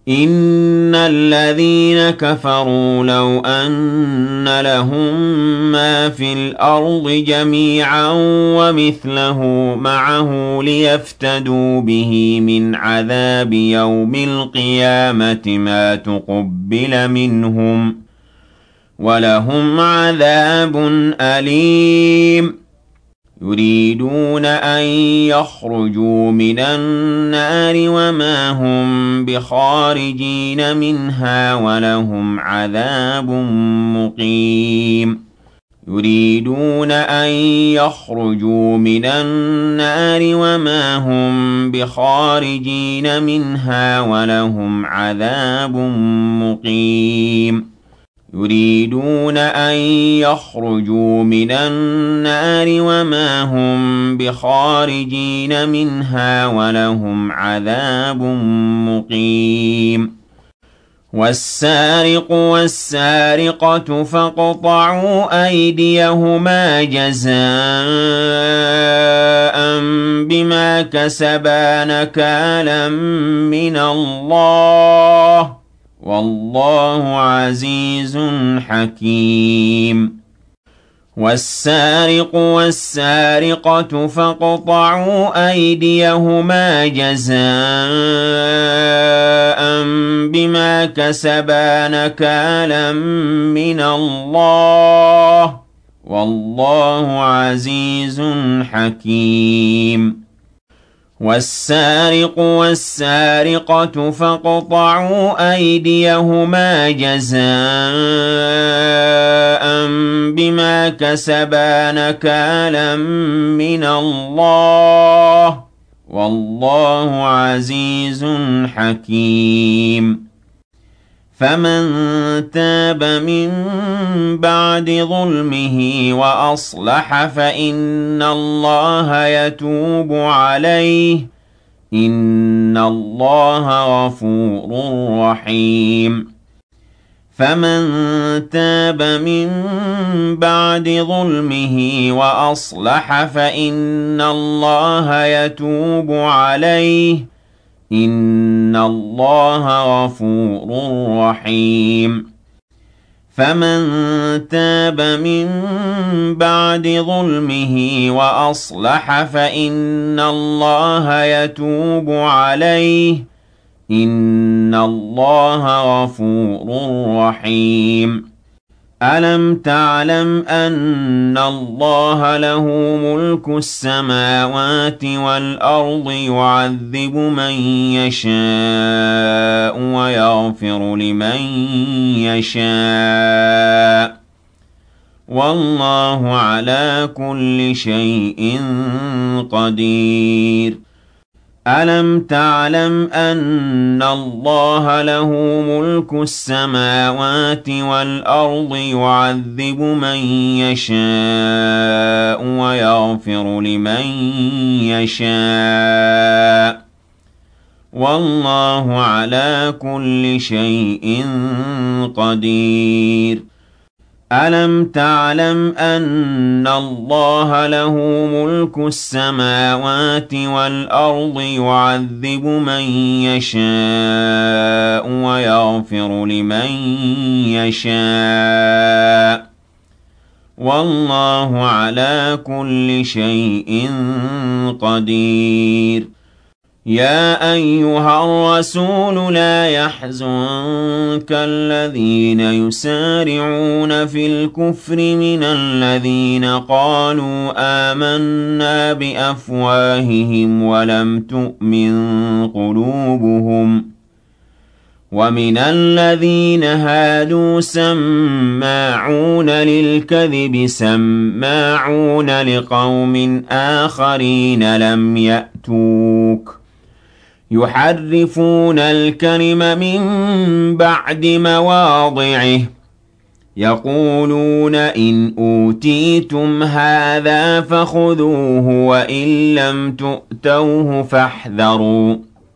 إِنَّ الَّذِينَ كَفَرُوا لَوْ أَنَّ لَهُم مَّا فِي الْأَرْضِ جَمِيعًا وَمِثْلَهُ مَعَهُ لِيَفْتَدُوا بِهِ مِنْ عَذَابِ يَوْمِ الْقِيَامَةِ مَا تُقُبِّلَ مِنْهُمْ وَلَهُمْ عَذَابٌ أَلِيمٌ يُرِيدُونَ أَن يَخْرُجُوا مِنَ النَّارِ وَمَا هُم بِخَارِجِينَ مِنْهَا وَلَهُمْ عَذَابٌ مُّقِيمٌ يُرِيدُونَ أَن يَخْرُجُوا مِنَ النَّارِ وَمَا هُم بِخَارِجِينَ مِنْهَا وَلَهُمْ عَذَابٌ مُّقِيمٌ يُرِيدُونَ أَن يَخْرُجُوا مِنَ النَّارِ وَمَا هُم بِخَارِجِينَ مِنْهَا وَلَهُمْ عَذَابٌ مُّقِيمٌ وَالسَّارِقُ وَالسَّارِقَةُ فَاقْطَعُوا أَيْدِيَهُمَا جَزَاءً بِمَا كَسَبَا نَكَالًا مِّنَ اللَّهِ ۗ وَاللَّهُ عَزِيزٌ حَكِيمٌ وَالسَّارِقُ وَالسَّارِقَةُ فَاقْطَعُوا أَيْدِيَهُمَا جَزَاءً بِمَا كَسَبَا نَكَالًا مِّنَ اللَّهِ ۗ وَاللَّهُ عَزِيزٌ حَكِيمٌ وَالسَّارِقُ وَالسَّارِقَةُ فَاقْطَعُوا أَيْدِيَهُمَا جَزَاءً بِمَا كَسَبَا نَكَالًا مِّنَ اللَّهِ ۗ وَاللَّهُ عَزِيزٌ حَكِيمٌ فَمَن تَابَ مِن بَعْدِ ظُلْمِهِ وَأَصْلَحَ فَإِنَّ اللَّهَ يَتُوبُ عَلَيْهِ ۗ إِنَّ اللَّهَ غَفُورٌ رَّحِيمٌ فَمَن تَابَ مِن بَعْدِ ظُلْمِهِ وَأَصْلَحَ فَإِنَّ اللَّهَ يَتُوبُ عَلَيْهِ ۗ إِنَّ اللَّهَ غَفُورٌ رَّحِيمٌ فَمَن تَابَ مِن بَعْدِ ظُلْمِهِ وَأَصْلَحَ فَإِنَّ اللَّهَ يَتُوبُ عَلَيْهِ ۗ إِنَّ اللَّهَ غَفُورٌ رَّحِيمٌ أَلَمْ تَعْلَمْ أَنَّ اللَّهَ لَهُ مُلْكُ السَّمَاوَاتِ وَالْأَرْضِ يُعَذِّبُ مَن يَشَاءُ وَيَغْفِرُ لِمَن يَشَاءُ ۗ وَاللَّهُ عَلَىٰ كُلِّ شَيْءٍ قَدِيرٌ أَلَمْ تَعْلَمْ أَنَّ اللَّهَ لَهُ مُلْكُ السَّمَاوَاتِ وَالْأَرْضِ يُعَذِّبُ مَن يَشَاءُ وَيَغْفِرُ لِمَن يَشَاءُ ۗ وَاللَّهُ عَلَىٰ كُلِّ شَيْءٍ قَدِيرٌ أَلَمْ تَعْلَمْ أَنَّ اللَّهَ لَهُ مُلْكُ السَّمَاوَاتِ وَالْأَرْضِ يُعَذِّبُ مَن يَشَاءُ وَيَغْفِرُ لِمَن يَشَاءُ ۗ وَاللَّهُ عَلَىٰ كُلِّ شَيْءٍ قَدِيرٌ يَا أَيُّهَا الرَّسُولُ لَا يَحْزُنكَ الَّذِينَ يُسَارِعُونَ فِي الْكُفْرِ مِنَ الَّذِينَ قَالُوا آمَنَّا بِأَفْوَاهِهِمْ وَلَمْ تُؤْمِن قُلُوبُهُمْ ۛ وَمِنَ الَّذِينَ هَادُوا سَمَّاعُونَ لِلْكَذِبِ سَمَّاعُونَ لِقَوْمٍ آخَرِينَ لَمْ يَأْتُوكَ يُحَرِّفُونَ الْكَلِمَ مِن بَعْدِ مَوَاضِعِهِ ۖ يَقُولُونَ إِنْ أُوتِيتُمْ هَٰذَا فَخُذُوهُ وَإِن لَّمْ تُؤْتَوْهُ فَاحْذَرُوا ۚ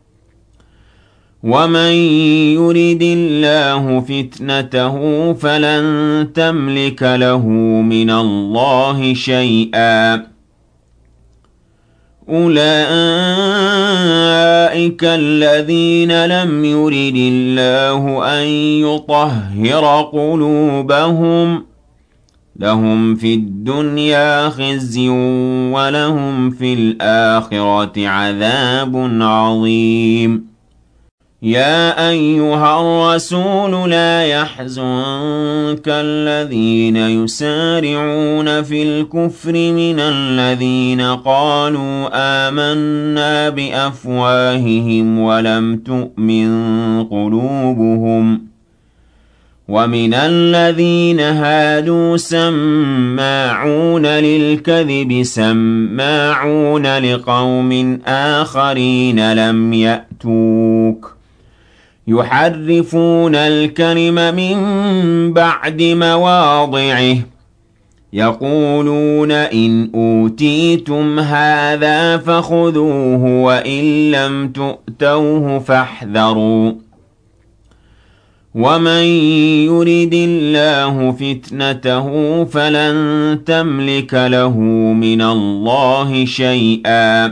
وَمَن يُرِدِ اللَّهُ فِتْنَتَهُ فَلَن تَمْلِكَ لَهُ مِنَ اللَّهِ شَيْئًا أُولَٰئِكَ أُولَٰئِكَ الَّذِينَ لَمْ يُرِدِ اللَّهُ أَن يُطَهِّرَ قُلُوبَهُمْ ۚ لَهُمْ فِي الدُّنْيَا خِزْيٌ وَلَهُمْ فِي الْآخِرَةِ عَذَابٌ عَظِيمٌ. يَا أَيُّهَا الرَّسُولُ لَا يَحْزُنكَ الَّذِينَ يُسَارِعُونَ فِي الْكُفْرِ مِنَ الَّذِينَ قَالُوا آمَنَّا بِأَفْوَاهِهِمْ وَلَمْ تُؤْمِن قُلُوبُهُمْ ۛ وَمِنَ الَّذِينَ هَادُوا سَمَّاعُونَ لِلْكَذِبِ سَمَّاعُونَ لِقَوْمٍ آخَرِينَ لَمْ يَأْتُوكَ ۖ يُحَرِّفُونَ الْكَلِمَ مِن بَعْدِ مَوَاضِعِهِ ۖ يَقُولُونَ إِنْ أُوتِيتُمْ هَٰذَا فَخُذُوهُ وَإِن لَّمْ تُؤْتَوْهُ فَاحْذَرُوا ۚ وَمَن يُرِدِ اللَّهُ فِتْنَتَهُ فَلَن تَمْلِكَ لَهُ مِنَ اللَّهِ شَيْئًا ۚ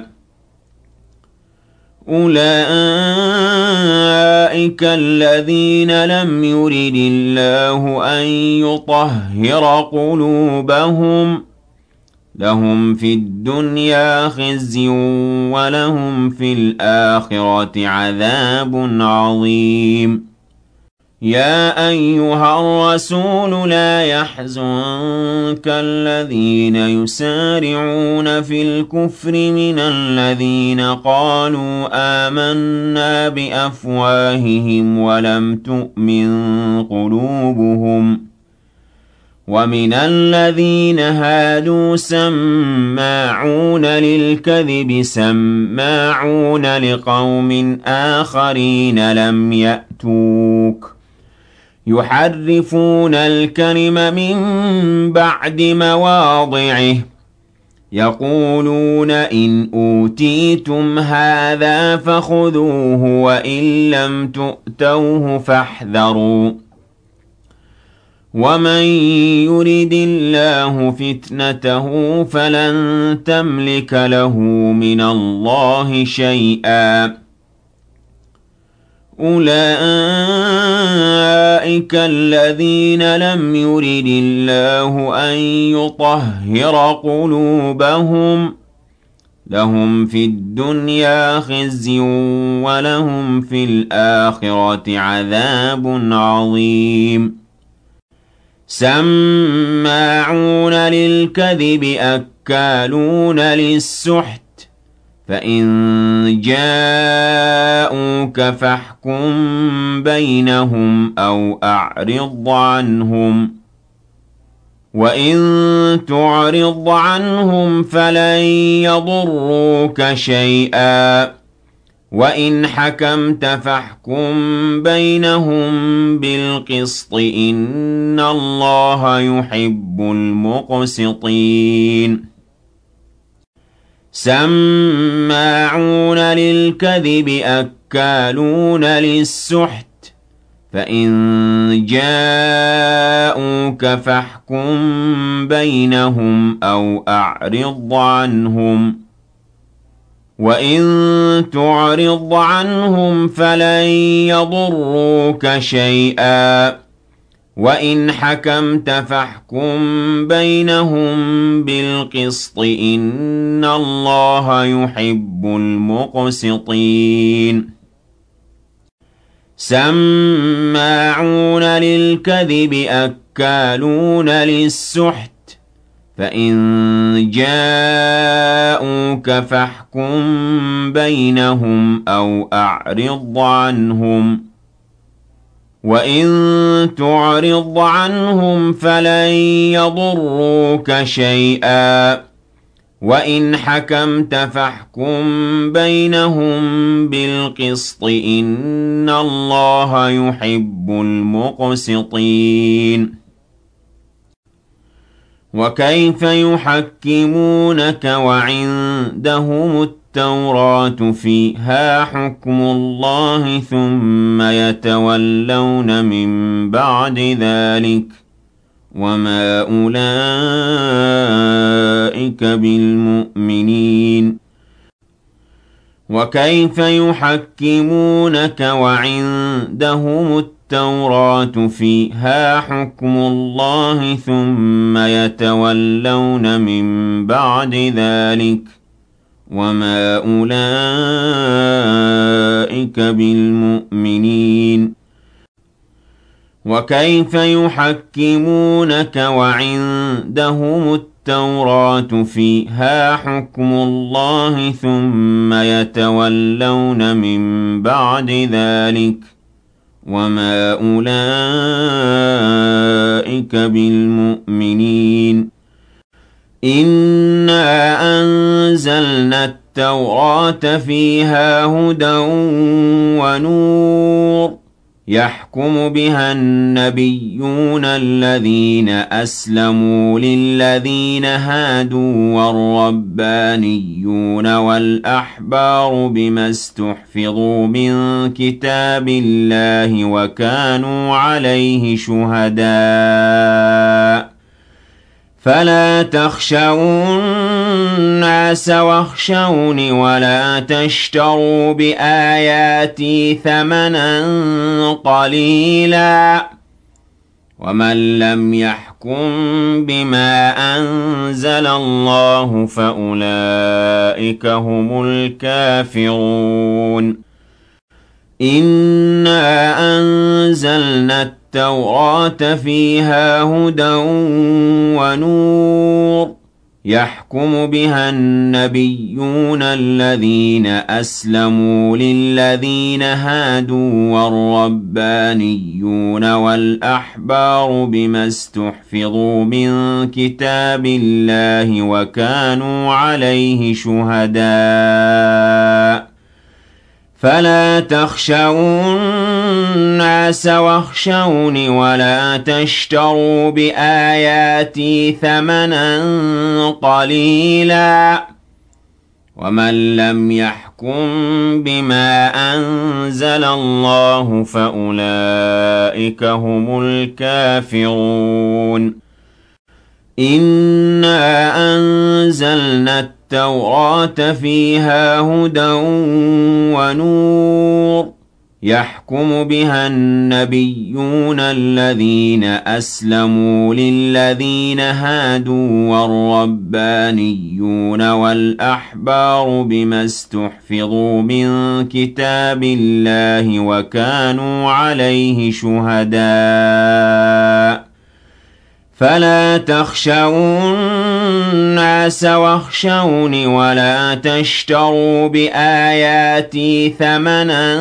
أُولَٰئِكَ الَّذِينَ لَمْ يُرِدِ اللَّهُ أَن يُطَهِّرَ قُلُوبَهُمْ ۚ لَهُمْ فِي الدُّنْيَا خِزْيٌ وَلَهُمْ في الْآخِرَةِ عَذَابٌ عَظِيمٌ. يَا أَيُّهَا الرَّسُولُ لَا يَحْزُنكَ الَّذِينَ يُسَارِعُونَ فِي الْكُفْرِ مِنَ الَّذِينَ قَالُوا آمَنَّا بِأَفْوَاهِهِمْ وَلَمْ تُؤْمِن قُلُوبُهُمْ ۛ وَمِنَ الَّذِينَ هَادُوا سَمَّاعُونَ لِلْكَذِبِ سَمَّاعُونَ لِقَوْمٍ آخَرِينَ لَمْ يَأْتُوكَ ۖ يُحَرِّفُونَ الْكَلِمَ مِن بَعْدِ مَوَاضِعِهِ ۖ يَقُولُونَ إِنْ أُوتِيتُمْ هَٰذَا فَخُذُوهُ وَإِن لَّمْ تُؤْتَوْهُ فَاحْذَرُوا ۚ وَمَن يُرِدِ اللَّهُ فِتْنَتَهُ فَلَن تَمْلِكَ لَهُ مِنَ اللَّهِ شَيْئًا ۚ أُولَٰئِكَ الَّذِينَ لَمْ يُرِدِ اللَّهُ أَن يُطَهِّرَ قُلُوبَهُمْ ۚ لَهُمْ فِي الدُّنْيَا خِزْيٌ وَلَهُمْ فِي الْآخِرَةِ عَذَابٌ عَظِيمٌ. سَمَّاعُونَ لِلْكَذِبِ أَكَّالُونَ لِلسُّحْتِ ۚ فَإِن جَاءُوكَ فَاحْكُم بَيْنَهُمْ أَوْ أَعْرِضْ عَنْهُمْ ۖ وَإِن تُعْرِضْ عَنْهُمْ فَلَن يَضُرُّوكَ شَيْئًا ۖ وَإِنْ حَكَمْتَ فَاحْكُم بَيْنَهُم بِالْقِسْطِ ۚ إِنَّ اللَّهَ يُحِبُّ الْمُقْسِطِينَ. سَمَّاعُونَ لِلْكَذِبِ أَكَّالُونَ لِلسُّحْتِ ۚ فَإِن جَاءُوكَ فَاحْكُم بَيْنَهُمْ أَوْ أَعْرِضْ عَنْهُمْ ۖ وَإِن تُعْرِضْ عَنْهُمْ فَلَن يَضُرُّوكَ شَيْئًا ۖ وَإِنْ حَكَمْتَ فَاحْكُم بَيْنَهُم بِالْقِسْطِ ۚ إِنَّ اللَّهَ يُحِبُّ الْمُقْسِطِينَ. سَمَّاعُونَ لِلْكَذِبِ أَكَّالُونَ لِلسُّحْتِ ۚ فَإِن جَاءُوكَ فَاحْكُم بَيْنَهُمْ أَوْ أَعْرِضْ عَنْهُمْ ۖ وَإِن تُعْرِضْ عَنْهُمْ فَلَن يَضُرُّوكَ شَيْئًا ۖ وَإِنْ حَكَمْتَ فَاحْكُم بَيْنَهُم بِالْقِسْطِ ۚ إِنَّ اللَّهَ يُحِبُّ الْمُقْسِطِينَ. وَكَيْفَ يُحَكِّمُونَكَ وَعِندَهُمُ التَّوْرَاةُ فِيهَا حُكْمُ اللَّهِ ثُمَّ يَتَوَلَّوْنَ مِن بَعْدِ ذَٰلِكَ ۚ وَمَا أُولَٰئِكَ بِالْمُؤْمِنِينَ. وكيف يحكمونك وعندهم التوراة فيها حكم الله ثم يتولون من بعد ذلك وما أولئك بالمؤمنين وكيف يحكمونك وعندهم التوراة فيها حكم الله ثم يتولون من بعد ذلك وما أولئك بالمؤمنين إنا أنزلنا التوراة فيها هدى ونور يحكم بها النبيون الذين أسلموا للذين هادوا والربانيون والأحبار بما استحفظوا من كتاب الله وكانوا عليه شهداء فلا تخشوا الناس واخشوني ولا تشتروا بآياتي ثمنا قليلا ومن لم يحكم بما أنزل الله فأولئك هم الكافرون إنا أنزلنا التوراة فيها هدى ونور يحكم بها النبيون الذين أسلموا للذين هادوا والربانيون والأحبار بما استحفظوا من كتاب الله وكانوا عليه شهداء فلا تخشوا الناس واخشوني ولا تشتروا بآياتي ثمنا قليلا ومن لم يحكم بما أنزل الله فأولئك هم الكافرون إنا أنزلنا التوراة فيها هدى ونور يحكم بها النبيون الذين أسلموا للذين هادوا والربانيون والأحبار بما استحفظوا من كتاب الله وكانوا عليه شهداء فلا تخشوا الناس واخشوني ولا تشتروا بآياتي ثمنا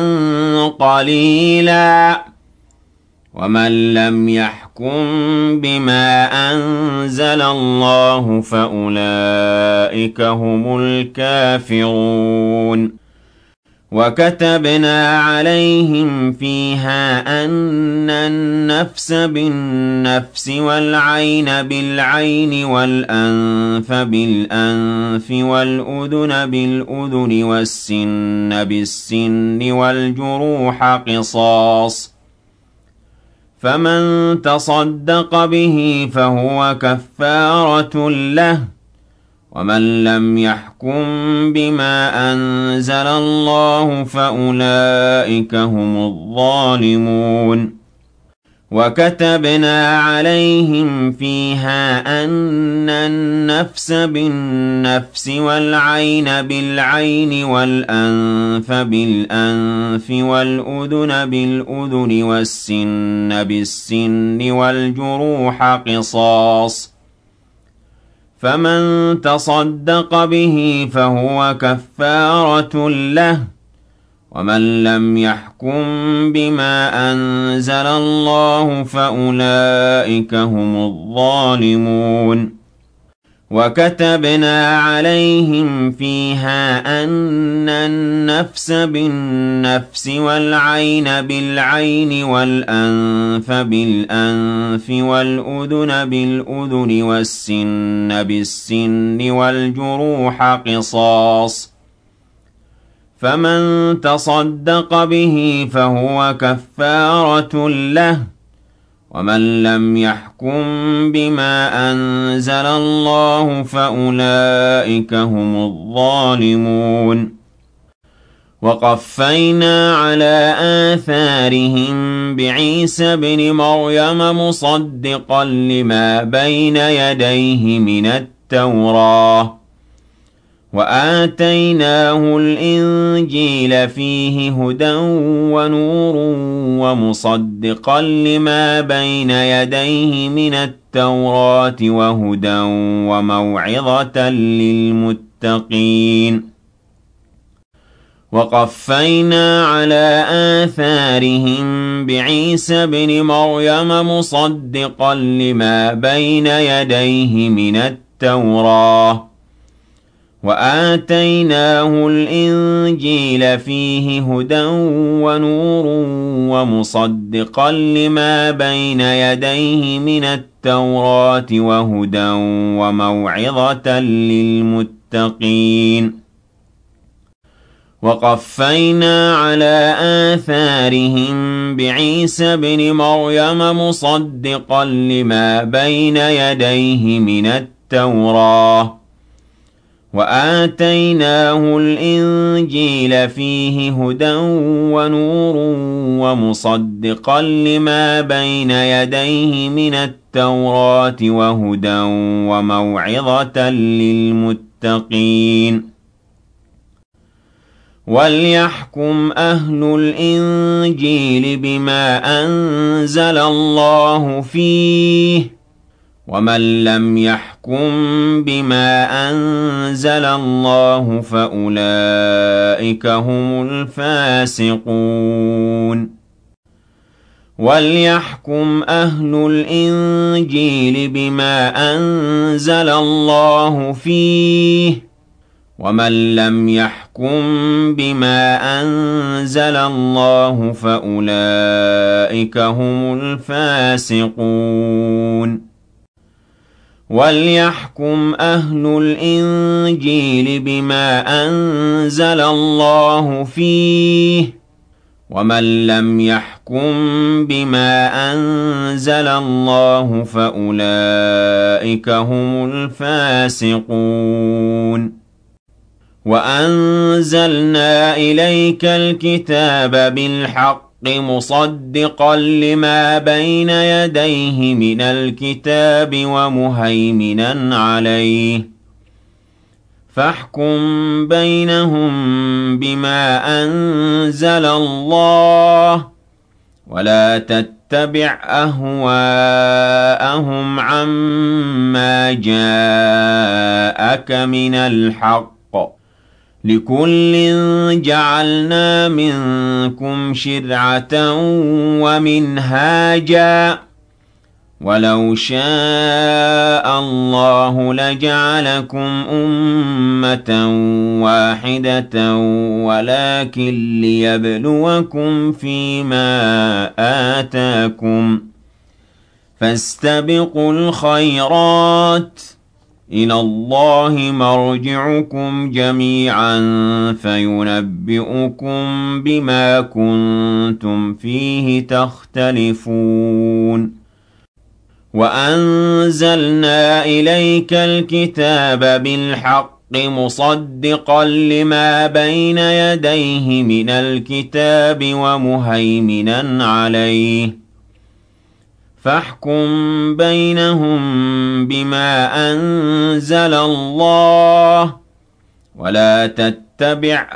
قليلا ومن لم يحكم بما أنزل الله فأولئك هم الكافرون وكتبنا عليهم فيها أن النفس بالنفس والعين بالعين والأنف بالأنف والأذن بالأذن والسن بالسن والجروح قصاص فمن تصدق به فهو كفارة له ومن لم يحكم بما أنزل الله فأولئك هم الظالمون وكتبنا عليهم فيها أن النفس بالنفس والعين بالعين والأنف بالأنف والأذن بالأذن والسن بالسن والجروح قصاص فمن تصدق به فهو كفارة له ومن لم يحكم بما أنزل الله فأولئك هم الظالمون وكتبنا عليهم فيها أن النفس بالنفس والعين بالعين والأنف بالأنف والأذن بالأذن والسن بالسن والجروح قصاص فمن تصدق به فهو كفارة له ومن لم يحكم بما أنزل الله فأولئك هم الظالمون وقفينا على آثارهم بعيسى ابن مريم مصدقا لما بين يديه من التوراة وآتيناه الإنجيل فيه هدى ونور ومصدقا لما بين يديه من التوراة وهدى وموعظة للمتقين وقفينا على آثارهم بعيسى ابن مريم مصدقا لما بين يديه من التوراة وآتيناه الإنجيل فيه هدى ونور ومصدقا لما بين يديه من التوراة وهدى وموعظة للمتقين وقفينا على آثارهم بعيسى ابن مريم مصدقا لما بين يديه من التوراة وآتيناه الإنجيل فيه هدى ونور ومصدقا لما بين يديه من التوراة وهدى وموعظة للمتقين وليحكم أهل الإنجيل بما أنزل الله فيه ومن لم يحكم بما أنزل الله فأولئك هم الفاسقون وليحكم أهل الإنجيل بما أنزل الله فيه ومن لم يحكم بما أنزل الله فأولئك هم الفاسقون وليحكم أهل الإنجيل بما أنزل الله فيه ومن لم يحكم بما أنزل الله فأولئك هم الفاسقون وأنزلنا إليك الكتاب بالحق مصدقا لما بين يديه من الكتاب ومهيمنا عليه فاحكم بينهم بما أنزل الله ولا تتبع أهواءهم عما جاءك من الحق لكل جعلنا منكم شرعة ومنهاجا ولو شاء الله لجعلكم أمة واحدة ولكن ليبلوكم فيما آتاكم فاستبقوا الخيرات إلى الله مرجعكم جميعا فينبئكم بما كنتم فيه تختلفون وأنزلنا إليك الكتاب بالحق مصدقا لما بين يديه من الكتاب ومهيمنا عليه فاحكم بينهم بما أنزل الله ولا تتبع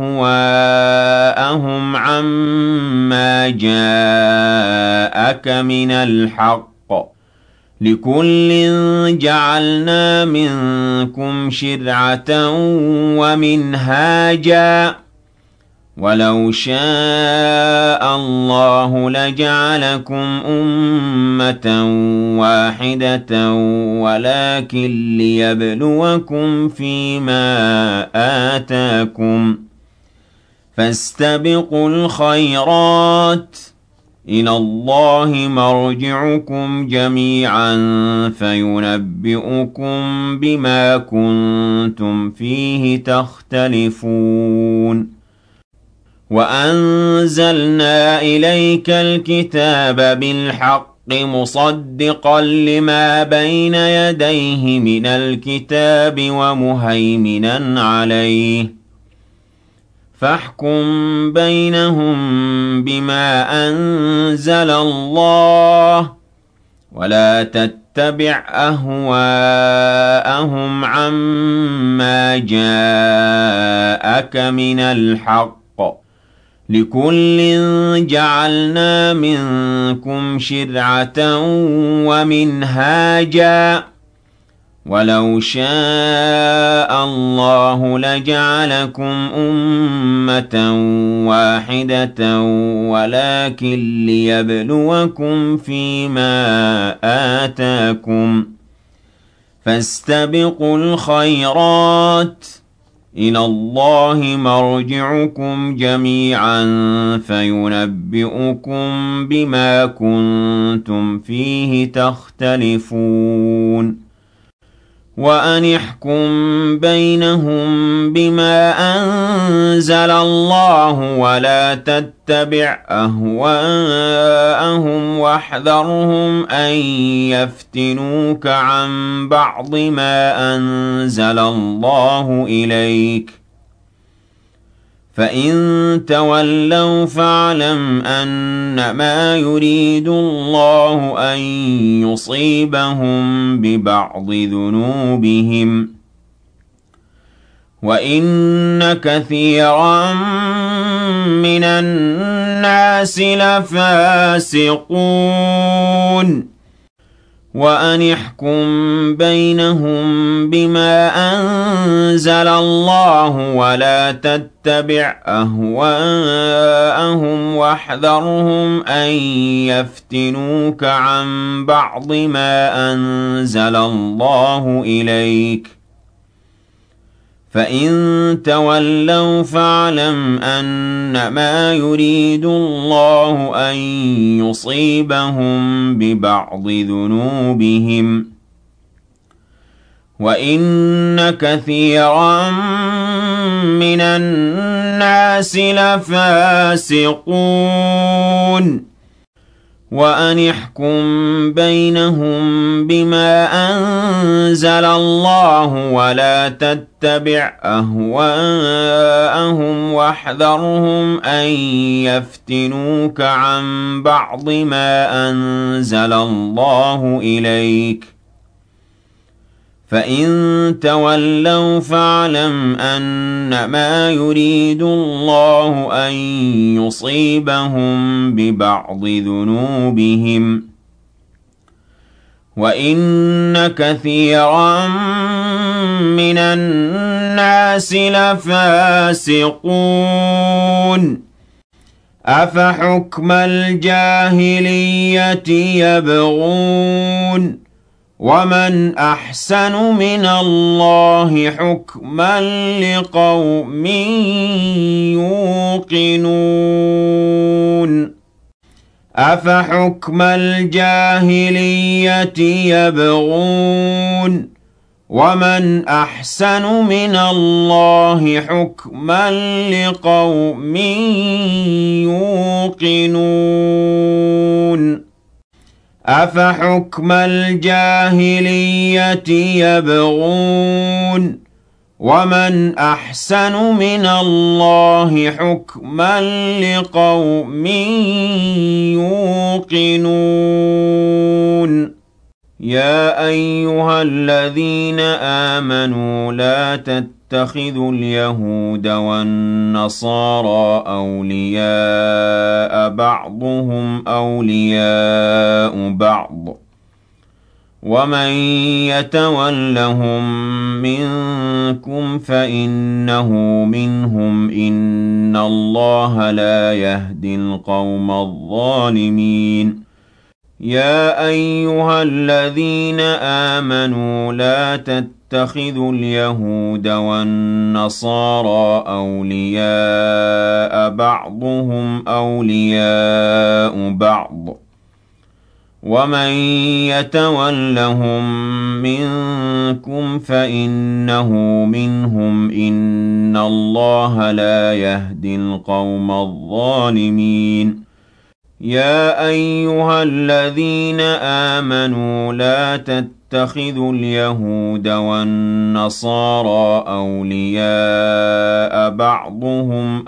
أهواءهم عما جاءك من الحق لكل جعلنا منكم شرعة ومنهاجا ولو شاء الله لجعلكم أمة واحدة ولكن ليبلوكم فيما آتاكم فاستبقوا الخيرات إلى الله مرجعكم جميعا فينبئكم بما كنتم فيه تختلفون وأنزلنا إليك الكتاب بالحق مصدقا لما بين يديه من الكتاب ومهيمنا عليه فاحكم بينهم بما أنزل الله ولا تتبع أهواءهم عما جاءك من الحق لكل جعلنا منكم شرعة ومنهاجا ولو شاء الله لجعلكم أمة واحدة ولكن ليبلوكم فيما آتاكم فاستبقوا الخيرات إلى الله مرجعكم جميعا فينبئكم بما كنتم فيه تختلفون وأن احكم بينهم بما أنزل الله ولا تتبع أهواءهم واحذرهم أن يفتنوك عن بعض ما أنزل الله إليك فإن تولوا فاعلم أنما يريد الله أن يصيبهم ببعض ذنوبهم وإن كثيرا من الناس لفاسقون وأن احكم بينهم بما أنزل الله ولا تتبع أهواءهم واحذرهم أن يفتنوك عن بعض ما أنزل الله إليك فإن تولوا فاعلم أنما يريد الله أن يصيبهم ببعض ذنوبهم وإن كثيرا من الناس لفاسقون وأن احكم بينهم بما أنزل الله ولا تتبع أهواءهم واحذرهم أن يفتنوك عن بعض ما أنزل الله إليك فإن تولوا فاعلم أنما يريد الله أن يصيبهم ببعض ذنوبهم وإن كثيرا من الناس لفاسقون أفحكم الجاهلية يبغون ومن أحسن من الله حكما لقوم يوقنون أفحكم الجاهلية يبغون ومن أحسن من الله حكما لقوم يوقنون أفحكم الجاهلية يبغون ومن أحسن من الله حكما لقوم يوقنون يا أيها الذين آمنوا لا تتخذوا اليهود والنصارى أولياء بعضهم أولياء بعض ومن يتولهم منكم فإنه منهم إن الله لا يهدي القوم الظالمين يا أيها الذين آمنوا لا تتخذوا اليهود والنصارى أولياء بعضهم أولياء بعض ومن يتولهم منكم فإنه منهم إن الله لا يهدي القوم الظالمين يا أيها الذين آمنوا لا تتخذوا اليهود والنصارى أولياء بعضهم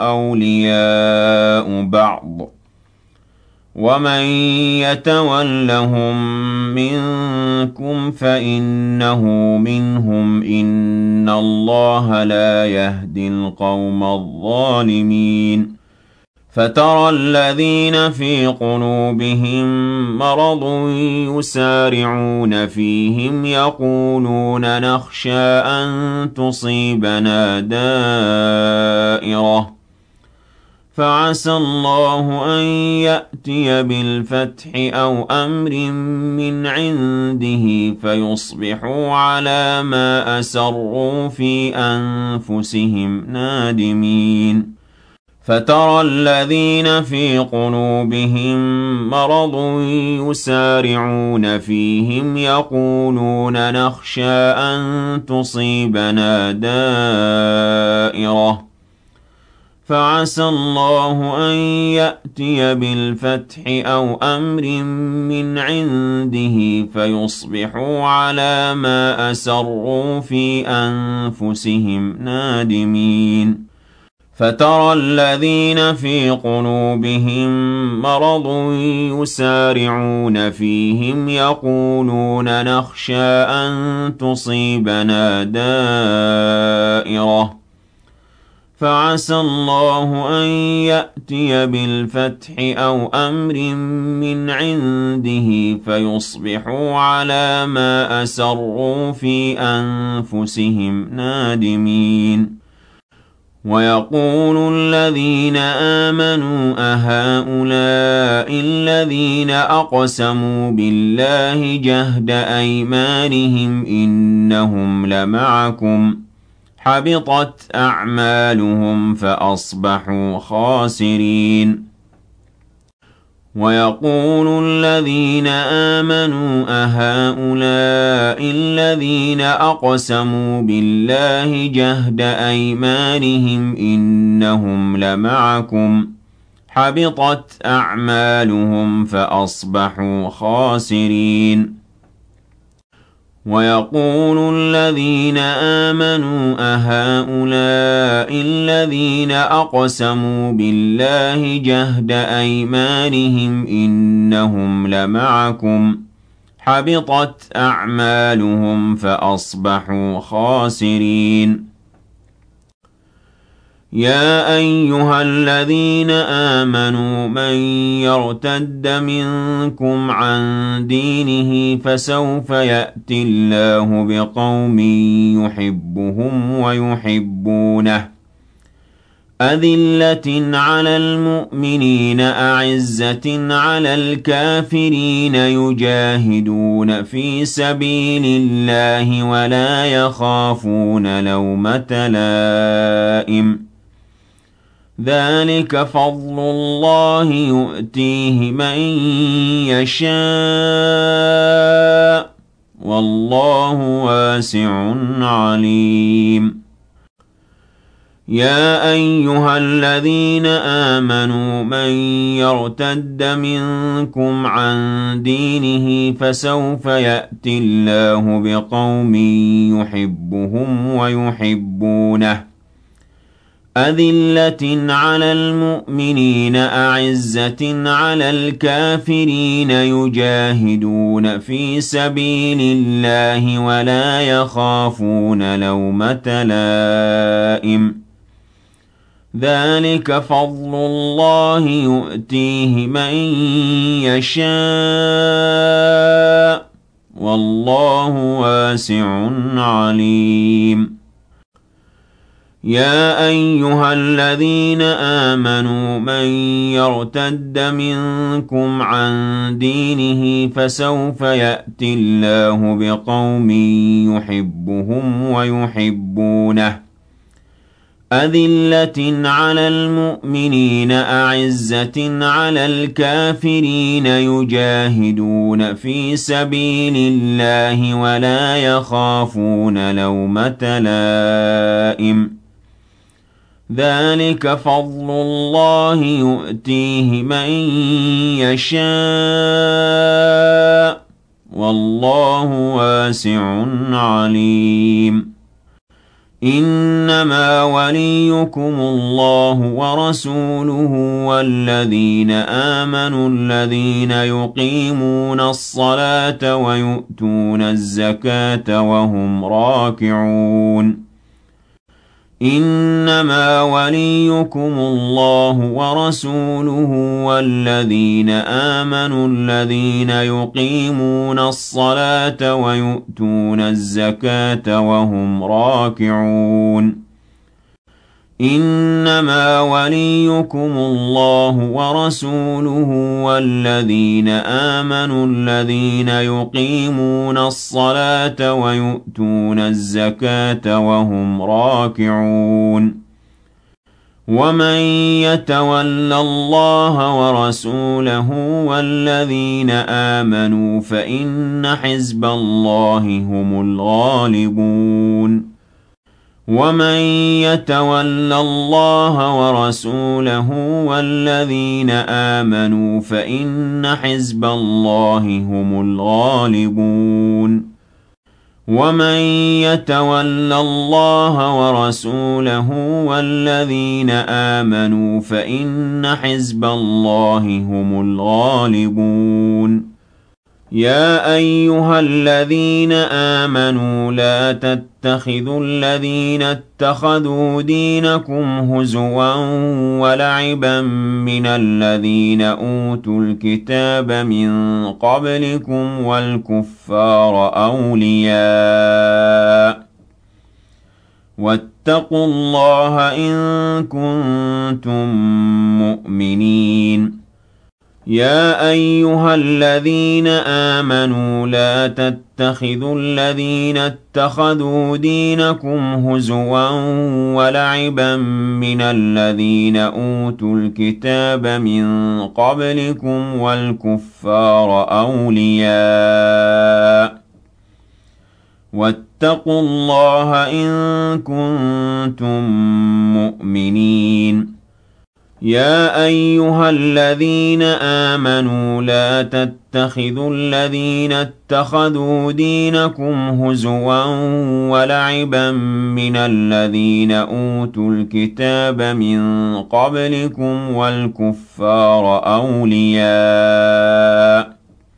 أولياء بعض ومن يتولهم منكم فإنه منهم إن الله لا يهدي القوم الظالمين فترى الذين في قلوبهم مرض يسارعون فيهم يقولون نخشى أن تصيبنا دائرة فعسى الله أن يأتي بالفتح أو أمر من عنده فيصبحوا على ما أسروا في أنفسهم نادمين فترى الذين في قلوبهم مرض يسارعون فيهم يقولون نخشى أن تصيبنا دائرة فعسى الله أن يأتي بالفتح أو أمر من عنده فيصبحوا على ما أسروا في أنفسهم نادمين فترى الذين في قلوبهم مرض يسارعون فيهم يقولون نخشى أن تصيبنا دائرة فعسى الله أن يأتي بالفتح أو أمر من عنده فيصبحوا على ما أسروا في أنفسهم نادمين ويقول الذين آمنوا أهؤلاء الذين أقسموا بالله جهد أيمانهم إنهم لمعكم حبطت أعمالهم فأصبحوا خاسرين ويقول الذين آمنوا أهؤلاء الذين أقسموا بالله جهد أيمانهم إنهم لمعكم حبطت أعمالهم فأصبحوا خاسرين ويقول الذين آمنوا أهؤلاء الذين أقسموا بالله جهد أيمانهم إنهم لمعكم حبطت أعمالهم فأصبحوا خاسرين يا أيها الذين آمنوا من يرتد منكم عن دينه فسوف يأتي الله بقوم يحبهم ويحبونه أذلة على المؤمنين أعزة على الكافرين يجاهدون في سبيل الله ولا يخافون لومة لائم ذلك فضل الله يؤتيه من يشاء والله واسع عليم يا أيها الذين آمنوا من يرتد منكم عن دينه فسوف يأتي الله بقوم يحبهم ويحبونه أذلة على المؤمنين أعزة على الكافرين يجاهدون في سبيل الله ولا يخافون لومة لائم ذلك فضل الله يؤتيه من يشاء والله واسع عليم يا أيها الذين آمنوا من يرتد منكم عن دينه فسوف يأتي الله بقوم يحبهم ويحبونه أذلة على المؤمنين أعزة على الكافرين يجاهدون في سبيل الله ولا يخافون لومة لائم ذلك فضل الله يؤتيه من يشاء والله واسع عليم إنما وليكم الله ورسوله والذين آمنوا الذين يقيمون الصلاة ويؤتون الزكاة وهم راكعون إنما وليكم الله ورسوله والذين آمنوا الذين يقيمون الصلاة ويؤتون الزكاة وهم راكعون إنما وليكم الله ورسوله والذين آمنوا الذين يقيمون الصلاة ويؤتون الزكاة وهم راكعون ومن يتول الله ورسوله والذين آمنوا فإن حزب الله هم الغالبون ومن يتول الله ورسوله والذين آمنوا فإن حزب الله هم الغالبون ومن يتول الله ورسوله والذين آمنوا فإن حزب الله هم الغالبون يا أيها الذين آمنوا لا تتخذوا الذين اتخذوا دينكم هزوا ولعبا من الذين أوتوا الكتاب من قبلكم والكفار أولياء واتقوا الله إن كنتم مؤمنين يا أيها الذين آمنوا لا تتخذوا الذين اتخذوا دينكم هزوا ولعبا من الذين أوتوا الكتاب من قبلكم والكفار أولياء واتقوا الله إن كنتم مؤمنين يا أيها الذين آمنوا لا تتخذوا الذين اتخذوا دينكم هزوا ولعبا من الذين أوتوا الكتاب من قبلكم والكفار أولياء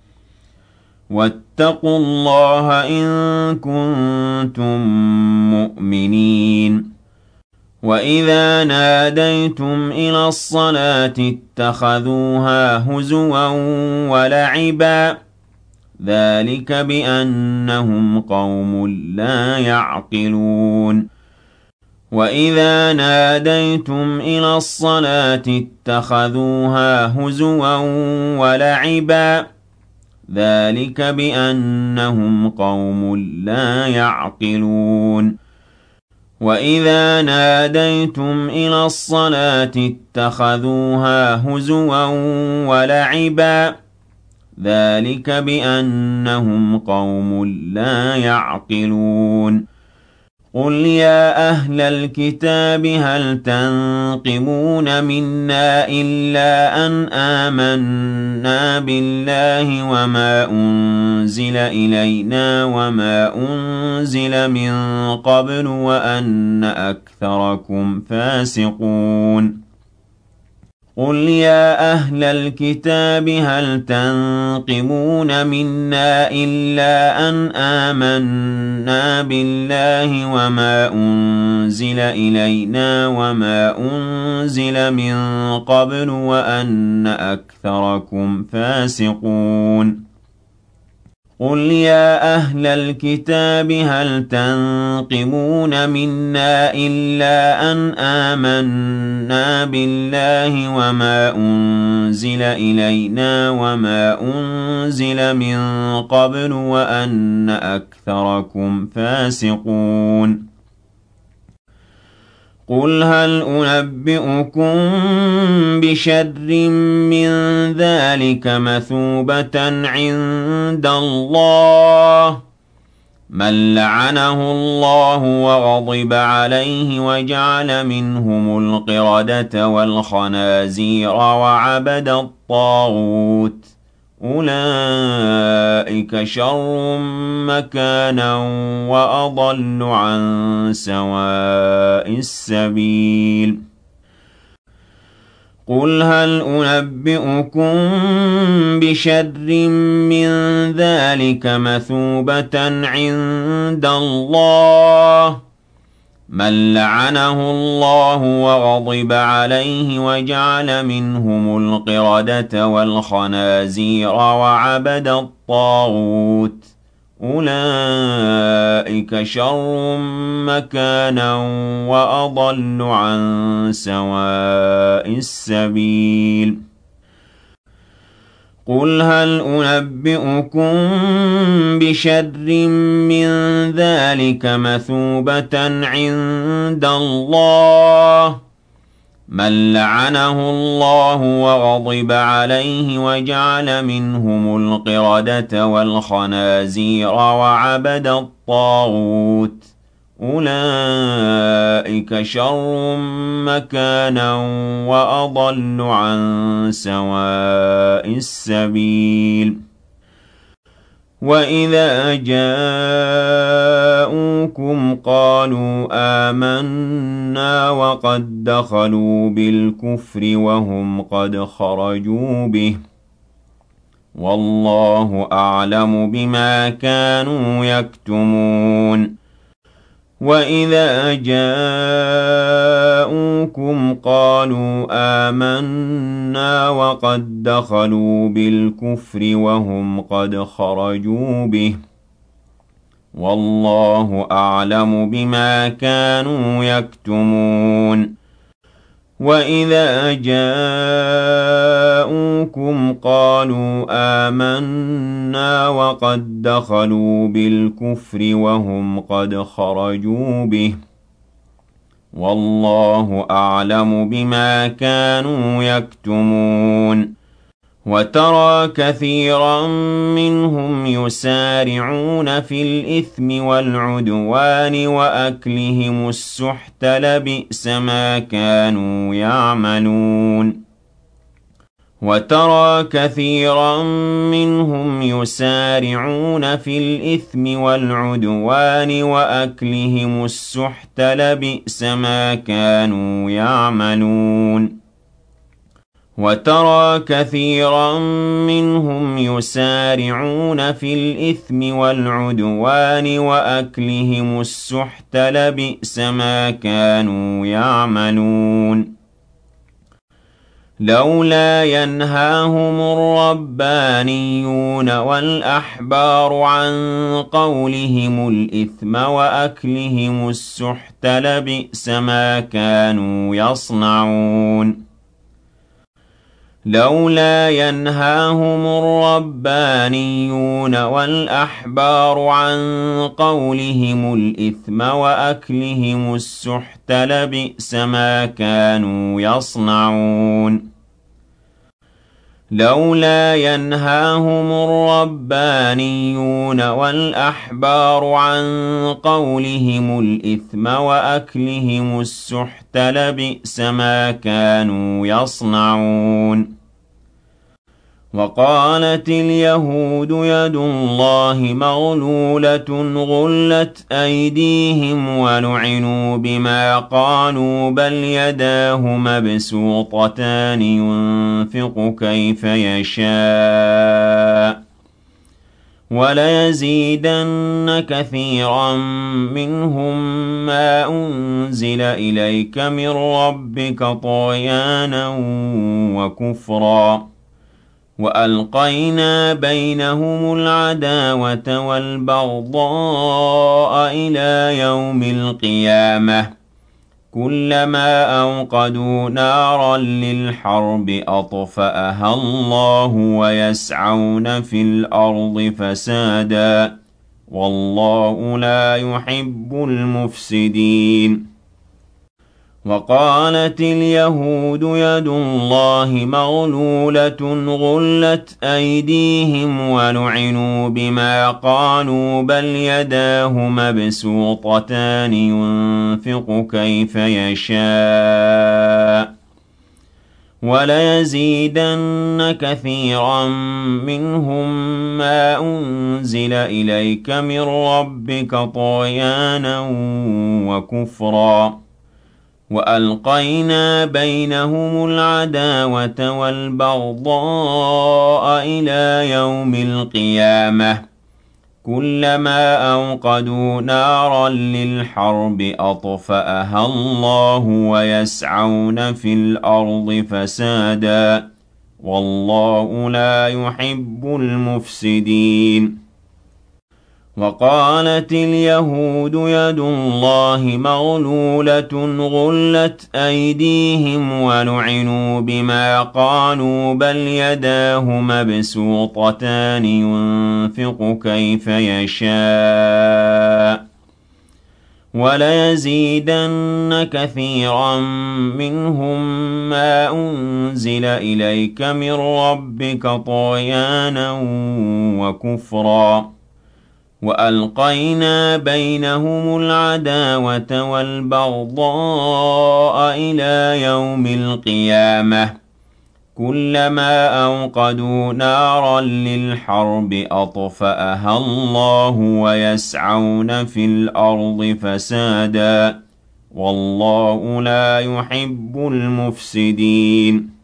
واتقوا الله إن كنتم مؤمنين وإذا ناديتم إلى الصلاة اتخذوها هزوا ولعبا ذلك بأنهم قوم لا يعقلون وإذا ناديتم إلى الصلاة اتخذوها هزوا ولعبا ذلك بأنهم قوم لا يعقلون وإذا ناديتم إلى الصلاة اتخذوها هزوا ولعبا ذلك بأنهم قوم لا يعقلون قل يا أهل الكتاب هل تنقمون منا إلا أن آمنا بالله وما أنزل إلينا وما أنزل من قبل وأن أكثركم فاسقون قل يا أهل الكتاب هل تنقمون منا إلا أن آمنا بالله وما أنزل إلينا وما أنزل من قبل وأن أكثركم فاسقون قل يا أهل الكتاب هل تنقمون منا إلا أن آمنا بالله وما أنزل إلينا وما أنزل من قبل وأن أكثركم فاسقون قل هل أنبئكم بشر من ذلك مثوبة عند الله مَن لَّعَنَهُ اللَّهُ وَغَضِبَ عَلَيْهِ وَجَعَلَ مِنْهُمُ الْقِرَدَةَ وَالْخَنَازِيرَ وَعَبَدَ الطَّاغُوتَ ۚ أُولَٰئِكَ شَرٌّ مَّكَانًا وَأَضَلُّ عَن سَوَاءِ السَّبِيلِ قُلْ هَلْ أُنَبِّئُكُم بِشَرٍّ مِّن ذَٰلِكَ مَثُوبَةً عِندَ اللَّهِ ۚ مَن لَّعَنَهُ اللَّهُ وَغَضِبَ عَلَيْهِ وَجَعَلَ مِنْهُمُ الْقِرَدَةَ وَالْخَنَازِيرَ وَعَبَدَ الطَّاغُوتَ ۚ أُولَٰئِكَ شَرٌّ مَّكَانًا وَأَضَلُّ عَن سَوَاءِ السَّبِيلِ قُلْ هَلْ أُنَبِّئُكُم بِشَرٍّ مِّن ذَٰلِكَ مَثُوبَةً عِندَ اللَّهِ ۚ مَن لَّعَنَهُ اللَّهُ وَغَضِبَ عَلَيْهِ وَجَعَلَ مِنْهُمُ الْقِرَدَةَ وَالْخَنَازِيرَ وَعَبَدَ الطَّاغُوتَ ۚ أُولَٰئِكَ شَرٌّ مَّكَانًا وَأَضَلُّ عَن سَوَاءِ السَّبِيلِ وَإِذَا جَاءُوكُمْ قَالُوا آمَنَّا وَقَد دَّخَلُوا بِالْكُفْرِ وَهُمْ قَدْ خَرَجُوا بِهِ ۚ وَاللَّهُ أَعْلَمُ بِمَا كَانُوا يَكْتُمُونَ وَإِذَا جَاءُوكُمْ قَالُوا آمَنَّا وَقَد دَّخَلُوا بِالْكُفْرِ وَهُمْ قَدْ خَرَجُوا بِهِ ۚ وَاللَّهُ أَعْلَمُ بِمَا كَانُوا يَكْتُمُونَ وَإِذَا جَاءُوكُمْ قَالُوا آمَنَّا وَقَد دَّخَلُوا بِالْكُفْرِ وَهُمْ قَدْ خَرَجُوا بِهِ ۚ وَاللَّهُ أَعْلَمُ بِمَا كَانُوا يَكْتُمُونَ وَتَرَىٰ كَثِيرًا مِّنْهُمْ يُسَارِعُونَ فِي الْإِثْمِ وَالْعُدْوَانِ وَأَكْلِهِمُ السُّحْتَ ۚ لَبِئْسَ مَا كَانُوا يَعْمَلُونَ وَتَرَىٰ كَثِيرًا مِّنْهُمْ يُسَارِعُونَ فِي الْإِثْمِ وَالْعُدْوَانِ وَأَكْلِهِمُ السُّحْتَ ۚ لَبِئْسَ مَا كَانُوا يَعْمَلُونَ وَتَرَىٰ كَثِيرًا مِّنْهُمْ يُسَارِعُونَ فِي الْإِثْمِ وَالْعُدْوَانِ وَأَكْلِهِمُ السُّحْتَ ۚ لَبِئْسَ مَا كَانُوا يَعْمَلُونَ لَوْلَا يَنْهَاهُمُ الرَّبَّانِيُّونَ وَالْأَحْبَارُ عَن قَوْلِهِمُ الْإِثْمَ وَأَكْلِهِمُ السُّحْتَ ۚ لَبِئْسَ مَا كَانُوا يَصْنَعُونَ لَوْلَا يَنْهَاهُمُ الرَّبَّانِيُّونَ وَالْأَحْبَارُ عَن قَوْلِهِمُ الْإِثْمَ وَأَكْلِهِمُ السُّحْتَ ۚ لَبِئْسَ مَا كَانُوا يَصْنَعُونَ لَوْلَا يَنْهَاهُمُ الرَّبَّانِيُّونَ وَالْأَحْبَارُ عَن قَوْلِهِمُ الْإِثْمَ وَأَكْلِهِمُ السُّحْتَ ۚ لَبِئْسَ مَا كَانُوا يَصْنَعُونَ وَقَالَتِ الْيَهُودُ يَدُ اللَّهِ مَغْلُولَةٌ غُلَّتْ أَيْدِيهِمْ وَلُعِنُوا بِمَا قَالُوا ۖ بَلْ يَدَاهُ مَبْسُوطَتَانِ يُنفِقُ كَيْفَ يَشَاءُ ۚ وَلَيَزِيدَنَّ كَثِيرًا مِّنْهُم مَّا أُنزِلَ إِلَيْكَ مِن رَّبِّكَ طُغْيَانًا وَكُفْرًا ۖ وَأَلْقَيْنَا بَيْنَهُمُ الْعَدَاوَةَ وَالْبَغْضَاءَ إِلَىٰ يَوْمِ الْقِيَامَةِ ۚ كُلَّمَا أَوْقَدُوا نَارًا لِّلْحَرْبِ أَطْفَأَهَا اللَّهُ ۚ وَيَسْعَوْنَ فِي الْأَرْضِ فَسَادًا ۚ وَاللَّهُ لَا يُحِبُّ الْمُفْسِدِينَ وقالت اليهود يد الله مغلولة غلت أيديهم ولعنوا بما قالوا بل يداه مبسوطتان ينفق كيف يشاء وليزيدن كثيرا منهم ما أنزل إليك من ربك طغيانا وكفرا وألقينا بينهم العداوة والبغضاء إلى يوم القيامة كلما أوقدوا نارا للحرب أطفأها الله ويسعون في الأرض فسادا والله لا يحب المفسدين وقالت اليهود يد الله مغلولة غلت أيديهم ولعنوا بما قالوا بل يداه مبسوطتان ينفق كيف يشاء وليزيدن كثيرا منهم ما أنزل إليك من ربك طغيانا وكفرا وألقينا بينهم العداوة والبغضاء إلى يوم القيامة كلما أوقدوا نارا للحرب أطفأها الله ويسعون في الأرض فسادا والله لا يحب المفسدين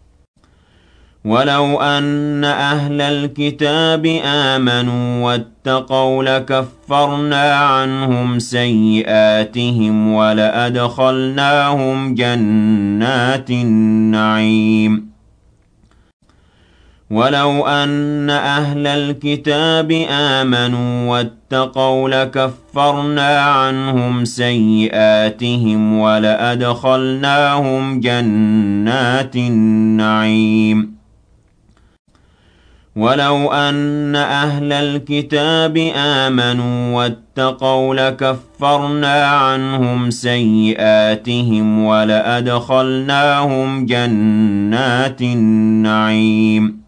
ولو أن أهل الكتاب آمنوا واتقوا لكفرنا عنهم سيئاتهم ولأدخلناهم جنات النعيم ولو أن أهل الكتاب آمنوا واتقوا لكفرنا عنهم سيئاتهم ولأدخلناهم جنات النعيم ولو أن أهل الكتاب آمنوا واتقوا لكفرنا عنهم سيئاتهم ولأدخلناهم جنات النعيم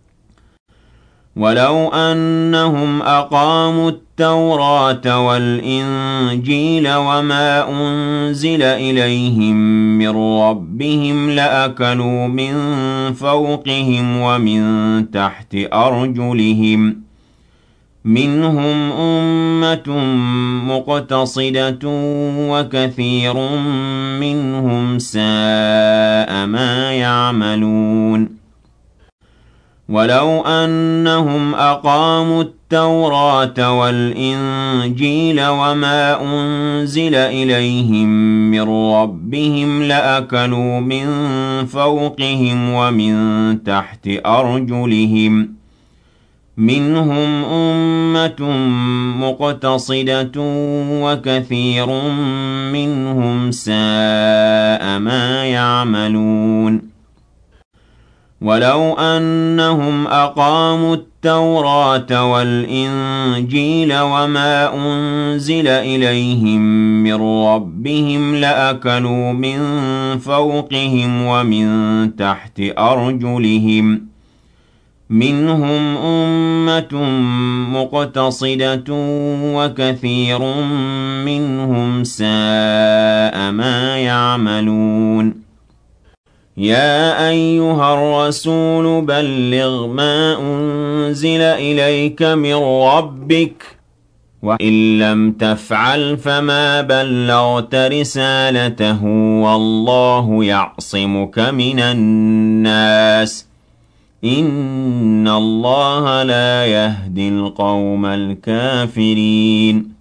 ولو أنهم أقاموا التوراة والإنجيل وما أنزل إليهم من ربهم لأكلوا من فوقهم ومن تحت أرجلهم منهم أمة مقتصدة وكثير منهم ساء ما يعملون ولو أنهم أقاموا التوراة والإنجيل وما أنزل إليهم من ربهم لأكلوا من فوقهم ومن تحت أرجلهم منهم أمة مقتصدة وكثير منهم ساء ما يعملون ولو أنهم أقاموا التوراة والإنجيل وما أنزل إليهم من ربهم لأكلوا من فوقهم ومن تحت أرجلهم منهم أمة مقتصدة وكثير منهم ساء ما يعملون يا أيها الرسول بلغ ما أنزل إليك من ربك وإن لم تفعل فما بلغت رسالته والله يعصمك من الناس إن الله لا يهدي القوم الكافرين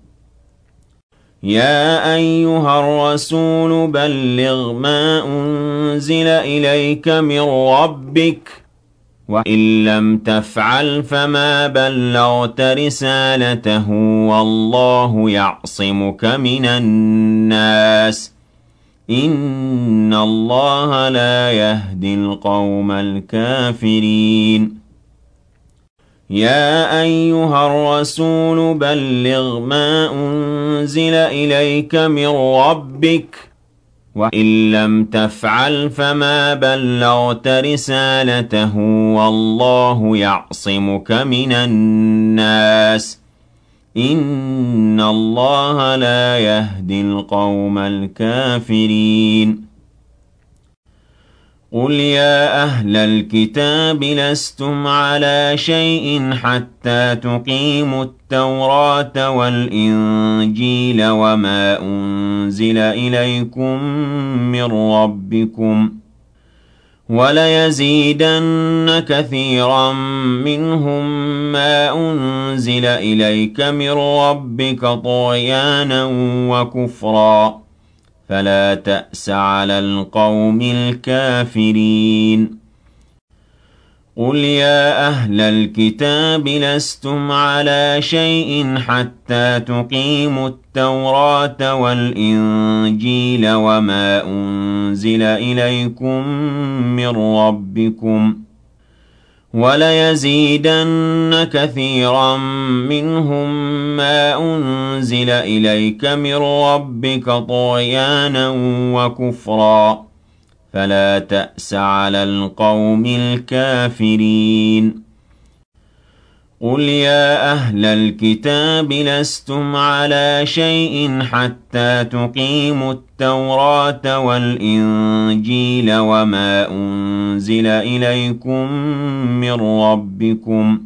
يا أيها الرسول بلغ ما أنزل إليك من ربك وإن لم تفعل فما بلغت رسالته والله يعصمك من الناس إن الله لا يهدي القوم الكافرين يا أيها الرسول بلغ ما أنزل إليك من ربك وإن لم تفعل فما بلغت رسالته والله يعصمك من الناس إن الله لا يهدي القوم الكافرين قل يا أهل الكتاب لستم على شيء حتى تقيموا التوراة والإنجيل وما أنزل إليكم من ربكم وليزيدن كثيرا منهم ما أنزل إليك من ربك طغيانا وكفرا فلا تأس على القوم الكافرين قل يا أهل الكتاب لستم على شيء حتى تقيموا التوراة والإنجيل وما أنزل إليكم من ربكم وليزيدن كثيرا منهم ما أنزل إليك من ربك طغيانا وكفرا فلا تأس على القوم الكافرين قل يا أهل الكتاب لستم على شيء حتى تقيموا التوراة والإنجيل وما أنزل إليكم من ربكم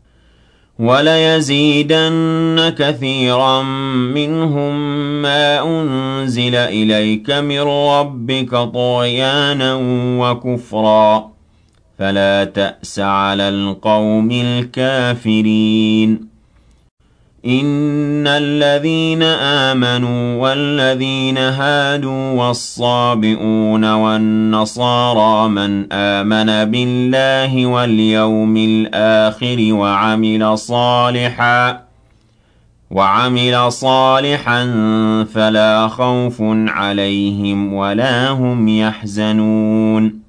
وليزيدن كثيرا منهم ما أنزل إليك من ربك طغيانا وكفرا فلا تأس على القوم الكافرين إن الذين آمنوا والذين هادوا والصابئون والنصارى من آمن بالله واليوم الآخر وعمل صالحا فلا خوف عليهم ولا هم يحزنون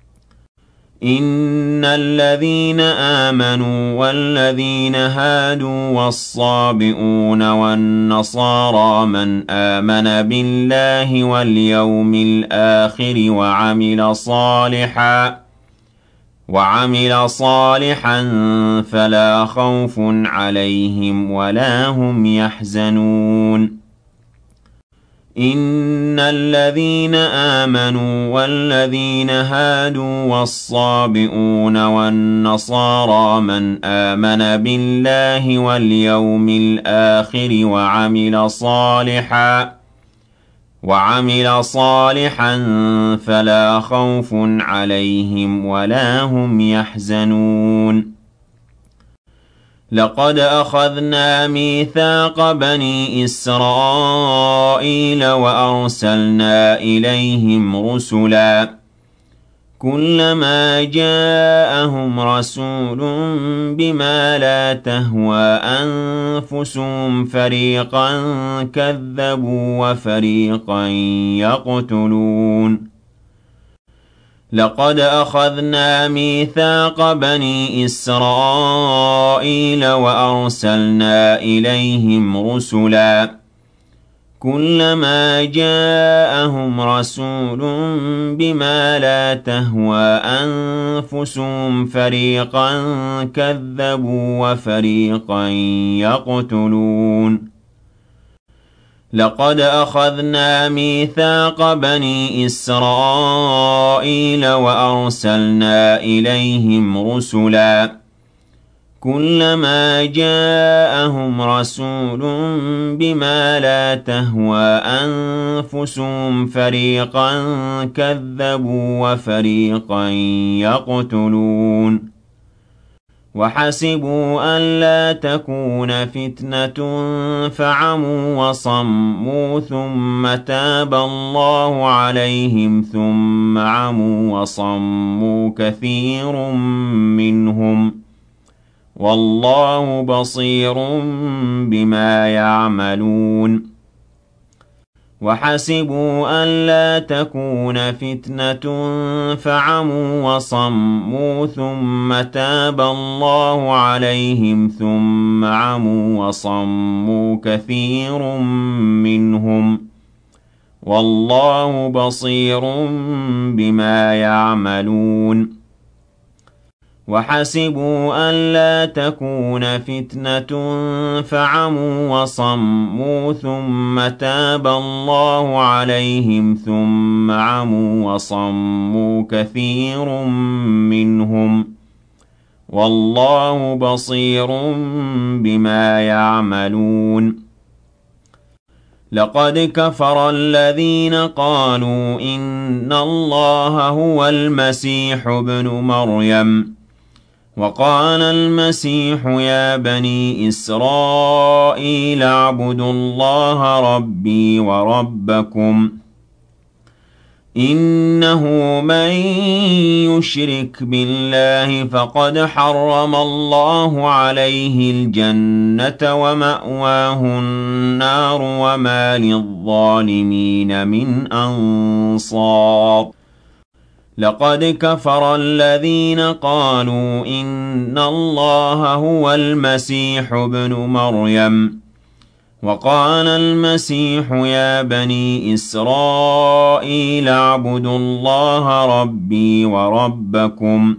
إن الذين آمنوا والذين هادوا والصابئون والنصارى من آمن بالله واليوم الآخر وعمل صالحا فلا خوف عليهم ولا هم يحزنون إن الذين آمنوا والذين هادوا والصابئون والنصارى من آمن بالله واليوم الآخر وعمل صالحا فلا خوف عليهم ولا هم يحزنون لقد أخذنا ميثاق بني إسرائيل وأرسلنا إليهم رسلا كلما جاءهم رسول بما لا تهوى أنفسهم فريقا كذبوا وفريقا يقتلون لقد أخذنا ميثاق بني إسرائيل وأرسلنا إليهم رسلا كلما جاءهم رسول بما لا تهوى أنفسهم فريقا كذبوا وفريقا يقتلون لقد أخذنا ميثاق بني إسرائيل وأرسلنا إليهم رسلا كلما جاءهم رسول بما لا تهوى أنفسهم فريقا كذبوا وفريقا يقتلون وحسبوا ألا تكون فتنة فعموا وصموا ثم تاب الله عليهم ثم عموا وصموا كثير منهم والله بصير بما يعملون وحسبوا ألا تكون فتنة فعموا وصموا ثم تاب الله عليهم ثم عموا وصموا كثير منهم والله بصير بما يعملون وحسبوا ألا تكون فتنة فعموا وصموا ثم تاب الله عليهم ثم عموا وصموا كثير منهم والله بصير بما يعملون لقد كفر الذين قالوا إن الله هو المسيح ابن مريم وقال المسيح يا بني إسرائيل اعبدوا الله ربي وربكم إنه من يشرك بالله فقد حرم الله عليه الجنة ومأواه النار وما للظالمين من أنصار لقد كفر الذين قالوا إن الله هو المسيح ابن مريم وقال المسيح يا بني إسرائيل اعبدوا الله ربي وربكم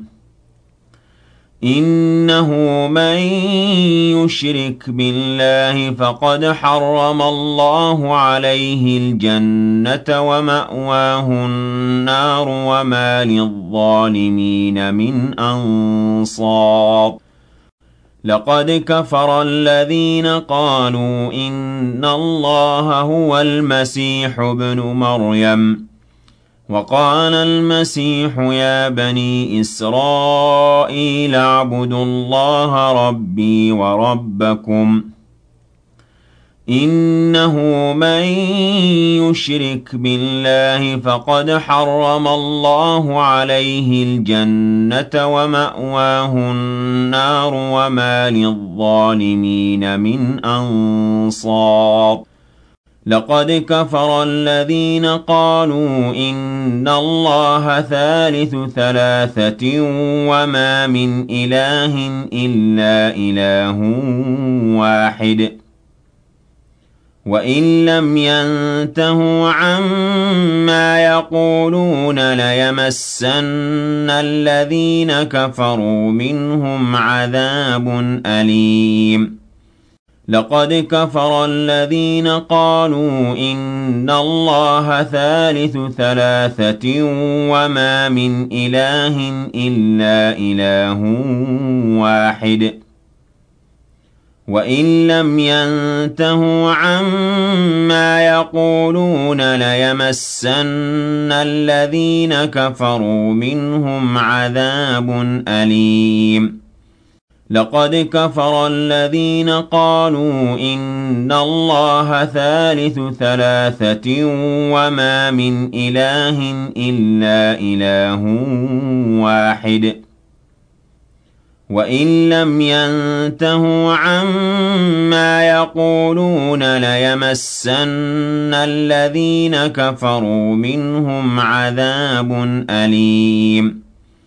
إنه من يشرك بالله فقد حرم الله عليه الجنة ومأواه النار وما للظالمين من أنصار لقد كفر الذين قالوا إن الله هو المسيح ابن مريم وقال المسيح يا بني إسرائيل اعبدوا الله ربي وربكم إنه من يشرك بالله فقد حرم الله عليه الجنة ومأواه النار وما للظالمين من أنصار لقد كفر الذين قالوا إن الله ثالث ثلاثة وما من إله إلا إله واحد وإن لم ينتهوا عما يقولون ليمسن الذين كفروا منهم عذاب أليم لقد كفر الذين قالوا إن الله ثالث ثلاثة وما من إله إلا إله واحد وإن لم ينتهوا عما يقولون ليمسن الذين كفروا منهم عذاب أليم لقد كفر الذين قالوا إن الله ثالث ثلاثة وما من إله إلا إله واحد وإن لم ينتهوا عما يقولون ليمسن الذين كفروا منهم عذاب أليم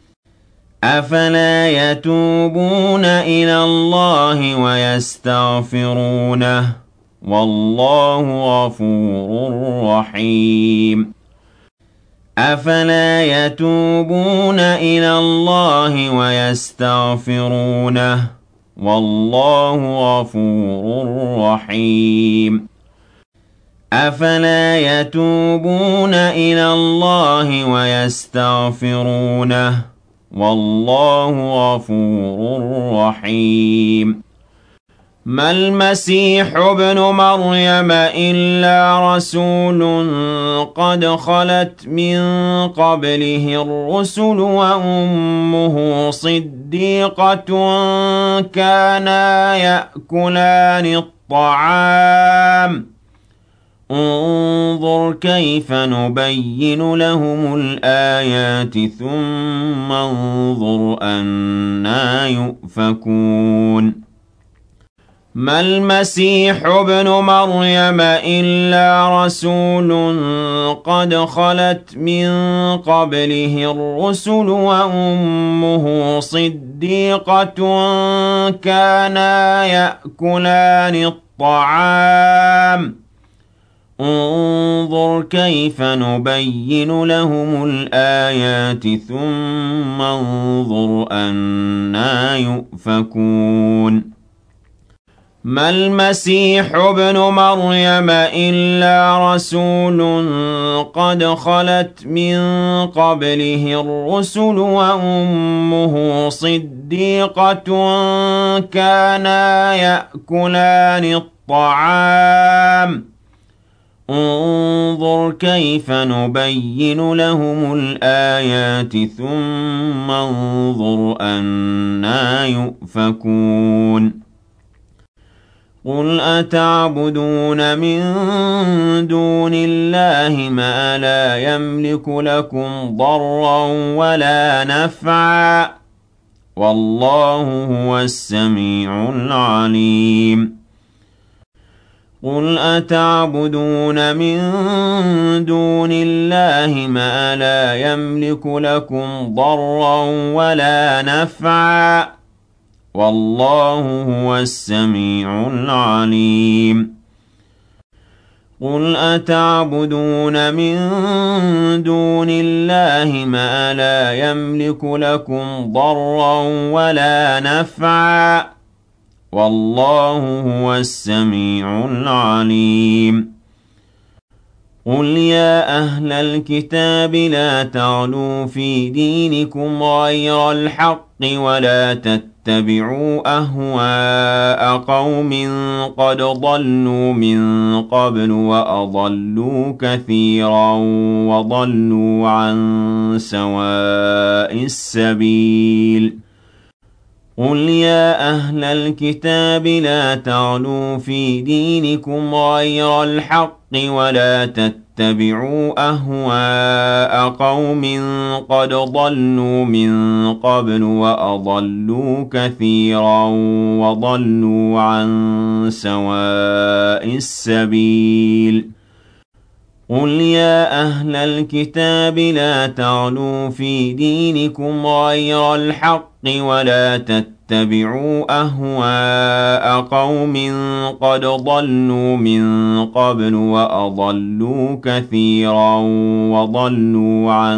أفلا يتوبون إلى الله ويستغفرونه والله غفور رحيم أفلا يتوبون إلى الله ويستغفرونه والله غفور رحيم أفلا يتوبون إلى الله ويستغفرونه والله غفور رحيم ما المسيح ابن مريم إلا رسول قد خلت من قبله الرسل وأمه صديقة كانا يأكلان الطعام انظر كيف نبين لهم الآيات ثم انظر أنى يؤفكون ما المسيح ابن مريم إلا رسول قد خلت من قبله الرسل وأمه صديقة كانا يأكلان الطعام انظُرْ كَيْفَ نُبَيِّنُ لَهُمُ الْآيَاتِ ثُمَّ انظُرْ أَنَّىٰ يُؤْفَكُونَ مَا الْمَسِيحُ ابْنُ مَرْيَمَ إِلَّا رَسُولٌ قَدْ خَلَتْ مِن قَبْلِهِ الرُّسُلُ وَأُمُّهُ صِدِّيقَةٌ كَانَا يَأْكُلَانِ الطَّعَامَ ۗ انظُرْ كَيْفَ نُبَيِّنُ لَهُمُ الْآيَاتِ ثُمَّ انظُرْ أَنَّىٰ يُؤْفَكُونَ قُلْ أَتَعْبُدُونَ مِن دُونِ اللَّهِ مَا لَا يَمْلِكُ لَكُمْ ضَرًّا وَلَا نَفْعًا ۚ وَاللَّهُ هُوَ السَّمِيعُ الْعَلِيمُ قُلْ أَتَعْبُدُونَ مِن دُونِ اللَّهِ مَا لَا يَمْلِكُ لَكُمْ ضَرًّا وَلَا نَفْعًا ۚ وَاللَّهُ هُوَ السَّمِيعُ الْعَلِيمُ قُلْ أَتَعْبُدُونَ مِن دُونِ اللَّهِ مَا لَا يَمْلِكُ لَكُمْ ضَرًّا وَلَا نَفْعًا ۚ وَاللَّهُ هُوَ السَّمِيعُ الْعَلِيمُ قُلْ يَا أَهْلَ الْكِتَابِ لَا تَغْلُوا فِي دِينِكُمْ غَيْرَ الْحَقِّ وَلَا تَتَّبِعُوا أَهْوَاءَ قَوْمٍ قَدْ ضَلُّوا مِن قَبْلُ وَأَضَلُّوا كَثِيرًا وَضَلُّوا عَن سَوَاءِ السَّبِيلِ قُلْ يَا أَهْلَ الْكِتَابِ لَا تَغْلُوا فِي دِينِكُمْ غَيْرَ الْحَقِّ وَلَا تَتَّبِعُوا أَهْوَاءَ قَوْمٍ قَدْ ضَلُّوا مِن قَبْلُ وَأَضَلُّوا كَثِيرًا وَضَلُّوا عَن سَوَاءِ السَّبِيلِ قُلْ يَا أَهْلَ الْكِتَابِ لَا تَغْلُوا فِي دِينِكُمْ غَيْرَ الْحَقِّ وَلَا تَتَّبِعُوا أَهْوَاءَ قَوْمٍ قَدْ ضَلُّوا مِن قَبْلُ وَأَضَلُّوا كَثِيرًا وَضَلُّوا عَن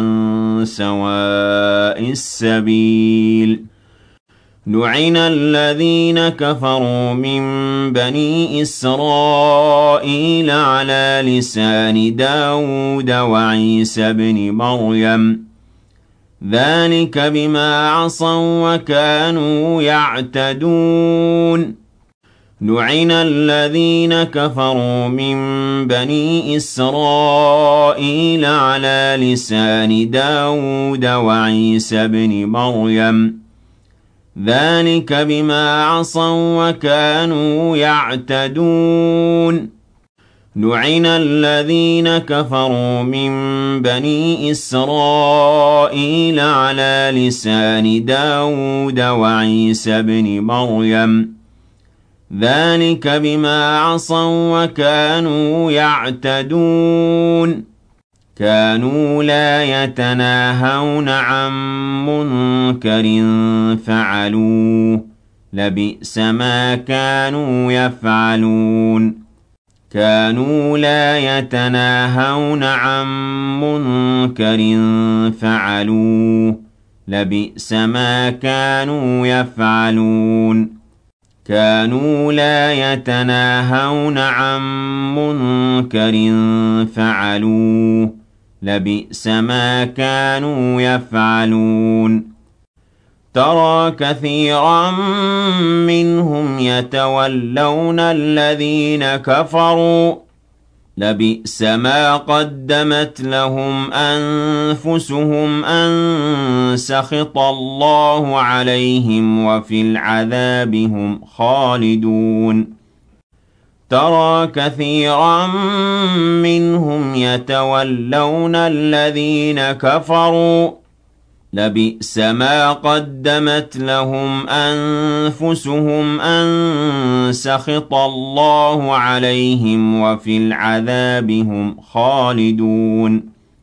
سَوَاءِ السَّبِيلِ لُعِنَ الَّذِينَ كَفَرُوا مِن بَنِي إِسْرَائِيلَ عَلَىٰ لِسَانِ دَاوُودَ وَعِيسَى ابْنِ مَرْيَمَ ۚ ذَٰلِكَ بِمَا عَصَوا وَّكَانُوا يَعْتَدُونَ لُعِنَ الَّذِينَ كَفَرُوا مِن بَنِي إِسْرَائِيلَ عَلَىٰ لِسَانِ دَاوُودَ وَعِيسَى ابْنِ مَرْيَمَ ۚ ذَٰلِكَ بِمَا عَصَوا وَّكَانُوا يَعْتَدُونَ لُعِنَ الَّذِينَ كَفَرُوا مِن بَنِي إِسْرَائِيلَ عَلَىٰ لِسَانِ دَاوُودَ وَعِيسَى ابْنِ مَرْيَمَ ۚ ذَٰلِكَ بِمَا عَصَوا وَّكَانُوا يَعْتَدُونَ كَانُوا لَا يَتَنَاهَوْنَ عَن مُّنكَرٍ فَعَلُوهُ ۚ لَبِئْسَ مَا كَانُوا يَفْعَلُونَ كَانُوا لَا يَتَنَاهَوْنَ عَن مُّنكَرٍ فَعَلُوهُ ۚ لَبِئْسَ مَا كَانُوا يَفْعَلُونَ كَانُوا لَا يَتَنَاهَوْنَ عَن مُّنكَرٍ فَعَلُوهُ ۚ لَبِئْسَ ما كَانُوا يَفْعَلُونَ تَرَىٰ كَثِيرًا مِّنْهُمْ يَتَوَلَّوْنَ الَّذِينَ كَفَرُوا ۚ لَبِئْسَ مَا قَدَّمَتْ لَهُمْ أَنفُسُهُمْ أَن سَخِطَ اللَّهُ عَلَيْهِمْ وَفِي الْعَذَابِ هُمْ خَالِدُونَ تَرَىٰ كَثِيرًا مِّنْهُمْ يَتَوَلَّوْنَ الَّذِينَ كَفَرُوا ۚ لَبِئْسَ مَا قَدَّمَتْ لَهُمْ أَنفُسُهُمْ أَن سَخِطَ اللَّهُ عَلَيْهِمْ وَفِي الْعَذَابِ هُمْ خَالِدُونَ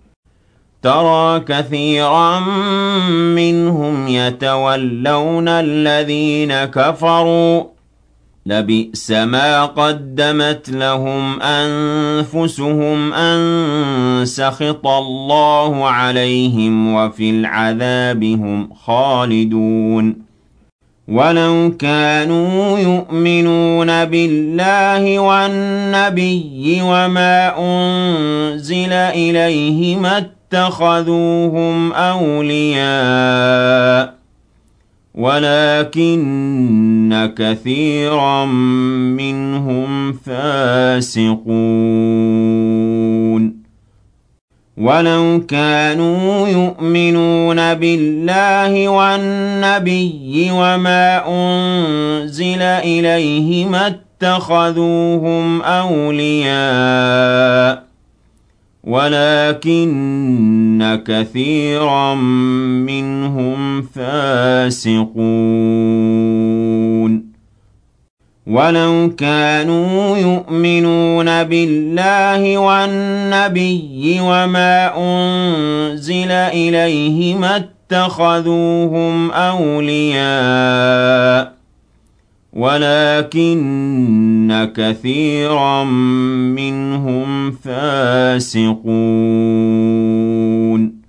تَرَىٰ كَثِيرًا مِّنْهُمْ يَتَوَلَّوْنَ الَّذِينَ كَفَرُوا ۚ لبئس ما قدمت لهم أنفسهم أن سخط الله عليهم وفي العذاب هم خالدون ولو كانوا يؤمنون بالله والنبي وما أنزل إليه ما اتخذوهم أولياء ولكن كثيرا منهم فاسقون ولو كانوا يؤمنون بالله والنبي وما أنزل إليه ما اتخذوهم أولياء ولكن كثيرا منهم فاسقون ولو كانوا يؤمنون بالله والنبي وما أنزل إليه ما اتخذوهم أولياء ولكن كثيرا منهم فاسقون